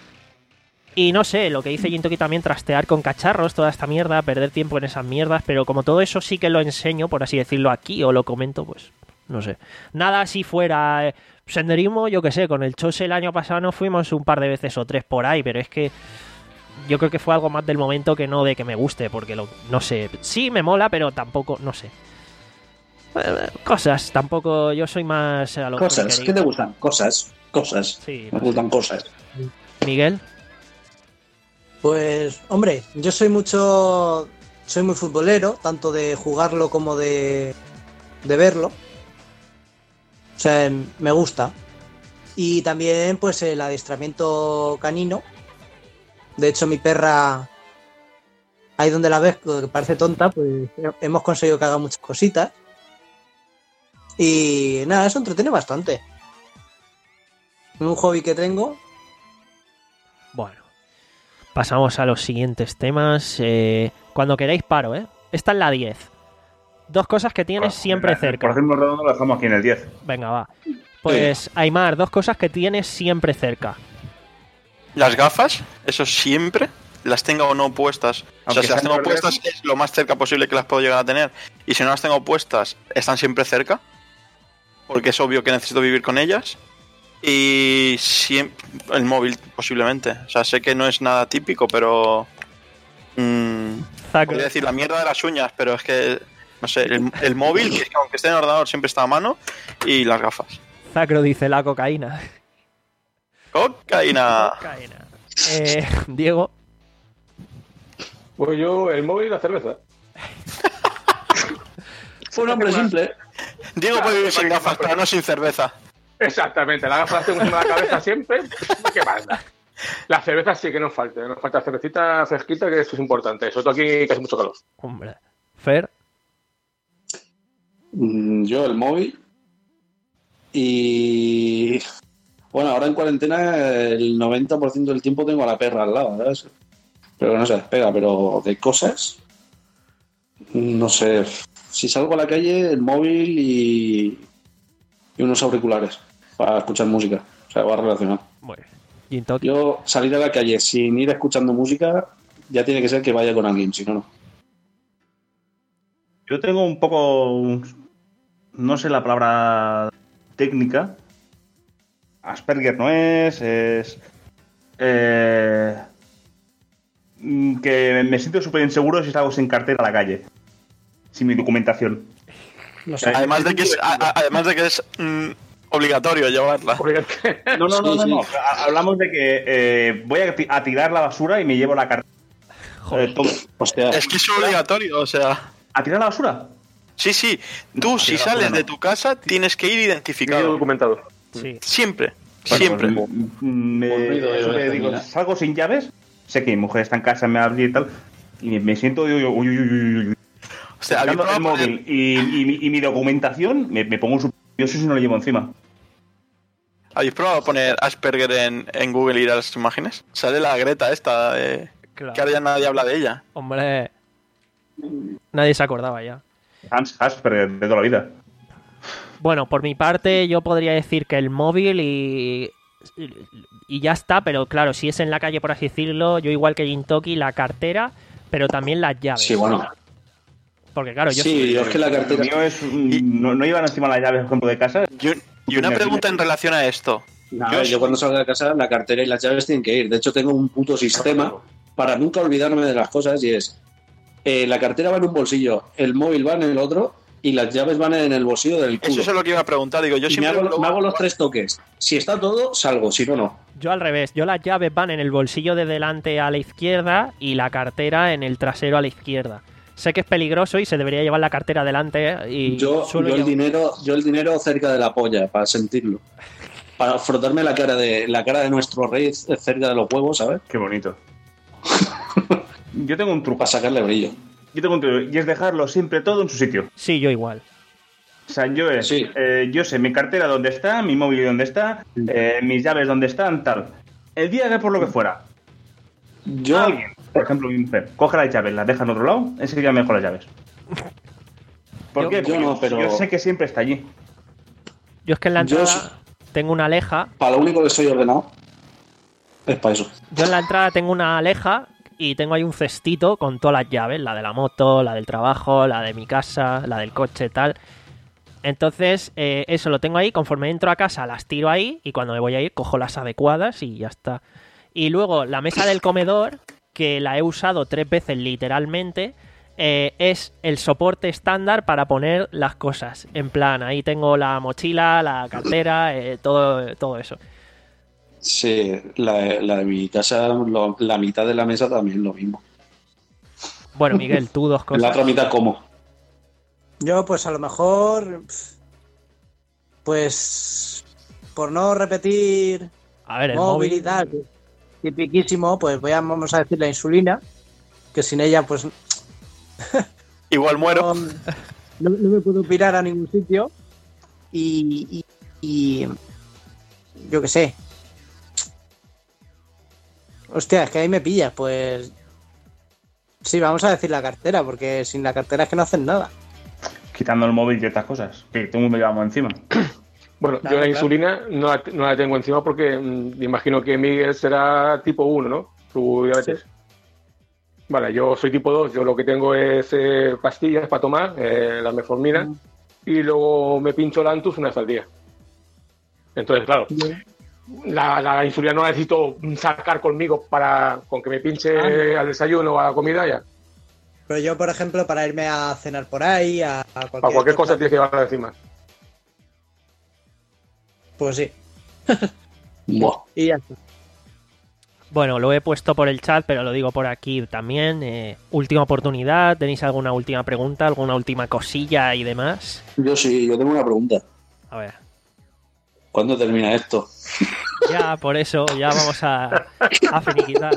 Y no sé, lo que dice Gintoki también, trastear con cacharros, toda esta mierda, perder tiempo en esas mierdas, pero como todo eso sí que lo enseño, por así decirlo, aquí o lo comento, pues no sé. Nada si fuera eh, senderismo, yo que sé, con el Chose el año pasado nos fuimos un par de veces o tres por ahí, pero es que yo creo que fue algo más del momento que no de que me guste, porque lo, no sé, sí me mola, pero tampoco, no sé. Eh, Cosas, tampoco, yo soy más a lo Cosas, friquerío. ¿qué te gustan? Cosas, cosas. Sí, Me no gustan cosas. sé. Miguel, Pues, hombre, yo soy mucho. Soy muy futbolero, tanto de jugarlo como de, de verlo. O sea, me gusta. Y también, pues, el adiestramiento canino. De hecho, mi perra, ahí donde la ves, que parece tonta, pues hemos conseguido que haga muchas cositas. Y nada, eso entretiene bastante. Un hobby que tengo. bueno, pasamos a los siguientes temas. Eh, cuando queráis paro, ¿eh? Esta es la diez. Dos cosas que tienes siempre Por cerca. ejemplo, redondo lo dejamos aquí en el diez. Venga, va. Pues, Aymar, dos cosas que tienes siempre cerca. Las gafas, eso siempre, las tenga o no puestas. O sea, Aunque si las sean tengo verdes. puestas es lo más cerca posible que las puedo llegar a tener. Y si no las tengo puestas, están siempre cerca. Porque es obvio que necesito vivir con ellas. Y siempre, el móvil, posiblemente. O sea, sé que no es nada típico, pero... mmm, Zacro, podría decir la mierda de las uñas, pero es que... No sé, el, el móvil, que aunque esté en el ordenador, siempre está a mano. Y las gafas. Zacro dice la cocaína. Cocaína. Cocaína. Eh, Diego, Pues yo, el móvil y la cerveza. Fue un hombre simple. Diego puede vivir sin gafas, pero no sin cerveza. Exactamente, las gafas las tengo encima de la cabeza siempre. ¿Qué pasa? La cerveza sí que nos falta, nos falta cervecita fresquita, que eso es importante. Sobre todo aquí que hace mucho calor. hombre. Fer, Mm, Yo el móvil. Y bueno, ahora en cuarentena el noventa por ciento del tiempo tengo a la perra al lado, ¿sabes? Pero no se despega, pero de cosas, no sé. Si salgo a la calle, el móvil y, y unos auriculares para escuchar música. O sea, va relacionado. Muy bien. Gin Toki. Yo salir a la calle sin ir escuchando música ya tiene que ser que vaya con alguien, si no, no. Yo tengo un poco, no sé la palabra técnica. Asperger no es, es eh, que me siento súper inseguro si salgo sin cartera a la calle, sin mi documentación. No sé. Además de que es, a- a- además de que es mm, obligatorio llevarla. No, no, no, Sí, no, sí. no. Ha- Hablamos de que eh, voy a, ti- a tirar la basura y me llevo la cartera. Joder. Eh, todo. Hostia, Es que es obligatorio, o sea. ¿A tirar la basura? Sí, sí. Tú, No, si tienes sales razón, no. de tu casa, tienes que ir Bien identificado. documentado. Sí. Siempre. Bueno, Siempre. pues, mm, me- Olvido de eso que esta digo, vida. salgo sin llaves, sé que mi mujer está en casa, me abre y tal, y me, me siento uy, uy, uy, uy, uy, uy. O sea, habéis Sacando el probado poner- móvil y, y mi- y mi documentación, me, me pongo un yo si no lo llevo encima. ¿Habéis probado poner Asperger en, en Google y ir a las imágenes? Sale la Greta esta, eh, Claro. que ahora ya nadie habla de ella. Hombre, nadie se acordaba ya. Hans Asperger de toda la vida. Bueno, por mi parte yo podría decir que el móvil y, y ya está, pero claro, si es en la calle por así decirlo, yo igual que Gintoki, la cartera, pero también las llaves. sí, bueno. Porque claro, yo Sí, yo es que la Lo cartera... mío es. mm, No, no iban encima las llaves, por ejemplo, de casa. Y, un- y una pregunta en relación a esto. No, Yo- yo cuando salgo de casa, la cartera y las llaves tienen que ir. De hecho, tengo un puto sistema para nunca olvidarme de las cosas y es... eh, la cartera va en un bolsillo, el móvil va en el otro y las llaves van en el bolsillo del culo. Eso es lo que iba a preguntar. Digo, yo Y me siempre. hago, lo- me hago los tres toques. Si está todo, salgo. Si no, no. Yo al revés, yo las llaves van en el bolsillo de delante a la izquierda y la cartera en el trasero a la izquierda. Sé que es peligroso y se debería llevar la cartera delante y Yo, suelo yo el llevar- dinero, yo el dinero cerca de la polla, para sentirlo. Para frotarme la cara de la cara de nuestro rey cerca de los huevos, ¿sabes? Qué bonito. Yo tengo un truco. Para sacarle brillo. Yo tengo un truco. Y es dejarlo siempre todo en su sitio. Sí, yo igual. O sea, yo, es, Sí. eh, yo sé mi cartera dónde está, mi móvil dónde está, eh, mis llaves dónde están, tal. El día que por lo que fuera, Yo, alguien, por ejemplo mi mujer, coge las llaves, las deja en otro lado, ese día me dejo las llaves. ¿Por Yo- qué? yo Porque no, pero- yo sé que siempre está allí. Yo es que en la Yo entrada sí. tengo una aleja. para lo único que soy ordenado es para eso. Yo en la entrada tengo una aleja y tengo ahí un cestito con todas las llaves, la de la moto, la del trabajo, la de mi casa, la del coche, tal. Entonces, eh, eso lo tengo ahí, conforme entro a casa las tiro ahí y cuando me voy a ir cojo las adecuadas y ya está. Y luego la mesa del comedor, que la he usado tres veces literalmente, eh, es el soporte estándar para poner las cosas. En plan, ahí tengo la mochila, la cartera, eh, todo, todo eso. Sí, la, la de mi casa, lo- la mitad de la mesa también lo mismo. Bueno, Miguel, tú dos En cosas. la otra mitad, ¿cómo? Yo, pues a lo mejor, pf, pues por no repetir A ver, el móvil y móvil. tal, que- tipiquísimo, pues voy a, vamos a decir la insulina, que sin ella, pues Igual muero. no, no- no me puedo pirar a ningún sitio. Y, y- y yo qué sé. Hostia, es que ahí me pillas, pues sí, vamos a decir la cartera, porque sin la cartera es que no hacen nada. Quitando el móvil y estas cosas, que todo el mundo llevamos encima. Bueno, Claro, yo la claro. insulina no la, no la tengo encima porque mm, me imagino que Miguel será tipo uno, ¿no? Su diabetes. Vale, yo soy tipo dos, yo lo que tengo es eh, pastillas para tomar, eh, la metformina, y luego me pincho la Antus una vez al día. Entonces, claro, la, la insulina no la necesito sacar conmigo para con que me pinche Ah. al desayuno o a la comida ya. Pero yo, por ejemplo, para irme a cenar por ahí, a, a cualquier, Para cualquier cosa tienes que llevarla encima. pues sí. Buah. Y ya está. Bueno, lo he puesto por el chat, pero lo digo por aquí también. Eh, última oportunidad. ¿Tenéis alguna última pregunta, alguna última cosilla y demás? Yo sí, yo tengo una pregunta. A ver. ¿Cuándo termina esto? Ya, por eso, ya vamos a, a finiquitar.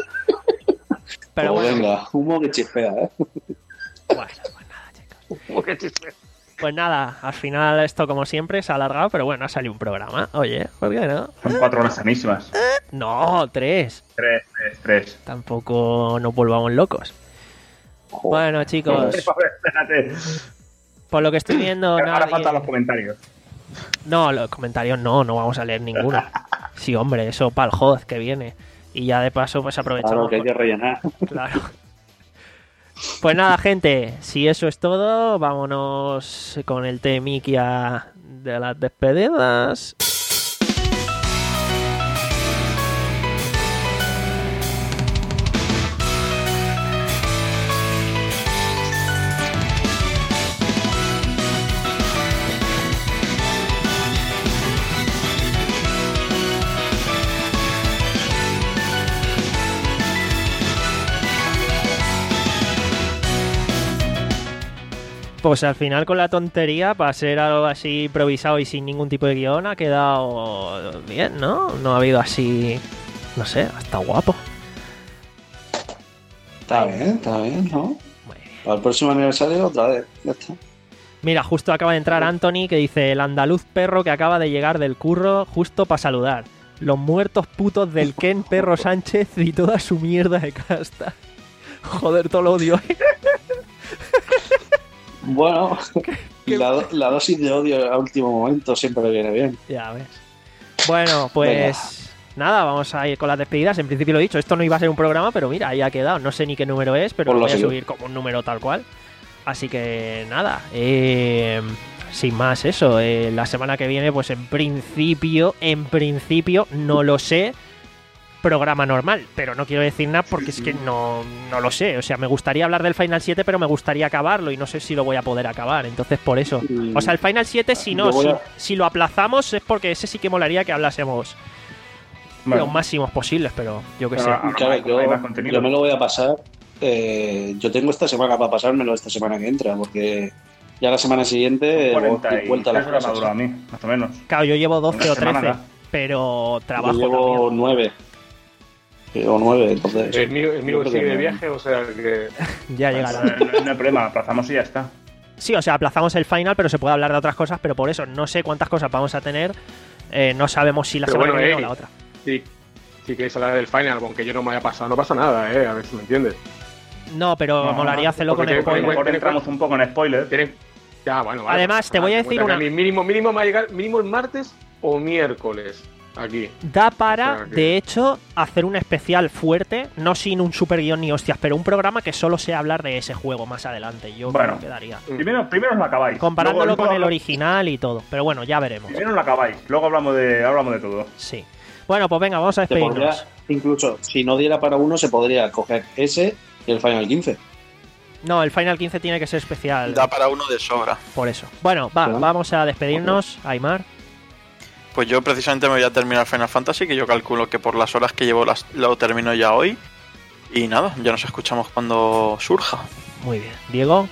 Pero Pues bueno, venga, humo que chispea, ¿eh? bueno, pues nada, chicos. Oh, qué chiste. Pues nada, al final esto como siempre se ha alargado, pero bueno, ha salido un programa. Oye, ¿por qué no? Son cuatro horas sanísimas. No, tres. Tres, tres, tres. Tampoco nos volvamos locos. Bueno, chicos, Espérate. por lo que estoy viendo, Ahora nadie... faltan los comentarios. No, los comentarios no, no vamos a leer ninguno. Sí, hombre, eso para el H O D que viene. Y ya de paso, pues aprovechamos. Claro que hay que rellenar. Claro. Pues nada, gente, si eso es todo, vámonos con el temiquia de las despedidas. Pues al final con la tontería, para ser algo así improvisado y sin ningún tipo de guión, ha quedado bien, ¿no? No ha habido así, no sé, hasta guapo. Está bien, está bien, ¿no? Muy bien. Para el próximo aniversario otra vez, ya está. Mira, justo acaba de entrar Anthony que dice: el andaluz perro que acaba de llegar del curro justo para saludar. Los muertos putos del Ken Perro Sánchez y toda su mierda de casta. Joder, todo lo odio. Bueno, la, do- la dosis de odio a último momento siempre le viene bien. Ya ves. Bueno, pues nada, vamos a ir con las despedidas. En principio lo he dicho, esto no iba a ser un programa, pero mira, ahí ha quedado. No sé ni qué número es, pero Por lo lo voy a sigo. subir como un número tal cual. Así que nada, eh, sin más eso. Eh, la semana que viene, pues en principio, en principio, no lo sé, programa normal, pero no quiero decir nada porque es que no, no lo sé. O sea, me gustaría hablar del Final siete, pero me gustaría acabarlo y no sé si lo voy a poder acabar. Entonces, por eso. O sea, el Final siete, si no, Yo voy si, a- si lo aplazamos es porque ese sí que molaría que hablásemos Bueno, los máximos posibles, pero yo qué pero sé. ahora Claro, hay- hay más yo, contenido. yo me lo voy a pasar. eh, yo tengo esta semana para pasármelo esta semana que entra, porque ya la semana siguiente cuarenta eh, y vuelta a las tres horas me ha cosas. durado a mí, más o menos. Claro, yo llevo doce Una o semana trece, ya. pero Yo trabajo llevo también. nueve. Llevo nueve, entonces. El mío, el mío yo creo sigue que de no. viaje, o sea que. Ya No, llegará. no, no hay problema, aplazamos y ya está. Sí, o sea, aplazamos el final, pero se puede hablar de otras cosas, pero por eso no sé cuántas cosas vamos a tener. Eh, no sabemos si la Pero semana bueno, que viene eh, o la otra. Sí, si queréis hablar del final, aunque yo no me haya pasado, no pasa nada, eh, a ver si me entiendes. No, pero No, molaría hacerlo con porque te- spoiler. Mejor entramos un poco en spoiler. Tienen- Ya, bueno, vale, Además, pues, te voy a ten decir cuenta una- que a mí mínimo, mínimo me va a llegar, mínimo el martes o miércoles, aquí. Da para, O sea que- de hecho, hacer un especial fuerte, no sin un super guión ni hostias, pero un programa que solo sea hablar de ese juego más adelante. Yo Bueno. creo que daría. Primero, primero os lo acabáis. Comparándolo Luego- con luego el habla- original y todo. Pero bueno, ya veremos. Primero os lo acabáis, luego hablamos de, hablamos de todo. Sí. Bueno, pues venga, vamos a Se podría, despedirnos. incluso, si no diera para uno, se podría coger ese y el Final quince. No, el Final quince tiene que ser especial. Da para uno de sobra. Por eso. Bueno, va, Claro. vamos a despedirnos, Aymar. Pues yo precisamente me voy a terminar Final Fantasy, que yo calculo que por las horas que llevo las, lo termino ya hoy. Y nada, ya nos escuchamos cuando surja. Muy bien. Diego.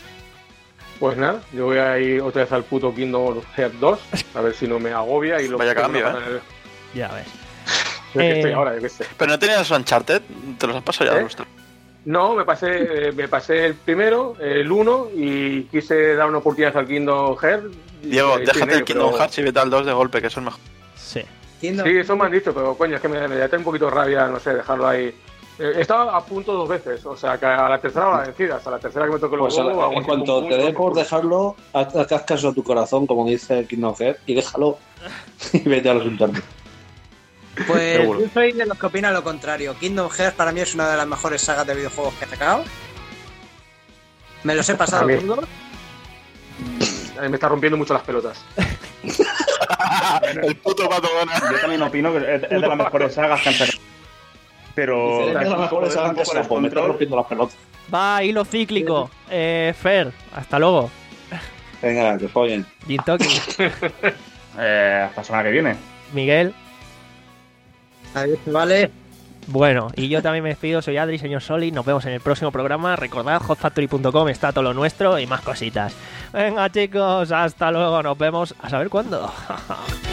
Pues nada, yo voy a ir otra vez al puto Kingdom Hearts dos, a ver si no me agobia y lo Vaya cambio, ¿eh? Ya ves. Yo que Eh, estoy ahora, yo que sé. Pero no tenías Uncharted, ¿te los has pasado ya? ¿Eh? los tres? No, me pasé, eh, me pasé el primero, el uno, y quise dar una oportunidad al Kingdom Hearts. y Diego, estoy en déjate el ello, Kingdom pero- Hearts y vete al dos de golpe, que es el mejor. Sí. Kingdom- Sí, eso me han dicho, pero coño, es que me, me da un poquito de rabia, no sé, dejarlo ahí. Eh, He estado a punto dos veces, o sea, que a la tercera o a la vencida, hasta la tercera que me toque el Pues huevo, hago en así, cuanto pum, te pum, dé pum, por pum. dejarlo, haz haz caso a tu corazón, como dice el Kingdom Hearts, y déjalo. Y vete a los internos. Pues Seguro. yo soy de los que opinan lo contrario. Kingdom Hearts para mí es una de las mejores sagas de videojuegos que he sacado. Me los he pasado A mí. todos. A mí me está rompiendo mucho las pelotas. El puto pato gana. Yo también opino que es, es de las mejores sagas que han sacado. Pero. Dice, "Es de las mejores sagas que un poco se me está descontrol". rompiendo las pelotas. Va, hilo cíclico. Eh, Fer, hasta luego. Venga, que follen. Jintoki. Eh, hasta la semana que viene. Miguel. Adiós, vale. Bueno, y yo también me despido, soy Adri, señor Soli, nos vemos en el próximo programa, recordad, hot factory punto com está todo lo nuestro y más cositas. Venga chicos, hasta luego, nos vemos, a saber cuándo.